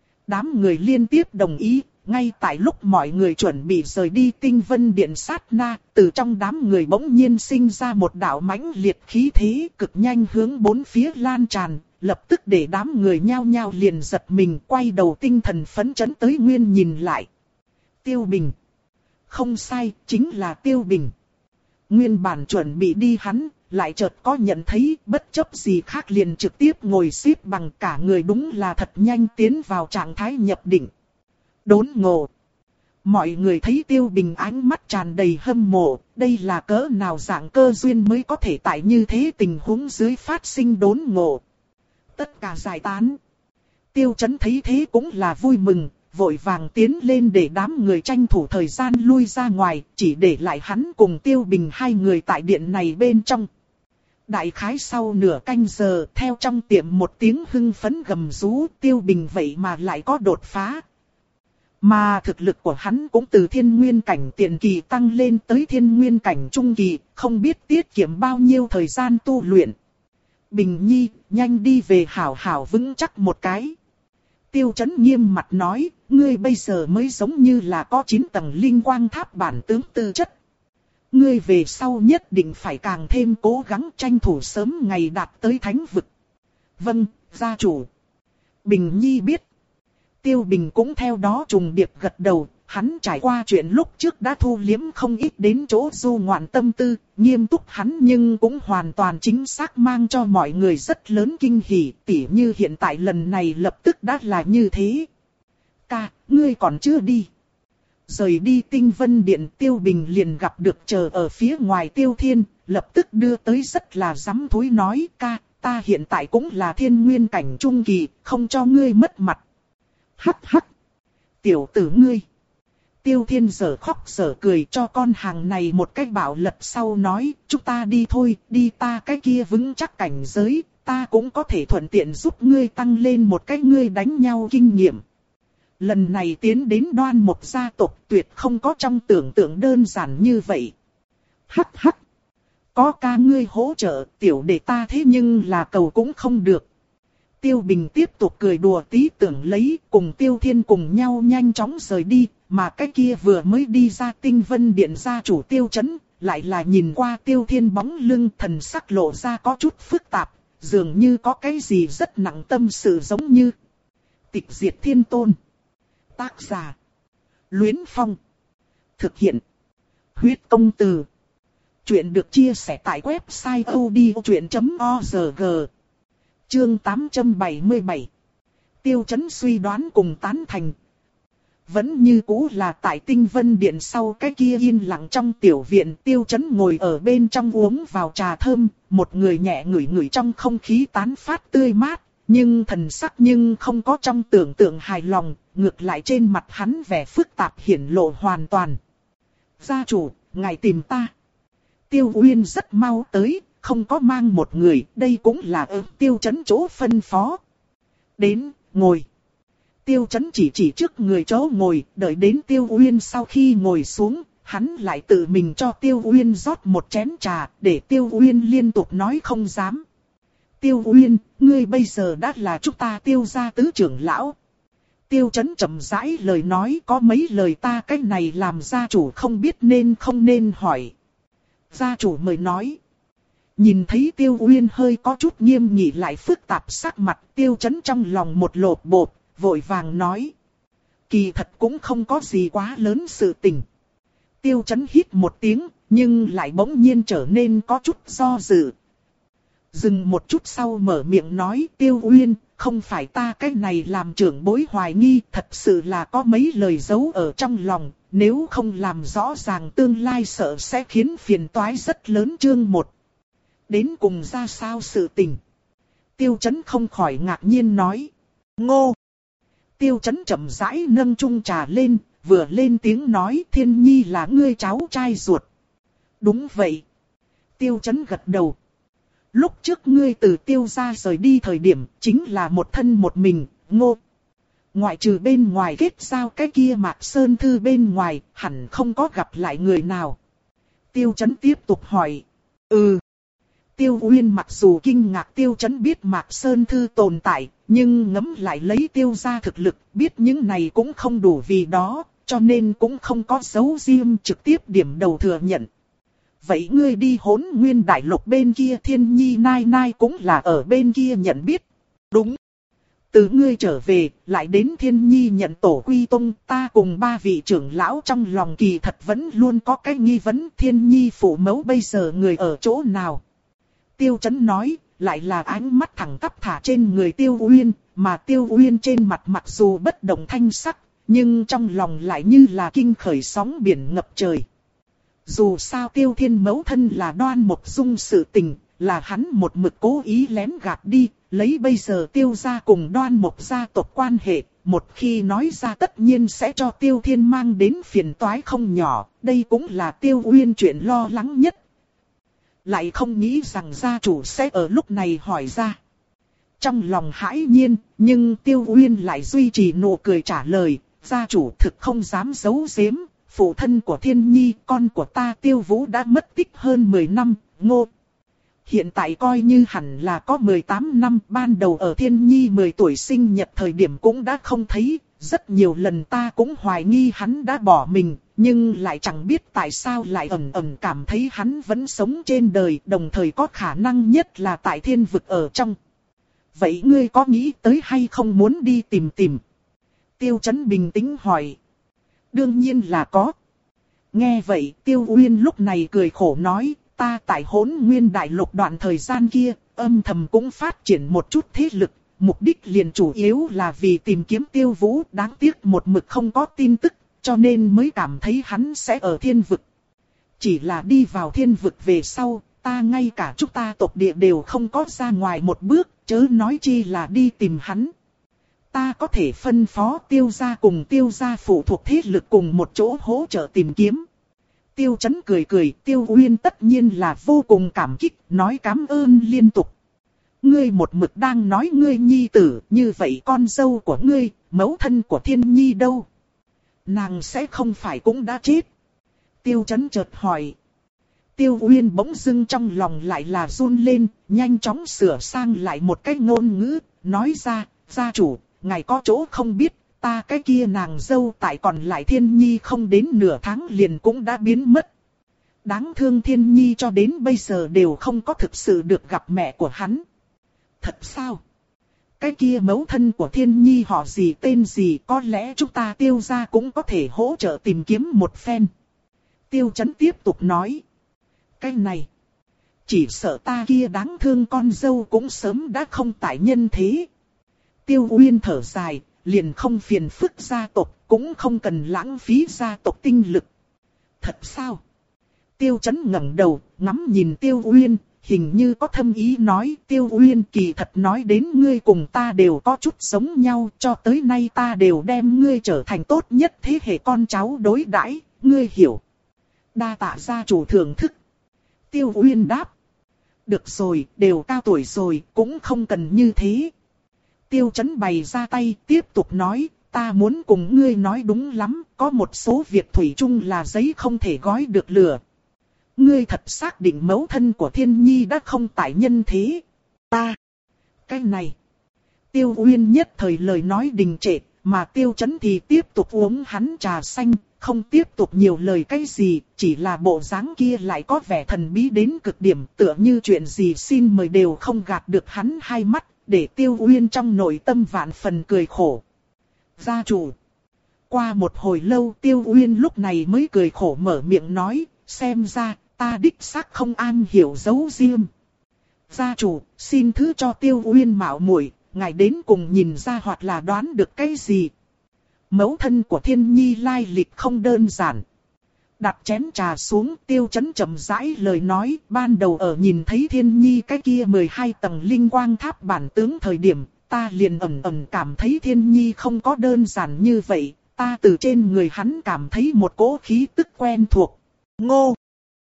Đám người liên tiếp đồng ý, ngay tại lúc mọi người chuẩn bị rời đi tinh vân điện sát na, từ trong đám người bỗng nhiên sinh ra một đạo mãnh liệt khí thế cực nhanh hướng bốn phía lan tràn, lập tức để đám người nhao nhao liền giật mình quay đầu tinh thần phấn chấn tới nguyên nhìn lại. Tiêu Bình. Không sai, chính là Tiêu Bình. Nguyên bản chuẩn bị đi hắn, lại chợt có nhận thấy bất chấp gì khác liền trực tiếp ngồi xếp bằng, cả người đúng là thật nhanh tiến vào trạng thái nhập định. Đốn ngộ. Mọi người thấy Tiêu Bình ánh mắt tràn đầy hâm mộ, đây là cỡ nào dạng cơ duyên mới có thể tại như thế tình huống dưới phát sinh đốn ngộ. Tất cả giải tán. Tiêu Chấn thấy thế cũng là vui mừng, vội vàng tiến lên để đám người tranh thủ thời gian lui ra ngoài, chỉ để lại hắn cùng Tiêu Bình hai người tại điện này bên trong. Đại khái sau nửa canh giờ, theo trong tiệm một tiếng hưng phấn gầm rú, Tiêu Bình vậy mà lại có đột phá. Mà thực lực của hắn cũng từ thiên nguyên cảnh tiền kỳ tăng lên tới thiên nguyên cảnh trung kỳ, không biết tiết kiệm bao nhiêu thời gian tu luyện. Bình Nhi, nhanh đi về hảo hảo vững chắc một cái. Tiêu Chấn nghiêm mặt nói, ngươi bây giờ mới giống như là có chín tầng linh quang tháp bản tướng tư chất. Ngươi về sau nhất định phải càng thêm cố gắng tranh thủ sớm ngày đạt tới thánh vực. Vâng, gia chủ. Bình Nhi biết. Tiêu Bình cũng theo đó trùng điệp gật đầu, hắn trải qua chuyện lúc trước đã thu liếm không ít đến chỗ du ngoạn tâm tư, nghiêm túc hắn nhưng cũng hoàn toàn chính xác mang cho mọi người rất lớn kinh hỉ, tỉ như hiện tại lần này lập tức đã là như thế. Ca, ngươi còn chưa đi. Rời đi tinh vân điện, Tiêu Bình liền gặp được chờ ở phía ngoài Tiêu Thiên, lập tức đưa tới rất là dám thúi nói, ca, ta hiện tại cũng là thiên nguyên cảnh trung kỳ, không cho ngươi mất mặt. Hắc hắc. Tiểu tử ngươi. Tiêu Thiên giở khóc giở cười cho con hàng này một cái bảo lật sau nói, chúng ta đi thôi, đi ta cái kia vững chắc cảnh giới, ta cũng có thể thuận tiện giúp ngươi tăng lên một cái ngươi đánh nhau kinh nghiệm. Lần này tiến đến Đoan một gia tộc tuyệt không có trong tưởng tượng đơn giản như vậy. Hắc hắc. Có ca ngươi hỗ trợ, tiểu đệ ta thế nhưng là cầu cũng không được. Tiêu Bình tiếp tục cười đùa tí tưởng lấy, cùng Tiêu Thiên cùng nhau nhanh chóng rời đi, mà cái kia vừa mới đi ra Tinh Vân Điện gia chủ Tiêu Chấn, lại là nhìn qua Tiêu Thiên bóng lưng, thần sắc lộ ra có chút phức tạp, dường như có cái gì rất nặng tâm sự giống như Tịch Diệt Thiên Tôn. Tác giả Luyến Phong. Thực hiện Huyết Công Từ. Chuyện được chia sẻ tại website odchuyện chấm org. Chương tám trăm bảy mươi bảy. Tiêu Chấn suy đoán cùng tán thành. Vẫn như cũ là tại Tinh Vân Điện sau cái kia yên lặng trong tiểu viện, Tiêu Chấn ngồi ở bên trong uống vào trà thơm, một người nhẹ ngửi ngửi trong không khí tán phát tươi mát, nhưng thần sắc nhưng không có trong tưởng tượng hài lòng, ngược lại trên mặt hắn vẻ phức tạp hiển lộ hoàn toàn. Gia chủ, ngài tìm ta. Tiêu Uyên rất mau tới, không có mang một người, đây cũng là ở Tiêu Chấn chỗ phân phó. Đến, ngồi. Tiêu Chấn chỉ chỉ trước người chỗ ngồi, đợi đến Tiêu Uyên sau khi ngồi xuống, hắn lại tự mình cho Tiêu Uyên rót một chén trà, để Tiêu Uyên liên tục nói không dám. Tiêu Uyên, ngươi bây giờ đã là chúng ta Tiêu gia tứ trưởng lão. Tiêu Chấn chậm rãi lời nói, có mấy lời ta cái này làm gia chủ không biết nên không nên hỏi. Gia chủ mời nói. Nhìn thấy Tiêu Uyên hơi có chút nghiêm nghị lại phức tạp sắc mặt, Tiêu Chấn trong lòng một lột bột, vội vàng nói. Kỳ thật cũng không có gì quá lớn sự tình. Tiêu Chấn hít một tiếng, nhưng lại bỗng nhiên trở nên có chút do dự. Dừng một chút sau mở miệng nói, Tiêu Uyên, không phải ta cái này làm trưởng bối hoài nghi, thật sự là có mấy lời giấu ở trong lòng, nếu không làm rõ ràng tương lai sợ sẽ khiến phiền toái rất lớn. Chương một. Đến cùng ra sao sự tình? Tiêu Chấn không khỏi ngạc nhiên nói. Ngô! Tiêu Chấn chậm rãi nâng chung trà lên, vừa lên tiếng nói, Thiên Nhi là ngươi cháu trai ruột. Đúng vậy. Tiêu Chấn gật đầu. Lúc trước ngươi từ Tiêu gia rời đi thời điểm, chính là một thân một mình, Ngô. Ngoại trừ bên ngoài kết giao cái kia Mạc Sơn Thư bên ngoài, hẳn không có gặp lại người nào. Tiêu Chấn tiếp tục hỏi. Ừ. Tiêu Uyên mặc dù kinh ngạc Tiêu Chấn biết Mạc Sơn Thư tồn tại, nhưng ngẫm lại lấy Tiêu gia thực lực, biết những này cũng không đủ vì đó, cho nên cũng không có giấu riêng trực tiếp điểm đầu thừa nhận. Vậy ngươi đi Hỗn Nguyên Đại Lục bên kia Thiên Nhi nai nai cũng là ở bên kia nhận biết. Đúng. Từ ngươi trở về, lại đến Thiên Nhi nhận tổ quy tông, ta cùng ba vị trưởng lão trong lòng kỳ thật vẫn luôn có cái nghi vấn Thiên Nhi phụ mẫu bây giờ người ở chỗ nào. Tiêu Chấn nói, lại là ánh mắt thẳng tắp thả trên người Tiêu Uyên, mà Tiêu Uyên trên mặt mặc dù bất động thanh sắc, nhưng trong lòng lại như là kinh khởi sóng biển ngập trời. Dù sao Tiêu Thiên mẫu thân là Đoan Mộc Dung sự tình, là hắn một mực cố ý lén gạt đi, lấy bây giờ Tiêu gia cùng Đoan Mộc gia tộc quan hệ, một khi nói ra tất nhiên sẽ cho Tiêu Thiên mang đến phiền toái không nhỏ, đây cũng là Tiêu Uyên chuyện lo lắng nhất. Lại không nghĩ rằng gia chủ sẽ ở lúc này hỏi ra. Trong lòng hãi nhiên, nhưng Tiêu Uyên lại duy trì nụ cười trả lời, gia chủ thực không dám giấu giếm, phụ thân của Thiên Nhi, con của ta Tiêu Vũ đã mất tích hơn mười năm, Ngô. Hiện tại coi như hẳn là có mười tám năm, ban đầu ở Thiên Nhi mười tuổi sinh nhật thời điểm cũng đã không thấy, rất nhiều lần ta cũng hoài nghi hắn đã bỏ mình, nhưng lại chẳng biết tại sao lại ẩn ẩn cảm thấy hắn vẫn sống trên đời, đồng thời có khả năng nhất là tại thiên vực ở trong. Vậy ngươi có nghĩ tới hay không muốn đi tìm tìm? Tiêu Chấn bình tĩnh hỏi. Đương nhiên là có. Nghe vậy Tiêu Uyên lúc này cười khổ nói, ta tại Hỗn Nguyên Đại Lục đoạn thời gian kia, âm thầm cũng phát triển một chút thế lực, mục đích liền chủ yếu là vì tìm kiếm Tiêu Vũ, đáng tiếc một mực không có tin tức, cho nên mới cảm thấy hắn sẽ ở thiên vực. Chỉ là đi vào thiên vực về sau, ta ngay cả chúng ta tộc địa đều không có ra ngoài một bước, chớ nói chi là đi tìm hắn. Ta có thể phân phó Tiêu gia cùng Tiêu gia phụ thuộc thế lực cùng một chỗ hỗ trợ tìm kiếm. Tiêu Chấn cười cười, Tiêu Uyên tất nhiên là vô cùng cảm kích, nói cảm ơn liên tục. Ngươi một mực đang nói ngươi nhi tử, như vậy con dâu của ngươi, mẫu thân của Thiên Nhi đâu? Nàng sẽ không phải cũng đã chết? Tiêu Chấn chợt hỏi. Tiêu Uyên bỗng dưng trong lòng lại là run lên, nhanh chóng sửa sang lại một cái ngôn ngữ, nói ra, gia chủ, ngài có chỗ không biết, ta cái kia nàng dâu tại còn lại Thiên Nhi không đến nửa tháng liền cũng đã biến mất. Đáng thương Thiên Nhi cho đến bây giờ đều không có thực sự được gặp mẹ của hắn. Thật sao? Cái kia mẫu thân của Thiên Nhi họ gì tên gì, có lẽ chúng ta Tiêu gia cũng có thể hỗ trợ tìm kiếm một phen. Tiêu Chấn tiếp tục nói. Cái này, chỉ sợ ta kia đáng thương con dâu cũng sớm đã không tại nhân thế. Tiêu Uyên thở dài, liền không phiền phức gia tộc, cũng không cần lãng phí gia tộc tinh lực. Thật sao? Tiêu Chấn ngẩng đầu, ngắm nhìn Tiêu Uyên, hình như có thâm ý nói, Tiêu Uyên kỳ thật nói đến ngươi cùng ta đều có chút giống nhau, cho tới nay ta đều đem ngươi trở thành tốt nhất thế hệ con cháu đối đãi, ngươi hiểu. Đa tạ gia chủ thưởng thức. Tiêu Uyên đáp. Được rồi, đều cao tuổi rồi, cũng không cần như thế. Tiêu Chấn bày ra tay, tiếp tục nói, ta muốn cùng ngươi nói đúng lắm, có một số việc thủy chung là giấy không thể gói được lửa. Ngươi thật xác định mẫu thân của Thiên Nhi đã không tại nhân thế. Ta. Cái này. Tiêu Uyên nhất thời lời nói đình trệ, mà Tiêu Chấn thì tiếp tục uống hắn trà xanh, không tiếp tục nhiều lời cái gì, chỉ là bộ dáng kia lại có vẻ thần bí đến cực điểm, tựa như chuyện gì xin mời đều không gạt được hắn hai mắt, để Tiêu Uyên trong nội tâm vạn phần cười khổ. Gia chủ. Qua một hồi lâu Tiêu Uyên lúc này mới cười khổ mở miệng nói, xem ra, ta đích xác không an hiểu giấu riêng. Gia chủ, xin thứ cho Tiêu Uyên mạo muội, ngài đến cùng nhìn ra hoặc là đoán được cái gì. Mẫu thân của Thiên Nhi lai lịch không đơn giản. Đặt chén trà xuống, Tiêu Chấn chậm rãi lời nói, ban đầu ở nhìn thấy Thiên Nhi cái kia mười hai tầng linh quang tháp bản tướng thời điểm, ta liền ẩn ẩn cảm thấy Thiên Nhi không có đơn giản như vậy, ta từ trên người hắn cảm thấy một cỗ khí tức quen thuộc. Ngô!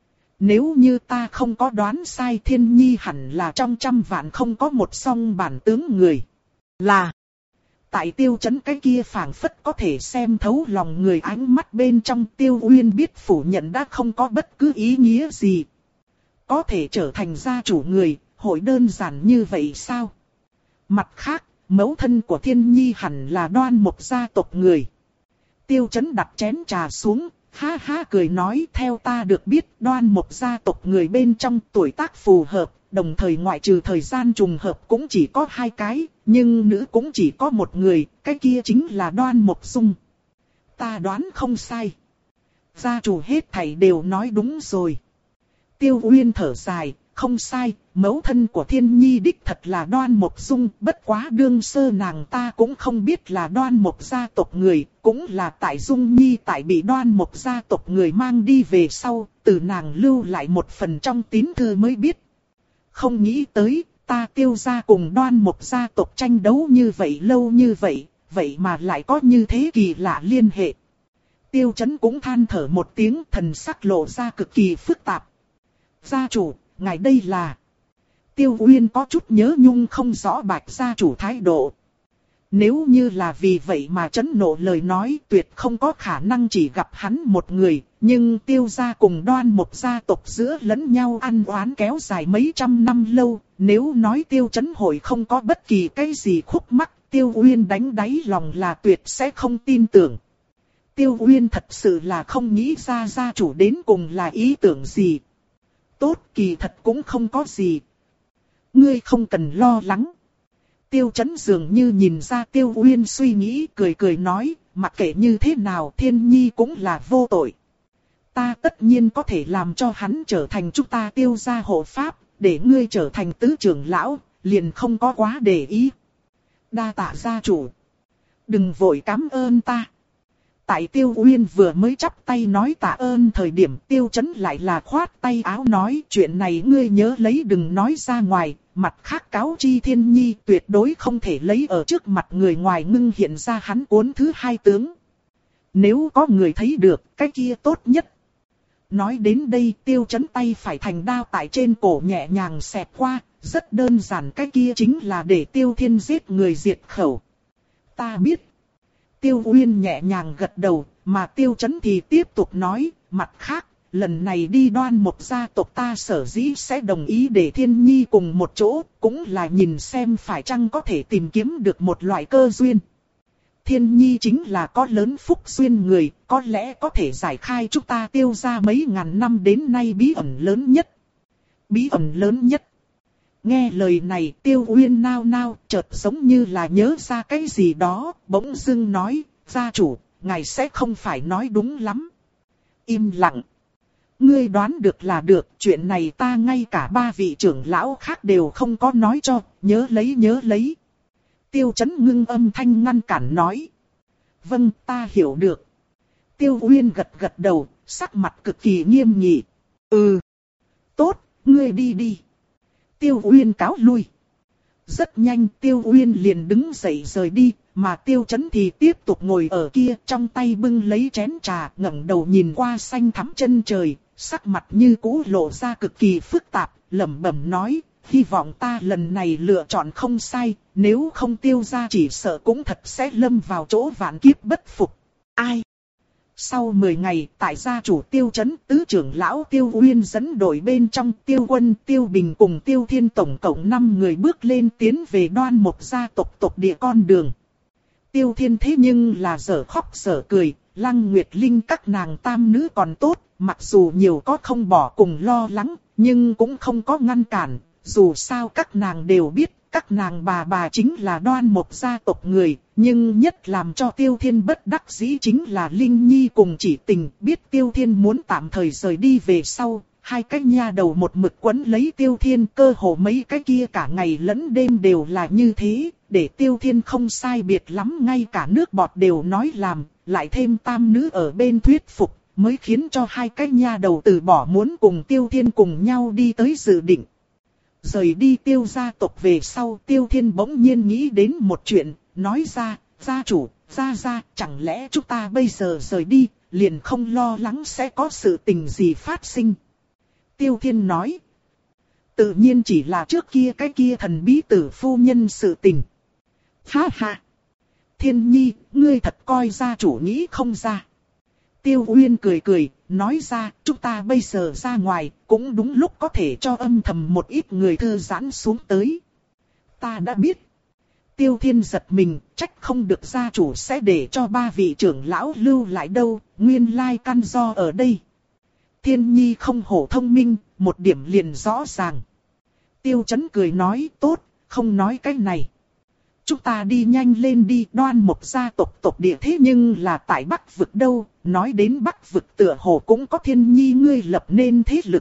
Nếu như ta không có đoán sai, Thiên Nhi hẳn là trong trăm vạn không có một song bản tướng người. Là... Tại Tiêu Chấn cái kia phảng phất có thể xem thấu lòng người ánh mắt bên trong, Tiêu Uyên biết phủ nhận đã không có bất cứ ý nghĩa gì. Có thể trở thành gia chủ người, hội đơn giản như vậy sao? Mặt khác, mẫu thân của Thiên Nhi hẳn là Đoan Mộc gia tộc người. Tiêu Chấn đặt chén trà xuống, ha ha cười nói, theo ta được biết Đoan Mộc gia tộc người bên trong tuổi tác phù hợp, đồng thời ngoại trừ thời gian trùng hợp cũng chỉ có hai cái, nhưng nữ cũng chỉ có một người, cái kia chính là Đoan Mộc Dung. Ta đoán không sai. Gia chủ hết thảy đều nói đúng rồi. Tiêu Uyên thở dài, không sai, mẫu thân của Thiên Nhi đích thật là Đoan Mộc Dung, bất quá đương sơ nàng ta cũng không biết là Đoan Mộc gia tộc người, cũng là tại Dung Nhi tại bị Đoan Mộc gia tộc người mang đi về sau, từ nàng lưu lại một phần trong tín thư mới biết. Không nghĩ tới, ta Tiêu gia cùng Đoan Mộc gia tộc tranh đấu như vậy lâu như vậy, vậy mà lại có như thế kỳ lạ liên hệ. Tiêu Chấn cũng than thở một tiếng, thần sắc lộ ra cực kỳ phức tạp. Gia chủ, ngài đây là... Tiêu Uyên có chút nhớ nhung không rõ Bạch gia chủ thái độ. Nếu như là vì vậy mà chấn nộ lời nói, tuyệt không có khả năng chỉ gặp hắn một người, nhưng Tiêu gia cùng Đoan Mộc gia tộc giữa lẫn nhau ăn oán kéo dài mấy trăm năm lâu, nếu nói Tiêu Chấn hội không có bất kỳ cái gì khúc mắc, Tiêu Uyên đánh đáy lòng là tuyệt sẽ không tin tưởng. Tiêu Uyên thật sự là không nghĩ ra gia chủ đến cùng là ý tưởng gì. Tốt, kỳ thật cũng không có gì. Ngươi không cần lo lắng. Tiêu Chấn dường như nhìn ra Tiêu Uyên suy nghĩ, cười cười nói, mặc kệ như thế nào Thiên Nhi cũng là vô tội. Ta tất nhiên có thể làm cho hắn trở thành chúng ta Tiêu gia hộ pháp, để ngươi trở thành tứ trưởng lão, liền không có quá để ý. Đa tạ gia chủ. Đừng vội cảm ơn ta. Tại Tiêu Uyên vừa mới chắp tay nói tạ ơn thời điểm, Tiêu Chấn lại là khoát tay áo nói, chuyện này ngươi nhớ lấy đừng nói ra ngoài, mặt khác cáo chi Thiên Nhi tuyệt đối không thể lấy ở trước mặt người ngoài ngưng hiện ra hắn cuốn thứ hai tướng. Nếu có người thấy được, cái kia tốt nhất. Nói đến đây, Tiêu Chấn tay phải thành đao tại trên cổ nhẹ nhàng xẹt qua, rất đơn giản, cái kia chính là để Tiêu Thiên giết người diệt khẩu. Ta biết. Tiêu Uyên nhẹ nhàng gật đầu, mà Tiêu Chấn thì tiếp tục nói, mặt khác, lần này đi Đoan Mộc gia tộc ta sở dĩ sẽ đồng ý để Thiên Nhi cùng một chỗ, cũng là nhìn xem phải chăng có thể tìm kiếm được một loại cơ duyên. Thiên Nhi chính là có lớn phúc duyên người, có lẽ có thể giải khai chúng ta Tiêu gia mấy ngàn năm đến nay bí ẩn lớn nhất. Bí ẩn lớn nhất. Nghe lời này Tiêu Uyên nao nao, chợt giống như là nhớ ra cái gì đó, bỗng dưng nói, gia chủ, ngài sẽ không phải nói đúng lắm. Im lặng. Ngươi đoán được là được, chuyện này ta ngay cả ba vị trưởng lão khác đều không có nói cho, nhớ lấy nhớ lấy. Tiêu Chấn ngưng âm thanh ngăn cản nói. Vâng, ta hiểu được. Tiêu Uyên gật gật đầu, sắc mặt cực kỳ nghiêm nghị. Ừ. Tốt, ngươi đi đi. Tiêu Uyên cáo lui. Rất nhanh Tiêu Uyên liền đứng dậy rời đi, mà Tiêu Chấn thì tiếp tục ngồi ở kia trong tay bưng lấy chén trà, ngẩng đầu nhìn qua xanh thắm chân trời, sắc mặt như cũ lộ ra cực kỳ phức tạp, lẩm bẩm nói, hy vọng ta lần này lựa chọn không sai, nếu không Tiêu gia chỉ sợ cũng thật sẽ lâm vào chỗ vạn kiếp bất phục. Ai? Sau mười ngày, tại gia chủ Tiêu Chấn, tứ trưởng lão Tiêu Uyên dẫn đội bên trong Tiêu Quân, Tiêu Bình cùng Tiêu Thiên tổng cộng năm người bước lên tiến về Đoan Mộc gia tộc tộc địa con đường. Tiêu Thiên thế nhưng là dở khóc dở cười, Lăng Nguyệt Linh các nàng tam nữ còn tốt, mặc dù nhiều có không bỏ cùng lo lắng, nhưng cũng không có ngăn cản, dù sao các nàng đều biết, các nàng bà bà chính là Đoan Mộc gia tộc người, nhưng nhất làm cho Tiêu Thiên bất đắc dĩ chính là Linh Nhi cùng Chỉ Tình, biết Tiêu Thiên muốn tạm thời rời đi về sau, hai cái nha đầu một mực quấn lấy Tiêu Thiên, cơ hồ mấy cái kia cả ngày lẫn đêm đều là như thế, để Tiêu Thiên không sai biệt lắm, ngay cả nước bọt đều nói làm, lại thêm tam nữ ở bên thuyết phục, mới khiến cho hai cái nha đầu từ bỏ muốn cùng Tiêu Thiên cùng nhau đi tới dự định. Rời đi Tiêu gia tộc về sau, Tiêu Thiên bỗng nhiên nghĩ đến một chuyện, nói ra, gia chủ, gia gia, chẳng lẽ chúng ta bây giờ rời đi, liền không lo lắng sẽ có sự tình gì phát sinh. Tiêu Thiên nói, tự nhiên chỉ là trước kia cái kia thần bí tử phu nhân sự tình. Ha ha! Thiên Nhi, ngươi thật coi gia chủ nghĩ không ra. Tiêu Uyên cười cười, nói ra, chúng ta bây giờ ra ngoài, cũng đúng lúc có thể cho âm thầm một ít người thư giãn xuống tới. Ta đã biết. Tiêu Thiên giật mình, trách không được gia chủ sẽ để cho ba vị trưởng lão lưu lại đâu, nguyên lai căn do ở đây. Thiên Nhi không hổ thông minh, một điểm liền rõ ràng. Tiêu Chấn cười nói, tốt, không nói cái này. Chúng ta đi nhanh lên đi, Đoan Mộc gia tộc tộc địa thế nhưng là tại Bắc vực đâu, nói đến Bắc vực tựa hồ cũng có Thiên Nhi ngươi lập nên thế lực.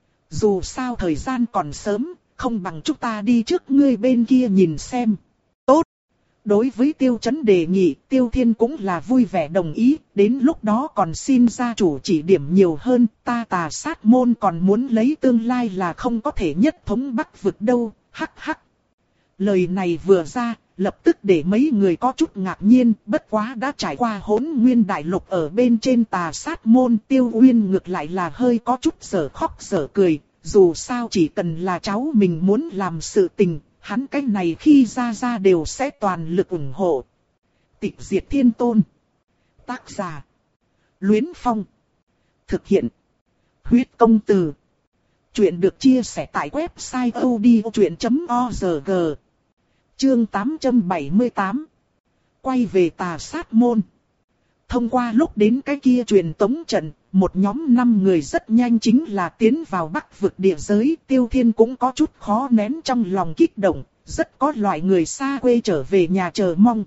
Dù sao thời gian còn sớm, không bằng chúng ta đi trước ngươi bên kia nhìn xem. Tốt. Đối với Tiêu Chấn đề nghị, Tiêu Thiên cũng là vui vẻ đồng ý, đến lúc đó còn xin gia chủ chỉ điểm nhiều hơn, ta Tà Sát môn còn muốn lấy tương lai là không có thể nhất thống Bắc vực đâu, hắc hắc. Lời này vừa ra, lập tức để mấy người có chút ngạc nhiên, bất quá đã trải qua Hỗn Nguyên đại lục ở bên trên Tà Sát môn, Tiêu Uyên ngược lại là hơi có chút dở khóc dở cười, dù sao chỉ cần là cháu mình muốn làm sự tình, hắn cái này khi ra ra đều sẽ toàn lực ủng hộ. Tịch Diệt Thiên Tôn. Tác giả: Luyến Phong. Thực hiện: Huyết Công Từ. Chuyện được chia sẻ tại website odchuyện chấm org. Chương tám trăm bảy mươi tám. Quay về Tà Sát môn. Thông qua lúc đến cái kia truyền tống trận, một nhóm năm người rất nhanh chính là tiến vào Bắc vực địa giới. Tiêu Thiên cũng có chút khó nén trong lòng kích động, rất có loại người xa quê trở về nhà chờ mong.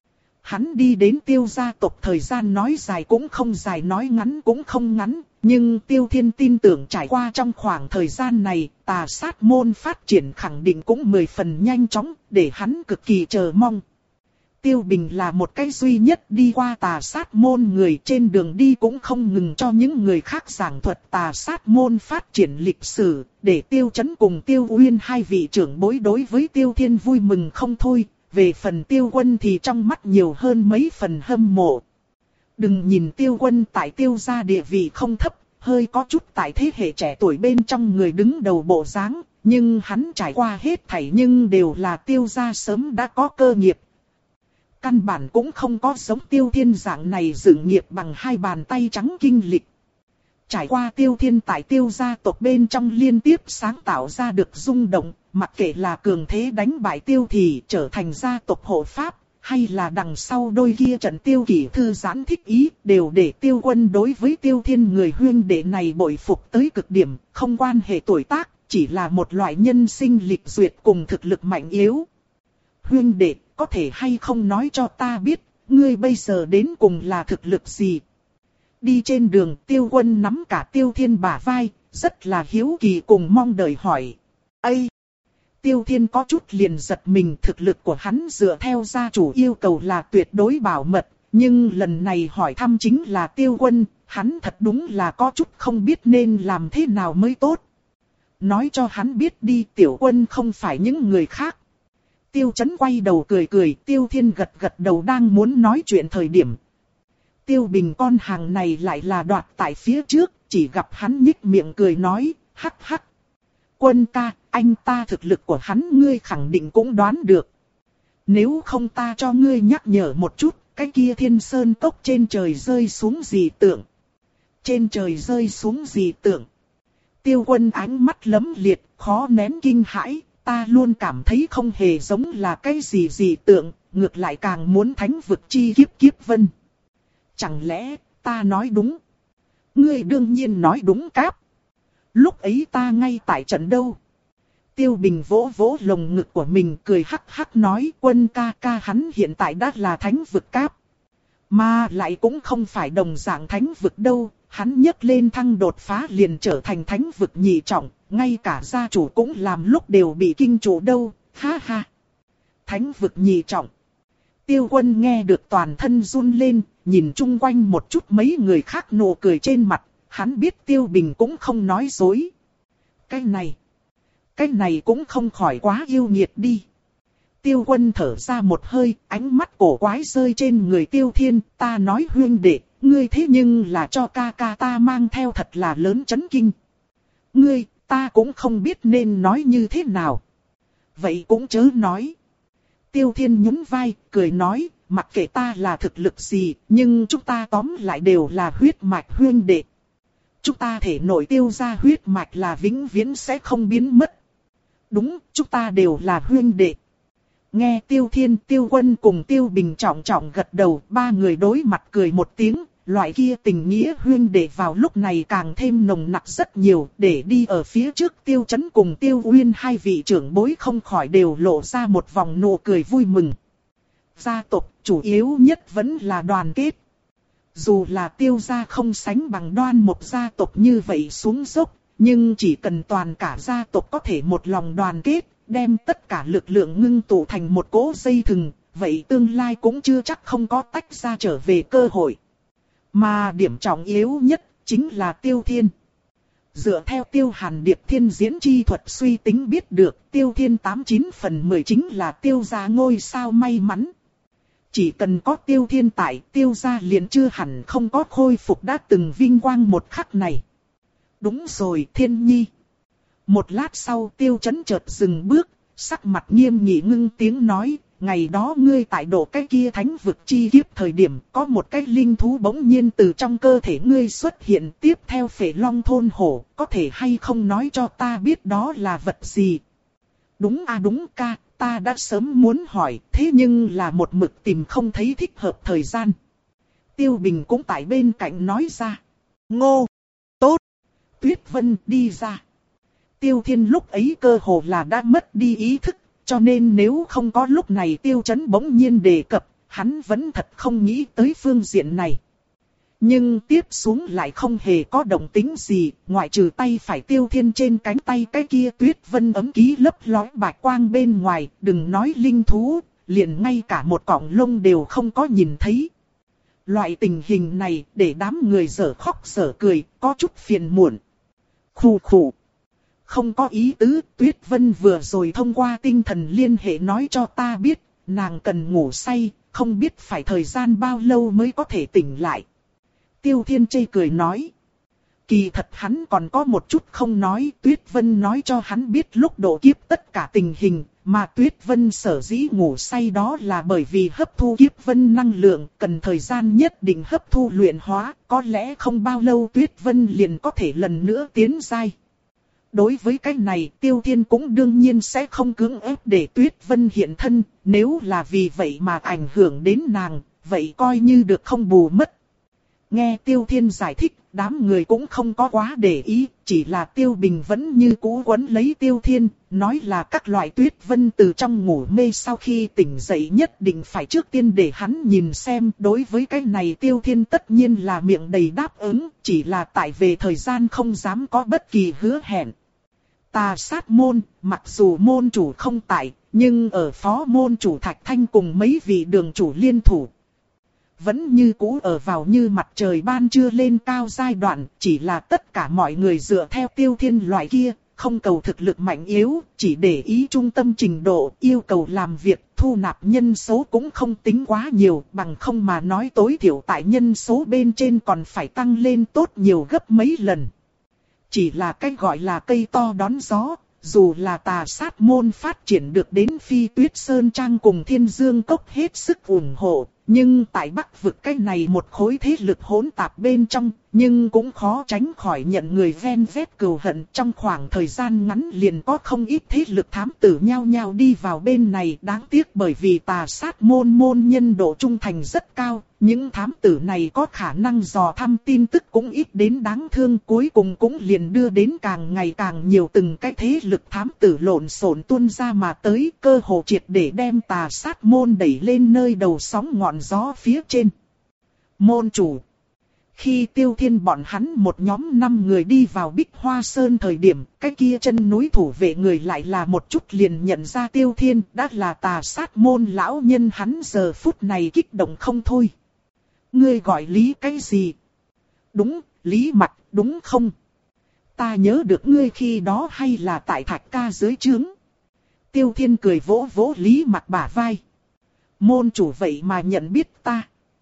Hắn đi đến Tiêu gia tộc thời gian nói dài cũng không dài, nói ngắn cũng không ngắn, nhưng Tiêu Thiên tin tưởng trải qua trong khoảng thời gian này, Tà Sát môn phát triển khẳng định cũng mười phần nhanh chóng, để hắn cực kỳ chờ mong. Tiêu Bình là một cái duy nhất đi qua Tà Sát môn người, trên đường đi cũng không ngừng cho những người khác giảng thuật Tà Sát môn phát triển lịch sử, để Tiêu Chấn cùng Tiêu Uyên hai vị trưởng bối đối với Tiêu Thiên vui mừng không thôi, về phần Tiêu Quân thì trong mắt nhiều hơn mấy phần hâm mộ. Đừng nhìn Tiêu Quân tại Tiêu gia địa vị không thấp, hơi có chút tại thế hệ trẻ tuổi bên trong người đứng đầu bộ dáng, nhưng hắn trải qua hết thảy nhưng đều là Tiêu gia sớm đã có cơ nghiệp. Căn bản cũng không có giống Tiêu Thiên dạng này dựng nghiệp bằng hai bàn tay trắng kinh lịch. Trải qua Tiêu Thiên tại Tiêu gia tộc bên trong liên tiếp sáng tạo ra được rung động, mặc kệ là cường thế đánh bại Tiêu Thị trở thành gia tộc hộ pháp, hay là đằng sau đôi kia trận Tiêu Kỷ thư giãn thích ý, đều để Tiêu Quân đối với Tiêu Thiên người huynh đệ này bội phục tới cực điểm, không quan hệ tuổi tác, chỉ là một loại nhân sinh lịch duyệt cùng thực lực mạnh yếu. Huynh đệ, có thể hay không nói cho ta biết, ngươi bây giờ đến cùng là thực lực gì? Đi trên đường, Tiêu Quân nắm cả Tiêu Thiên bả vai, rất là hiếu kỳ cùng mong đợi hỏi. Ây! Tiêu Thiên có chút liền giật mình, thực lực của hắn dựa theo gia chủ yêu cầu là tuyệt đối bảo mật, nhưng lần này hỏi thăm chính là Tiêu Quân, hắn thật đúng là có chút không biết nên làm thế nào mới tốt. Nói cho hắn biết đi, Tiểu Quân không phải những người khác. Tiêu Chấn quay đầu cười cười, Tiêu Thiên gật gật đầu đang muốn nói chuyện thời điểm. Tiêu Bình con hàng này lại là đoạt tại phía trước, chỉ gặp hắn nhích miệng cười nói, hắc hắc. Quân ca, anh ta thực lực của hắn ngươi khẳng định cũng đoán được. Nếu không ta cho ngươi nhắc nhở một chút, cái kia Thiên Sơn Cốc trên trời rơi xuống dị tượng. Trên trời rơi xuống dị tượng. Tiêu Quân ánh mắt lấm liệt, khó nén kinh hãi, ta luôn cảm thấy không hề giống là cái gì dị tượng, ngược lại càng muốn thánh vực chi kiếp kiếp vân. Chẳng lẽ, ta nói đúng? Ngươi đương nhiên nói đúng cáp. Lúc ấy ta ngay tại trận đâu? Tiêu Bình vỗ vỗ lồng ngực của mình cười hắc hắc nói Quân ca ca hắn hiện tại đã là thánh vực cáp. Mà lại cũng không phải đồng dạng thánh vực đâu, hắn nhấc lên thăng đột phá liền trở thành thánh vực nhị trọng, ngay cả gia chủ cũng làm lúc đều bị kinh chủ đâu, ha ha. Thánh vực nhị trọng. Tiêu Quân nghe được toàn thân run lên, nhìn chung quanh một chút mấy người khác nụ cười trên mặt, hắn biết Tiêu Bình cũng không nói dối. Cái này, cái này cũng không khỏi quá yêu nghiệt đi. Tiêu Quân thở ra một hơi, ánh mắt cổ quái rơi trên người Tiêu Thiên, ta nói huynh đệ, ngươi thế nhưng là cho ca ca ta mang theo thật là lớn chấn kinh. Ngươi, ta cũng không biết nên nói như thế nào. Vậy cũng chớ nói. Tiêu Thiên nhún vai, cười nói, mặc kệ ta là thực lực gì, nhưng chúng ta tóm lại đều là huyết mạch huynh đệ. Chúng ta thể nội tiêu ra huyết mạch là vĩnh viễn sẽ không biến mất. Đúng, chúng ta đều là huynh đệ. Nghe Tiêu Thiên, Tiêu Quân cùng Tiêu Bình trọng trọng gật đầu, ba người đối mặt cười một tiếng, loại kia tình nghĩa huynh đệ vào lúc này càng thêm nồng nặc rất nhiều, để đi ở phía trước Tiêu Chấn cùng Tiêu Uyên hai vị trưởng bối không khỏi đều lộ ra một vòng nụ cười vui mừng. Gia tộc chủ yếu nhất vẫn là đoàn kết. Dù là Tiêu gia không sánh bằng Đoan Mộc gia tộc như vậy xuống dốc, nhưng chỉ cần toàn cả gia tộc có thể một lòng đoàn kết, đem tất cả lực lượng ngưng tụ thành một cỗ dây thừng, vậy tương lai cũng chưa chắc không có tách ra trở về cơ hội. Mà điểm trọng yếu nhất chính là Tiêu Thiên. Dựa theo Tiêu Hàn Điệp thiên diễn chi thuật suy tính biết được, Tiêu Thiên tám chín phần mười chính là Tiêu gia ngôi sao may mắn. Chỉ cần có Tiêu Thiên tại, Tiêu gia liền chưa hẳn không có khôi phục đã từng vinh quang một khắc này. Đúng rồi, Thiên Nhi. Một lát sau Tiêu Chấn chợt dừng bước, sắc mặt nghiêm nghị ngưng tiếng nói, ngày đó ngươi tại độ cái kia thánh vực chi kiếp thời điểm, có một cái linh thú bỗng nhiên từ trong cơ thể ngươi xuất hiện, tiếp theo Phệ Long thôn hổ, có thể hay không nói cho ta biết đó là vật gì? Đúng à đúng ca, ta đã sớm muốn hỏi, thế nhưng là một mực tìm không thấy thích hợp thời gian. Tiêu Bình cũng tại bên cạnh nói ra. Ngô! Tốt! Tuyết Vân đi ra. Tiêu Thiên lúc ấy cơ hồ là đã mất đi ý thức, cho nên nếu không có lúc này Tiêu Chấn bỗng nhiên đề cập, hắn vẫn thật không nghĩ tới phương diện này. Nhưng tiếp xuống lại không hề có động tĩnh gì, ngoại trừ tay phải Tiêu Thiên trên cánh tay cái kia Tuyết Vân ấm ký lấp lóe bạch quang bên ngoài, đừng nói linh thú, liền ngay cả một cọng lông đều không có nhìn thấy. Loại tình hình này để đám người dở khóc dở cười, có chút phiền muộn. Khù khù. Không có ý tứ, Tuyết Vân vừa rồi thông qua tinh thần liên hệ nói cho ta biết, nàng cần ngủ say, không biết phải thời gian bao lâu mới có thể tỉnh lại. Tiêu Thiên chê cười nói. Kỳ thật hắn còn có một chút không nói, Tuyết Vân nói cho hắn biết lúc độ kiếp tất cả tình hình, mà Tuyết Vân sở dĩ ngủ say đó là bởi vì hấp thu kiếp vân năng lượng, cần thời gian nhất định hấp thu luyện hóa, có lẽ không bao lâu Tuyết Vân liền có thể lần nữa tiến giai. Đối với cái này, Tiêu Thiên cũng đương nhiên sẽ không cưỡng ép để Tuyết Vân hiện thân, nếu là vì vậy mà ảnh hưởng đến nàng, vậy coi như được không bù mất. Nghe Tiêu Thiên giải thích, đám người cũng không có quá để ý, chỉ là Tiêu Bình vẫn như cũ quấn lấy Tiêu Thiên, nói là các loại Tuyết Vân từ trong ngủ mê sau khi tỉnh dậy nhất định phải trước tiên để hắn nhìn xem. Đối với cái này Tiêu Thiên tất nhiên là miệng đầy đáp ứng, chỉ là tại về thời gian không dám có bất kỳ hứa hẹn. Tà sát môn, mặc dù môn chủ không tại, nhưng ở phó môn chủ Thạch Thanh cùng mấy vị đường chủ liên thủ. Vẫn như cũ ở vào như mặt trời ban trưa lên cao giai đoạn, chỉ là tất cả mọi người dựa theo Tiêu Thiên loại kia, không cầu thực lực mạnh yếu, chỉ để ý trung tâm trình độ, yêu cầu làm việc, thu nạp nhân số cũng không tính quá nhiều, bằng không mà nói tối thiểu tại nhân số bên trên còn phải tăng lên tốt nhiều gấp mấy lần. Chỉ là cái gọi là cây to đón gió, dù là tà sát môn phát triển được đến Phi Tuyết Sơn Trang cùng Thiên Dương Cốc hết sức ủng hộ, nhưng tại Bắc vực cái này một khối thế lực hỗn tạp bên trong, nhưng cũng khó tránh khỏi nhận người ven vét cừu hận. Trong khoảng thời gian ngắn liền có không ít thế lực thám tử nhao nhao đi vào bên này, đáng tiếc bởi vì tà sát môn môn nhân độ trung thành rất cao. Những thám tử này có khả năng dò thăm tin tức cũng ít đến đáng thương, cuối cùng cũng liền đưa đến càng ngày càng nhiều từng cái thế lực thám tử lộn xộn tuôn ra mà tới, cơ hồ triệt để đem tà sát môn đẩy lên nơi đầu sóng ngọn gió phía trên. Môn chủ. Khi Tiêu Thiên bọn hắn một nhóm năm người đi vào Bích Hoa Sơn thời điểm, cái kia chân núi thủ vệ người lại là một chút liền nhận ra Tiêu Thiên đã là tà sát môn lão nhân, hắn giờ phút này kích động không thôi. Ngươi gọi Lý cái gì? Đúng, Lý Mặc, đúng không? Ta nhớ được ngươi khi đó hay là tại Thạch Ca dưới trướng. Tiêu Thiên cười vỗ vỗ Lý Mặc bả vai. Môn chủ vậy mà nhận biết ta.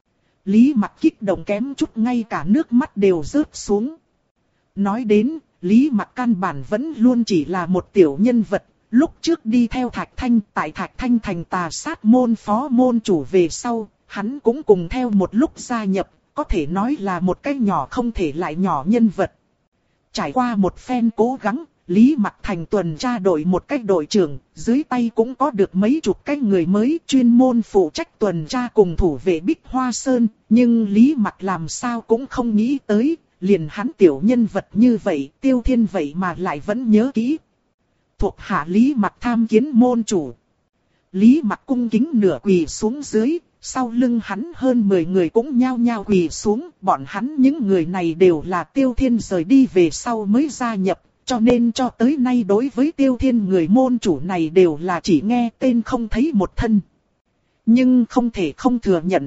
Lý Mặc kích động kém chút ngay cả nước mắt đều rớt xuống. Nói đến, Lý Mặc căn bản vẫn luôn chỉ là một tiểu nhân vật. Lúc trước đi theo Thạch Thanh, tại Thạch Thanh thành tà sát môn phó môn chủ về sau, hắn cũng cùng theo một lúc gia nhập, có thể nói là một cái nhỏ không thể lại nhỏ nhân vật. Trải qua một phen cố gắng, Lý Mặc thành tuần tra đội một cách đội trưởng, dưới tay cũng có được mấy chục cái người mới chuyên môn phụ trách tuần tra cùng thủ vệ Bích Hoa Sơn, nhưng Lý Mặc làm sao cũng không nghĩ tới, liền hắn tiểu nhân vật như vậy, Tiêu Thiên vậy mà lại vẫn nhớ kỹ. Thuộc hạ Lý Mặc tham kiến môn chủ. Lý Mặc cung kính nửa quỳ xuống dưới, sau lưng hắn hơn mười người cũng nhao nhao quỳ xuống, bọn hắn những người này đều là Tiêu Thiên rời đi về sau mới gia nhập, cho nên cho tới nay đối với Tiêu Thiên người môn chủ này đều là chỉ nghe tên không thấy một thân. Nhưng không thể không thừa nhận,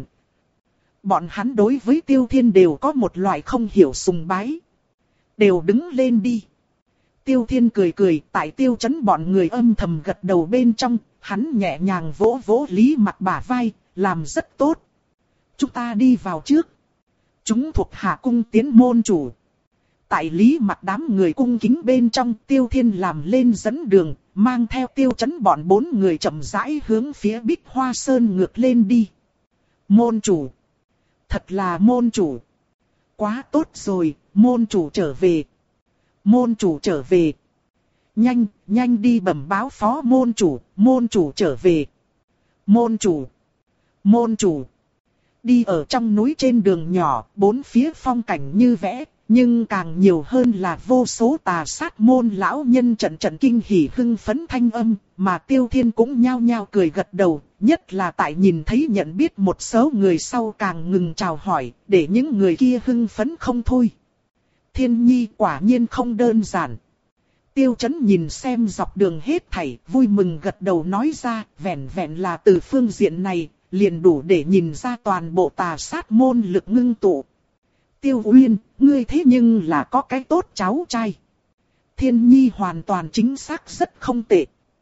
bọn hắn đối với Tiêu Thiên đều có một loại không hiểu sùng bái. Đều đứng lên đi. Tiêu Thiên cười cười, tại Tiêu Chấn bọn người âm thầm gật đầu bên trong, hắn nhẹ nhàng vỗ vỗ Lý Mặc bả vai, làm rất tốt. Chúng ta đi vào trước. Chúng thuộc hạ cung tiến môn chủ. Tại Lý Mặc đám người cung kính bên trong, Tiêu Thiên làm lên dẫn đường, mang theo Tiêu Chấn bọn bốn người chậm rãi hướng phía Bích Hoa Sơn ngược lên đi. Môn chủ. Thật là môn chủ. Quá tốt rồi, môn chủ trở về. Môn chủ trở về. Nhanh, nhanh đi bẩm báo phó môn chủ, môn chủ trở về. Môn chủ. Môn chủ. Đi ở trong núi trên đường nhỏ, bốn phía phong cảnh như vẽ, nhưng càng nhiều hơn là vô số tà sát môn lão nhân trận trận kinh hỉ hưng phấn thanh âm, mà Tiêu Thiên cũng nhao nhao cười gật đầu, nhất là tại nhìn thấy nhận biết một số người sau càng ngừng chào hỏi, để những người kia hưng phấn không thôi. Thiên Nhi quả nhiên không đơn giản. Tiêu Chấn nhìn xem dọc đường hết thảy, vui mừng gật đầu nói ra, vẹn vẹn là từ phương diện này, liền đủ để nhìn ra toàn bộ tà sát môn lực ngưng tụ. Tiêu Uyên, ngươi thế nhưng là có cái tốt cháu trai. Thiên Nhi hoàn toàn chính xác rất không tệ.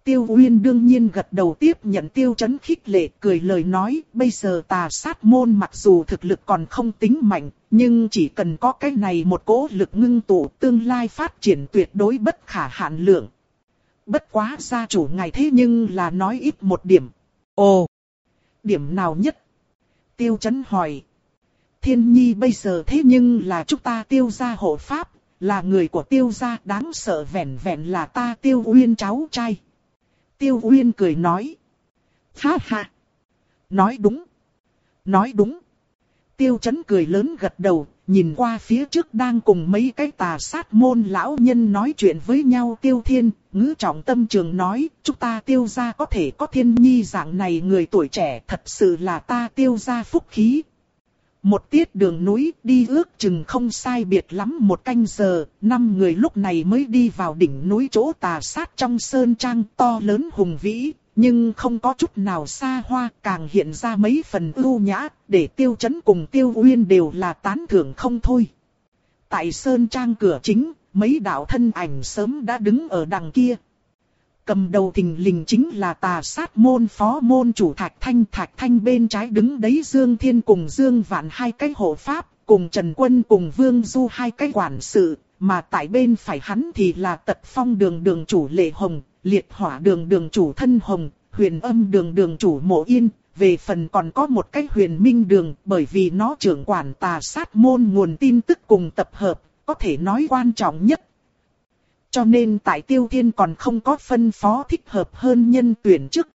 Tiêu Uyên đương nhiên gật đầu tiếp nhận Tiêu Chấn khích lệ, cười lời nói, bây giờ tà sát môn mặc dù thực lực còn không tính mạnh, nhưng chỉ cần có cái này một cỗ lực ngưng tụ, tương lai phát triển tuyệt đối bất khả hạn lượng. Bất quá gia chủ ngài thế nhưng là nói ít một điểm. Ồ, điểm nào nhất? Tiêu Chấn hỏi. Thiên Nhi bây giờ thế nhưng là chúng ta Tiêu gia hộ pháp, là người của Tiêu gia, đáng sợ vẻn vẹn là ta Tiêu Uyên cháu trai. Tiêu Uyên cười nói. Ha ha. Nói đúng. Nói đúng. Tiêu Chấn cười lớn gật đầu, nhìn qua phía trước đang cùng mấy cái tà sát môn lão nhân nói chuyện với nhau. Tiêu Thiên, ngữ trọng tâm trường nói, chúng ta Tiêu gia có thể có Thiên Nhi dạng này người tuổi trẻ, thật sự là ta Tiêu gia phúc khí. Một tiết đường núi đi ước chừng không sai biệt lắm một canh giờ, năm người lúc này mới đi vào đỉnh núi chỗ tà sát trong sơn trang to lớn hùng vĩ, nhưng không có chút nào xa hoa, càng hiện ra mấy phần ưu nhã, để Tiêu Chấn cùng Tiêu Uyên đều là tán thưởng không thôi. Tại sơn trang cửa chính, mấy đạo thân ảnh sớm đã đứng ở đằng kia. Cầm đầu thình lình chính là tà sát môn phó môn chủ Thạch Thanh. Thạch Thanh bên trái đứng đấy Dương Thiên cùng Dương Vạn hai cái hộ pháp, cùng Trần Quân cùng Vương Du hai cái quản sự, mà tại bên phải hắn thì là Tật Phong đường đường chủ Lệ Hồng, Liệt Hỏa đường đường chủ Thân Hồng, Huyền Âm đường đường chủ Mộ Yên, về phần còn có một cái Huyền Minh đường, bởi vì nó trưởng quản tà sát môn nguồn tin tức cùng tập hợp, có thể nói quan trọng nhất. Cho nên tại Tiêu Thiên còn không có phân phó thích hợp hơn nhân tuyển trước.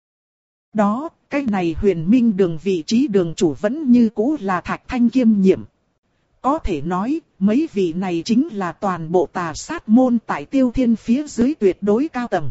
Đó, cái này Huyền Minh đường vị trí đường chủ vẫn như cũ là Thạch Thanh kiêm nhiệm. Có thể nói, mấy vị này chính là toàn bộ tà sát môn tại Tiêu Thiên phía dưới tuyệt đối cao tầng.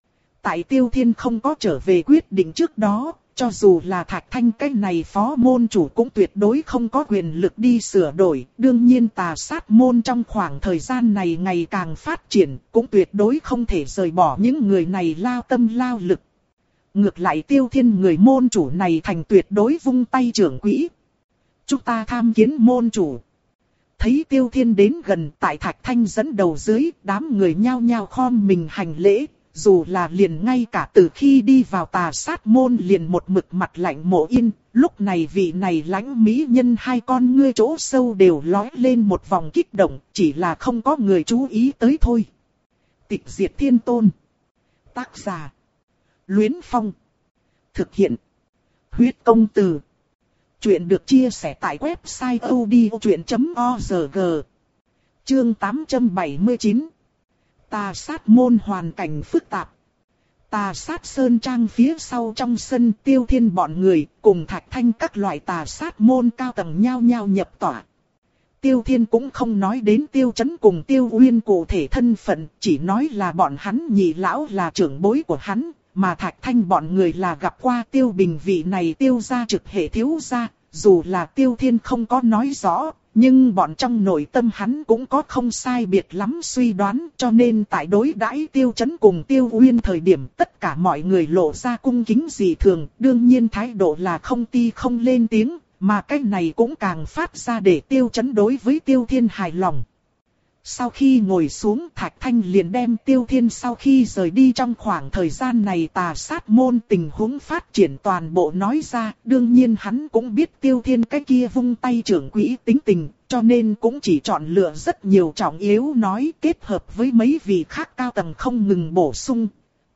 Tại Tiêu Thiên không có trở về quyết định trước đó, cho dù là Thạch Thanh cái này phó môn chủ cũng tuyệt đối không có quyền lực đi sửa đổi. Đương nhiên tà sát môn trong khoảng thời gian này ngày càng phát triển, cũng tuyệt đối không thể rời bỏ những người này lao tâm lao lực. Ngược lại Tiêu Thiên người môn chủ này thành tuyệt đối vung tay trưởng quỹ. Chúng ta tham kiến môn chủ. Thấy Tiêu Thiên đến gần, tại Thạch Thanh dẫn đầu dưới, đám người nhao nhao khom mình hành lễ. Dù là liền ngay cả từ khi đi vào tà sát môn liền một mực mặt lạnh Mộ Yên, lúc này vị này lãnh mỹ nhân hai con ngươi chỗ sâu đều lói lên một vòng kích động, chỉ là không có người chú ý tới thôi. Tịch Diệt Thiên Tôn. Tác giả. Luyến Phong. Thực hiện. Huyết Công Từ. Chuyện được chia sẻ tại website odchuyện chấm org. Chương tám trăm bảy mươi chín. Tà sát môn hoàn cảnh phức tạp. Tà sát sơn trang phía sau trong sân Tiêu Thiên bọn người cùng Thạch Thanh các loại tà sát môn cao tầng nhao nhao nhập tỏa. Tiêu Thiên cũng không nói đến Tiêu Chấn cùng Tiêu Uyên cụ thể thân phận, chỉ nói là bọn hắn nhị lão là trưởng bối của hắn, mà Thạch Thanh bọn người là gặp qua Tiêu Bình vị này Tiêu gia trực hệ thiếu gia, dù là Tiêu Thiên không có nói rõ. Nhưng bọn trong nội tâm hắn cũng có không sai biệt lắm suy đoán, cho nên tại đối đãi Tiêu Chấn cùng Tiêu Uyên thời điểm tất cả mọi người lộ ra cung kính dị thường, đương nhiên thái độ là không ti không lên tiếng, mà cái này cũng càng phát ra để Tiêu Chấn đối với Tiêu Thiên hài lòng. Sau khi ngồi xuống Thạch Thanh liền đem Tiêu Thiên sau khi rời đi trong khoảng thời gian này tà sát môn tình huống phát triển toàn bộ nói ra. Đương nhiên hắn cũng biết Tiêu Thiên cái kia vung tay trưởng quỹ tính tình, cho nên cũng chỉ chọn lựa rất nhiều trọng yếu nói kết hợp với mấy vị khác cao tầng không ngừng bổ sung.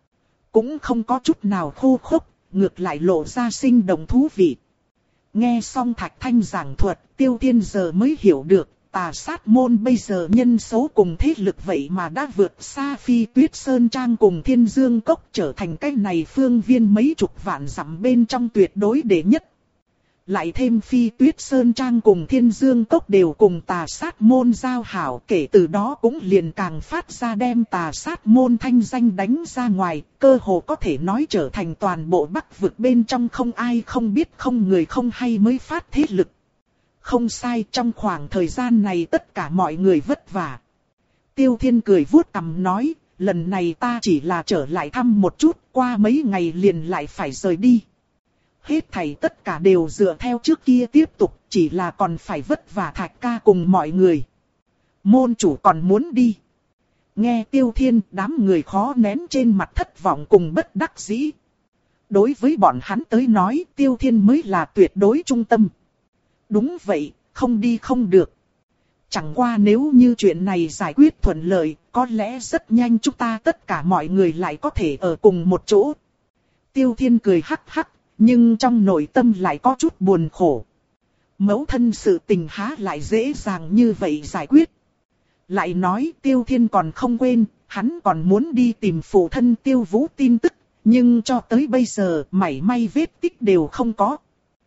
Cũng không có chút nào khô khốc, ngược lại lộ ra sinh động thú vị. Nghe xong Thạch Thanh giảng thuật, Tiêu Thiên giờ mới hiểu được. Tà sát môn bây giờ nhân số cùng thế lực vậy mà đã vượt xa Phi Tuyết Sơn Trang cùng Thiên Dương Cốc, trở thành cái này phương viên mấy chục vạn dặm bên trong tuyệt đối đệ nhất. Lại thêm Phi Tuyết Sơn Trang cùng Thiên Dương Cốc đều cùng tà sát môn giao hảo, kể từ đó cũng liền càng phát ra đem tà sát môn thanh danh đánh ra ngoài, cơ hồ có thể nói trở thành toàn bộ Bắc vực bên trong không ai không biết không người không hay mới phát thế lực. Không sai, trong khoảng thời gian này tất cả mọi người vất vả. Tiêu Thiên cười vuốt cằm nói, lần này ta chỉ là trở lại thăm một chút, qua mấy ngày liền lại phải rời đi. Hết thảy tất cả đều dựa theo trước kia tiếp tục, chỉ là còn phải vất vả Thạch ca cùng mọi người. Môn chủ còn muốn đi. Nghe Tiêu Thiên, đám người khó nén trên mặt thất vọng cùng bất đắc dĩ. Đối với bọn hắn tới nói, Tiêu Thiên mới là tuyệt đối trung tâm. Đúng vậy, không đi không được. Chẳng qua nếu như chuyện này giải quyết thuận lợi, có lẽ rất nhanh chúng ta tất cả mọi người lại có thể ở cùng một chỗ. Tiêu Thiên cười hắc hắc, nhưng trong nội tâm lại có chút buồn khổ. Mẫu thân sự tình há lại dễ dàng như vậy giải quyết. Lại nói Tiêu Thiên còn không quên, hắn còn muốn đi tìm phụ thân Tiêu Vũ tin tức, nhưng cho tới bây giờ mảy may vết tích đều không có.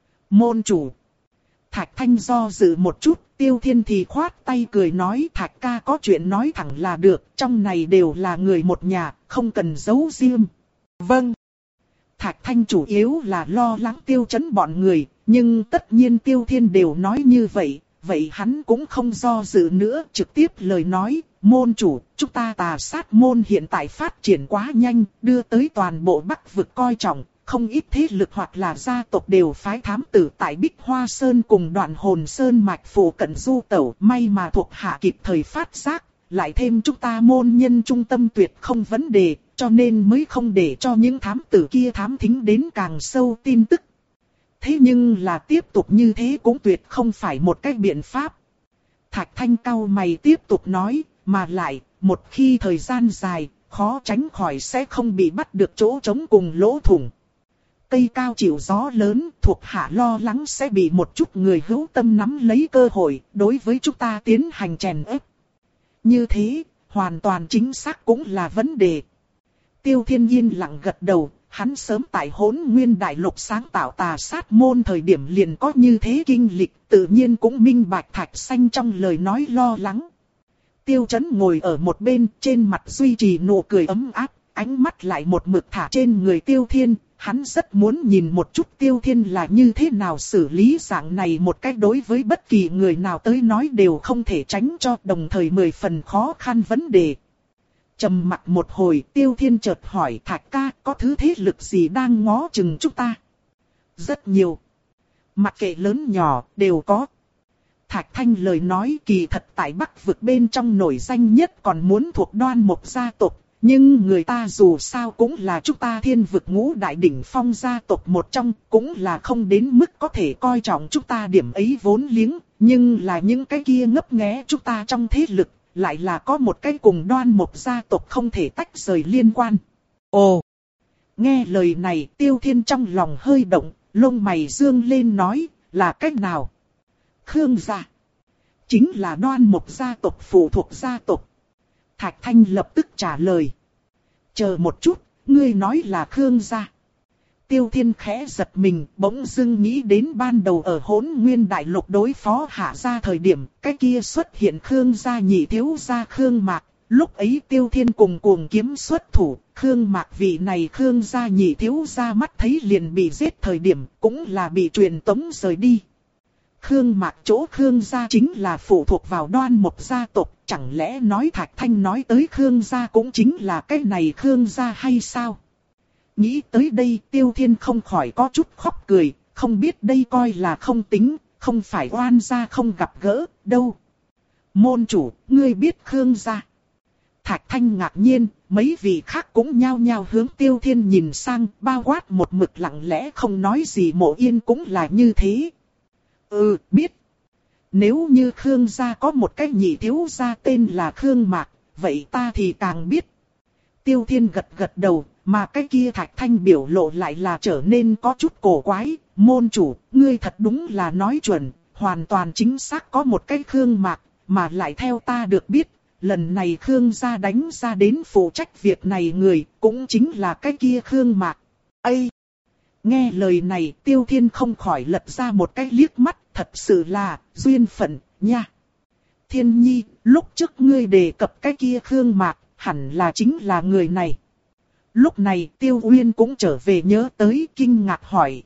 Môn chủ. Thạch Thanh do dự một chút, Tiêu Thiên thì khoát tay cười nói Thạch ca có chuyện nói thẳng là được, trong này đều là người một nhà, không cần giấu riêng. Vâng. Thạch Thanh chủ yếu là lo lắng Tiêu Chấn bọn người, nhưng tất nhiên Tiêu Thiên đều nói như vậy, vậy hắn cũng không do dự nữa, trực tiếp lời nói, môn chủ, chúng ta Tà Sát môn hiện tại phát triển quá nhanh, đưa tới toàn bộ Bắc vực coi trọng, không ít thế lực hoặc là gia tộc đều phái thám tử tại Bích Hoa Sơn cùng Đoạn Hồn Sơn mạch phủ cận du tẩu, may mà thuộc hạ kịp thời phát giác, lại thêm chúng ta môn nhân trung tâm tuyệt không vấn đề, cho nên mới không để cho những thám tử kia thám thính đến càng sâu tin tức. Thế nhưng là tiếp tục như thế cũng tuyệt không phải một cách biện pháp. Thạch Thanh cau mày tiếp tục nói, mà lại, một khi thời gian dài, khó tránh khỏi sẽ không bị bắt được chỗ trống cùng lỗ thủng. Cây cao chịu gió lớn, thuộc hạ lo lắng sẽ bị một chút người hữu tâm nắm lấy cơ hội, đối với chúng ta tiến hành chèn ép. Như thế, hoàn toàn chính xác cũng là vấn đề. Tiêu Thiên yên lặng gật đầu, hắn sớm tại Hỗn Nguyên Đại Lục sáng tạo Tà Sát môn thời điểm liền có như thế kinh lịch, tự nhiên cũng minh bạch Thạch Xanh trong lời nói lo lắng. Tiêu Chấn ngồi ở một bên, trên mặt duy trì nụ cười ấm áp, ánh mắt lại một mực thả trên người Tiêu Thiên, hắn rất muốn nhìn một chút Tiêu Thiên là như thế nào xử lý dạng này một cách đối với bất kỳ người nào tới nói đều không thể tránh cho, đồng thời mười phần khó khăn vấn đề. Trầm mặc một hồi, Tiêu Thiên chợt hỏi Thạch ca có thứ thế lực gì đang ngó chừng chúng ta? Rất nhiều. Mặc kệ lớn nhỏ, đều có. Thạch Thanh lời nói kỳ thật tại Bắc vực bên trong nổi danh nhất còn muốn thuộc Đoan Mộc gia tộc. Nhưng người ta dù sao cũng là chúng ta Thiên vực ngũ đại đỉnh phong gia tộc một trong, cũng là không đến mức có thể coi trọng chúng ta điểm ấy vốn liếng. Nhưng là những cái kia ngấp nghé chúng ta trong thế lực, lại là có một cái cùng Đoan Mộc gia tộc không thể tách rời liên quan. Ồ! Nghe lời này Tiêu Thiên trong lòng hơi động, lông mày dương lên nói, là cách nào? Khương gia. Chính là Đoan Mộc gia tộc phụ thuộc gia tộc. Thạch Thanh lập tức trả lời. Chờ một chút, ngươi nói là Khương gia. Tiêu Thiên khẽ giật mình, bỗng dưng nghĩ đến ban đầu ở Hỗn Nguyên Đại Lục đối phó Hạ gia thời điểm, cái kia xuất hiện Khương gia nhị thiếu gia Khương Mạc. Lúc ấy Tiêu Thiên cùng cuồng kiếm xuất thủ, Khương Mạc vị này Khương gia nhị thiếu gia mắt thấy liền bị giết thời điểm, cũng là bị truyền tống rời đi. Khương Mạc chỗ Khương gia chính là phụ thuộc vào Đoan Mộc gia tộc, chẳng lẽ nói Thạch Thanh nói tới Khương gia cũng chính là cái này Khương gia hay sao? Nghĩ tới đây Tiêu Thiên không khỏi có chút khóc cười, không biết đây coi là không tính, không phải oan gia không gặp gỡ, đâu. Môn chủ, ngươi biết Khương gia? Thạch Thanh ngạc nhiên, mấy vị khác cũng nhao nhao hướng Tiêu Thiên nhìn sang, bao quát một mực lặng lẽ không nói gì Mộ Yên cũng là như thế. Ừ, biết. Nếu như Khương gia có một cái nhị thiếu gia tên là Khương Mạc, vậy ta thì càng biết. Tiêu Thiên gật gật đầu, mà cái kia Thạch Thanh biểu lộ lại là trở nên có chút cổ quái. Môn chủ, ngươi thật đúng là nói chuẩn, hoàn toàn chính xác có một cái Khương Mạc, mà lại theo ta được biết, lần này Khương gia đánh ra đến phụ trách việc này người, cũng chính là cái kia Khương Mạc. Ây! Nghe lời này Tiêu Thiên không khỏi lật ra một cái liếc mắt, thật sự là duyên phận nha. Thiên Nhi, lúc trước ngươi đề cập cái kia Khương Mạc, hẳn là chính là người này. Lúc này Tiêu Uyên cũng trở về nhớ tới, kinh ngạc hỏi.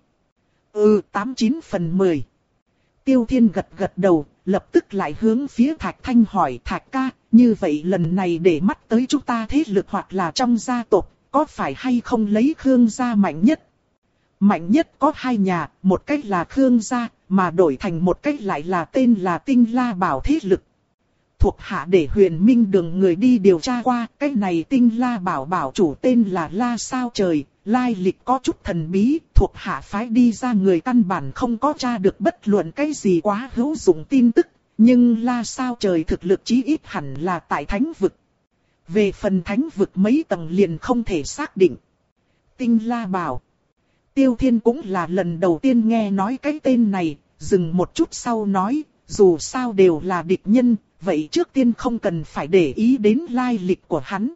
Ừ, tám chín phần mười. Tiêu Thiên gật gật đầu, lập tức lại hướng phía Thạch Thanh hỏi Thạch ca, như vậy lần này để mắt tới chúng ta thế lực hoặc là trong gia tộc, có phải hay không lấy Khương gia mạnh nhất? Mạnh nhất có hai nhà, một cách là Khương gia, mà đổi thành một cách lại là tên là Tinh La Bảo thế lực. thuộc hạ để Huyền Minh Đường người đi điều tra qua, cái này Tinh La Bảo bảo chủ tên là La Sao Trời, lai lịch có chút thần bí, thuộc hạ phái đi ra người căn bản không có tra được bất luận cái gì quá hữu dụng tin tức, nhưng La Sao Trời thực lực chí ít hẳn là tại thánh vực. Về phần thánh vực mấy tầng liền không thể xác định. Tinh La Bảo. Tiêu Thiên cũng là lần đầu tiên nghe nói cái tên này, dừng một chút sau nói, dù sao đều là địch nhân, vậy trước tiên không cần phải để ý đến lai lịch của hắn.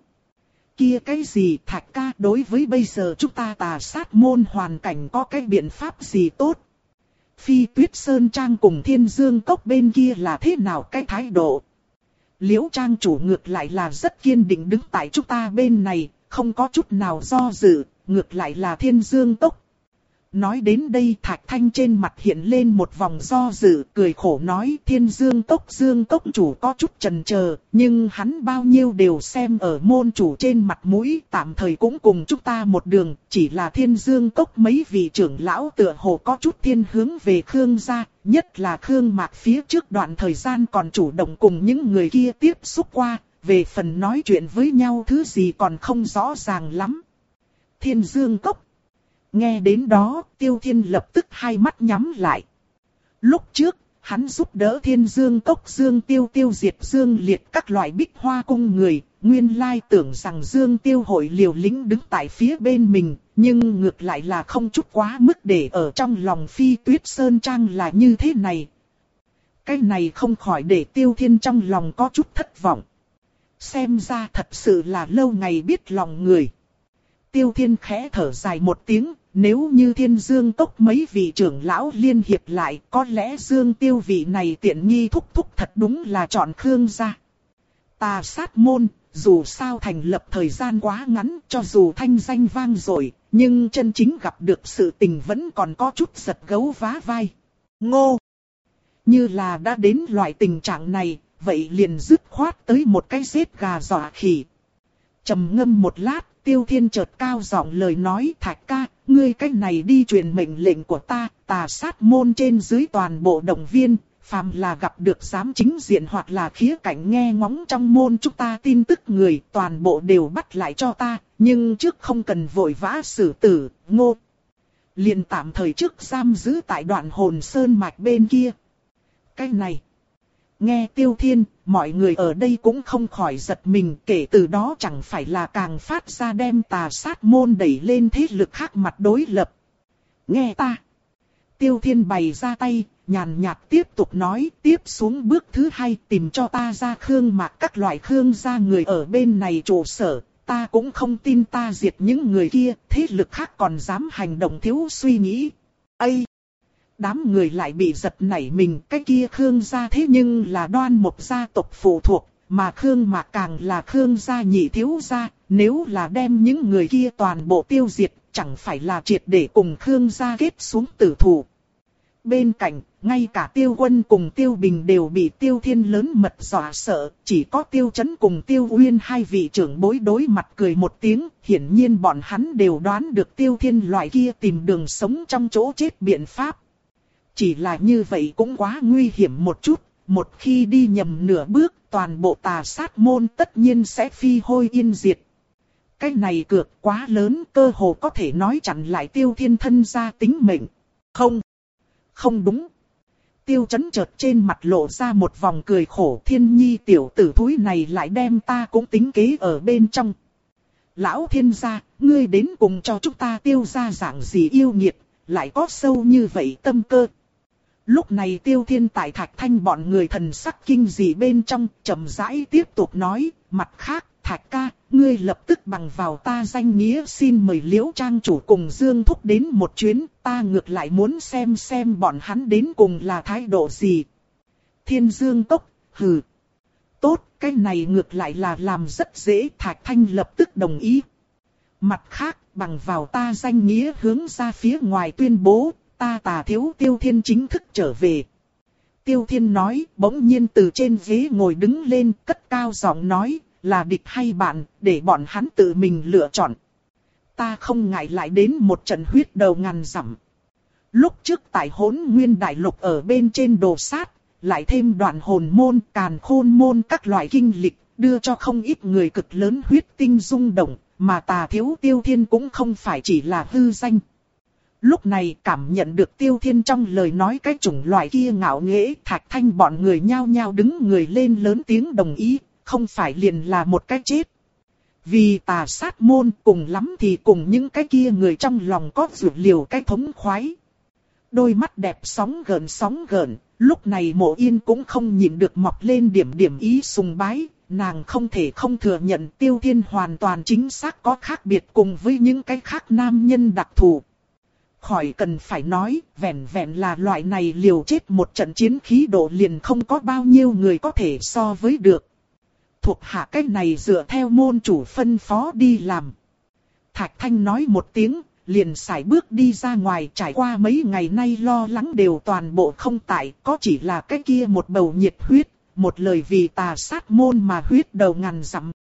Kia cái gì Thạch ca, đối với bây giờ chúng ta Tà Sát môn hoàn cảnh có cái biện pháp gì tốt? Phi Tuyết Sơn Trang cùng Thiên Dương Cốc bên kia là thế nào cái thái độ? Liễu Trang chủ ngược lại là rất kiên định đứng tại chúng ta bên này, không có chút nào do dự, ngược lại là Thiên Dương Cốc. Nói đến đây Thạch Thanh trên mặt hiện lên một vòng do dự, cười khổ nói Thiên Dương Cốc Dương Cốc chủ có chút chần chờ, nhưng hắn bao nhiêu đều xem ở môn chủ trên mặt mũi, tạm thời cũng cùng chúng ta một đường, chỉ là Thiên Dương Cốc mấy vị trưởng lão tựa hồ có chút thiên hướng về Khương gia, nhất là Khương Mạc phía trước đoạn thời gian còn chủ động cùng những người kia tiếp xúc qua, về phần nói chuyện với nhau thứ gì còn không rõ ràng lắm. Thiên Dương Cốc. Nghe đến đó, Tiêu Thiên lập tức hai mắt nhắm lại. Lúc trước, hắn giúp đỡ Thiên Dương Cốc Dương Tiêu tiêu diệt Dương Liệt các loại Bích Hoa cung người, nguyên lai tưởng rằng Dương Tiêu hội liều lĩnh đứng tại phía bên mình, nhưng ngược lại là không chút quá mức để ở trong lòng Phi Tuyết Sơn Trang là như thế này. Cái này không khỏi để Tiêu Thiên trong lòng có chút thất vọng. Xem ra thật sự là lâu ngày biết lòng người. Tiêu Thiên khẽ thở dài một tiếng, nếu như Thiên Dương Cốc mấy vị trưởng lão liên hiệp lại, có lẽ Dương Tiêu vị này tiện nghi thúc thúc thật đúng là chọn Khương gia. Tà Sát môn, dù sao thành lập thời gian quá ngắn, cho dù thanh danh vang dội, nhưng chân chính gặp được sự tình vẫn còn có chút giật gấu vá vai. Ngô! Như là đã đến loại tình trạng này, vậy liền dứt khoát tới một cái giết gà dọa khỉ. Trầm ngâm một lát, Tiêu Thiên chợt cao giọng lời nói Thạch ca, ngươi cách này đi truyền mệnh lệnh của ta, Tà Sát môn trên dưới toàn bộ động viên, phàm là gặp được dám chính diện hoặc là khía cạnh nghe ngóng trong môn chúng ta tin tức người, toàn bộ đều bắt lại cho ta, nhưng trước không cần vội vã xử tử, Ngô. Liền tạm thời trước giam giữ tại Đoạn Hồn Sơn mạch bên kia. Cái này. Nghe Tiêu Thiên, mọi người ở đây cũng không khỏi giật mình, kể từ đó chẳng phải là càng phát ra đem Tà Sát môn đẩy lên thế lực khác mặt đối lập. Nghe ta. Tiêu Thiên bày ra tay, nhàn nhạt tiếp tục nói, tiếp xuống bước thứ hai tìm cho ta ra Khương Mạc các loại Khương gia người ở bên này trụ sở, ta cũng không tin ta diệt những người kia, thế lực khác còn dám hành động thiếu suy nghĩ. Ây! Đám người lại bị giật nảy mình, cái kia Khương gia thế nhưng là Đoan Mộc gia tộc phụ thuộc, mà Khương Mạc càng là Khương gia nhị thiếu gia, nếu là đem những người kia toàn bộ tiêu diệt, chẳng phải là triệt để cùng Khương gia kết xuống tử thủ. Bên cạnh, ngay cả Tiêu Quân cùng Tiêu Bình đều bị Tiêu Thiên lớn mật dọa sợ, chỉ có Tiêu Chấn cùng Tiêu Uyên hai vị trưởng bối đối mặt cười một tiếng, hiển nhiên bọn hắn đều đoán được Tiêu Thiên loại kia tìm đường sống trong chỗ chết biện pháp. Chỉ là như vậy cũng quá nguy hiểm một chút, một khi đi nhầm nửa bước, toàn bộ Tà Sát môn tất nhiên sẽ phi hôi yên diệt. Cái này cược quá lớn, cơ hồ có thể nói chặn lại Tiêu Thiên thân gia tính mệnh. Không, không đúng. Tiêu Chấn chợt trên mặt lộ ra một vòng cười khổ, Thiên Nhi tiểu tử thúi này lại đem ta cũng tính kế ở bên trong. Lão Thiên gia, ngươi đến cùng cho chúng ta Tiêu gia dạng gì yêu nghiệt, lại có sâu như vậy tâm cơ. Lúc này Tiêu Thiên tại Thạch Thanh bọn người thần sắc kinh dị bên trong, chậm rãi tiếp tục nói, mặt khác, Thạch ca, ngươi lập tức bằng vào ta danh nghĩa xin mời Liễu Trang chủ cùng Dương Thúc đến một chuyến, ta ngược lại muốn xem xem bọn hắn đến cùng là thái độ gì. Thiên Dương Cốc, hừ. Tốt, cái này ngược lại là làm rất dễ, Thạch Thanh lập tức đồng ý. Mặt khác, bằng vào ta danh nghĩa hướng ra phía ngoài tuyên bố, ta Tà thiếu Tiêu Thiên chính thức trở về. Tiêu Thiên nói, bỗng nhiên từ trên ghế ngồi đứng lên, cất cao giọng nói, là địch hay bạn, để bọn hắn tự mình lựa chọn. Ta không ngại lại đến một trận huyết đầu ngàn dặm. Lúc trước tại Hỗn Nguyên Đại Lục ở bên trên đồ sát, lại thêm đoạn hồn môn, càn khôn môn các loại kinh lịch, đưa cho không ít người cực lớn huyết tinh rung động, mà Tà Thiếu Tiêu Thiên cũng không phải chỉ là hư danh. Lúc này cảm nhận được Tiêu Thiên trong lời nói cái chủng loại kia ngạo nghễ, Thạch Thanh bọn người nhao nhao đứng người lên lớn tiếng đồng ý, không phải liền là một cái chết. Vì tà sát môn cùng lắm thì cùng những cái kia người trong lòng có rượu liều cái thống khoái. Đôi mắt đẹp sóng gợn sóng gợn, lúc này Mộ Yên cũng không nhịn được mọc lên điểm điểm ý sùng bái, nàng không thể không thừa nhận Tiêu Thiên hoàn toàn chính xác có khác biệt cùng với những cái khác nam nhân đặc thù. Khỏi cần phải nói, vẹn vẹn là loại này liều chết một trận chiến khí độ liền không có bao nhiêu người có thể so với được. Thuộc hạ cái này dựa theo môn chủ phân phó đi làm. Thạch Thanh nói một tiếng, liền sải bước đi ra ngoài, trải qua mấy ngày nay lo lắng đều toàn bộ không tại, có chỉ là cái kia một bầu nhiệt huyết, một lời vì tà sát môn mà huyết đầu ngàn dặm.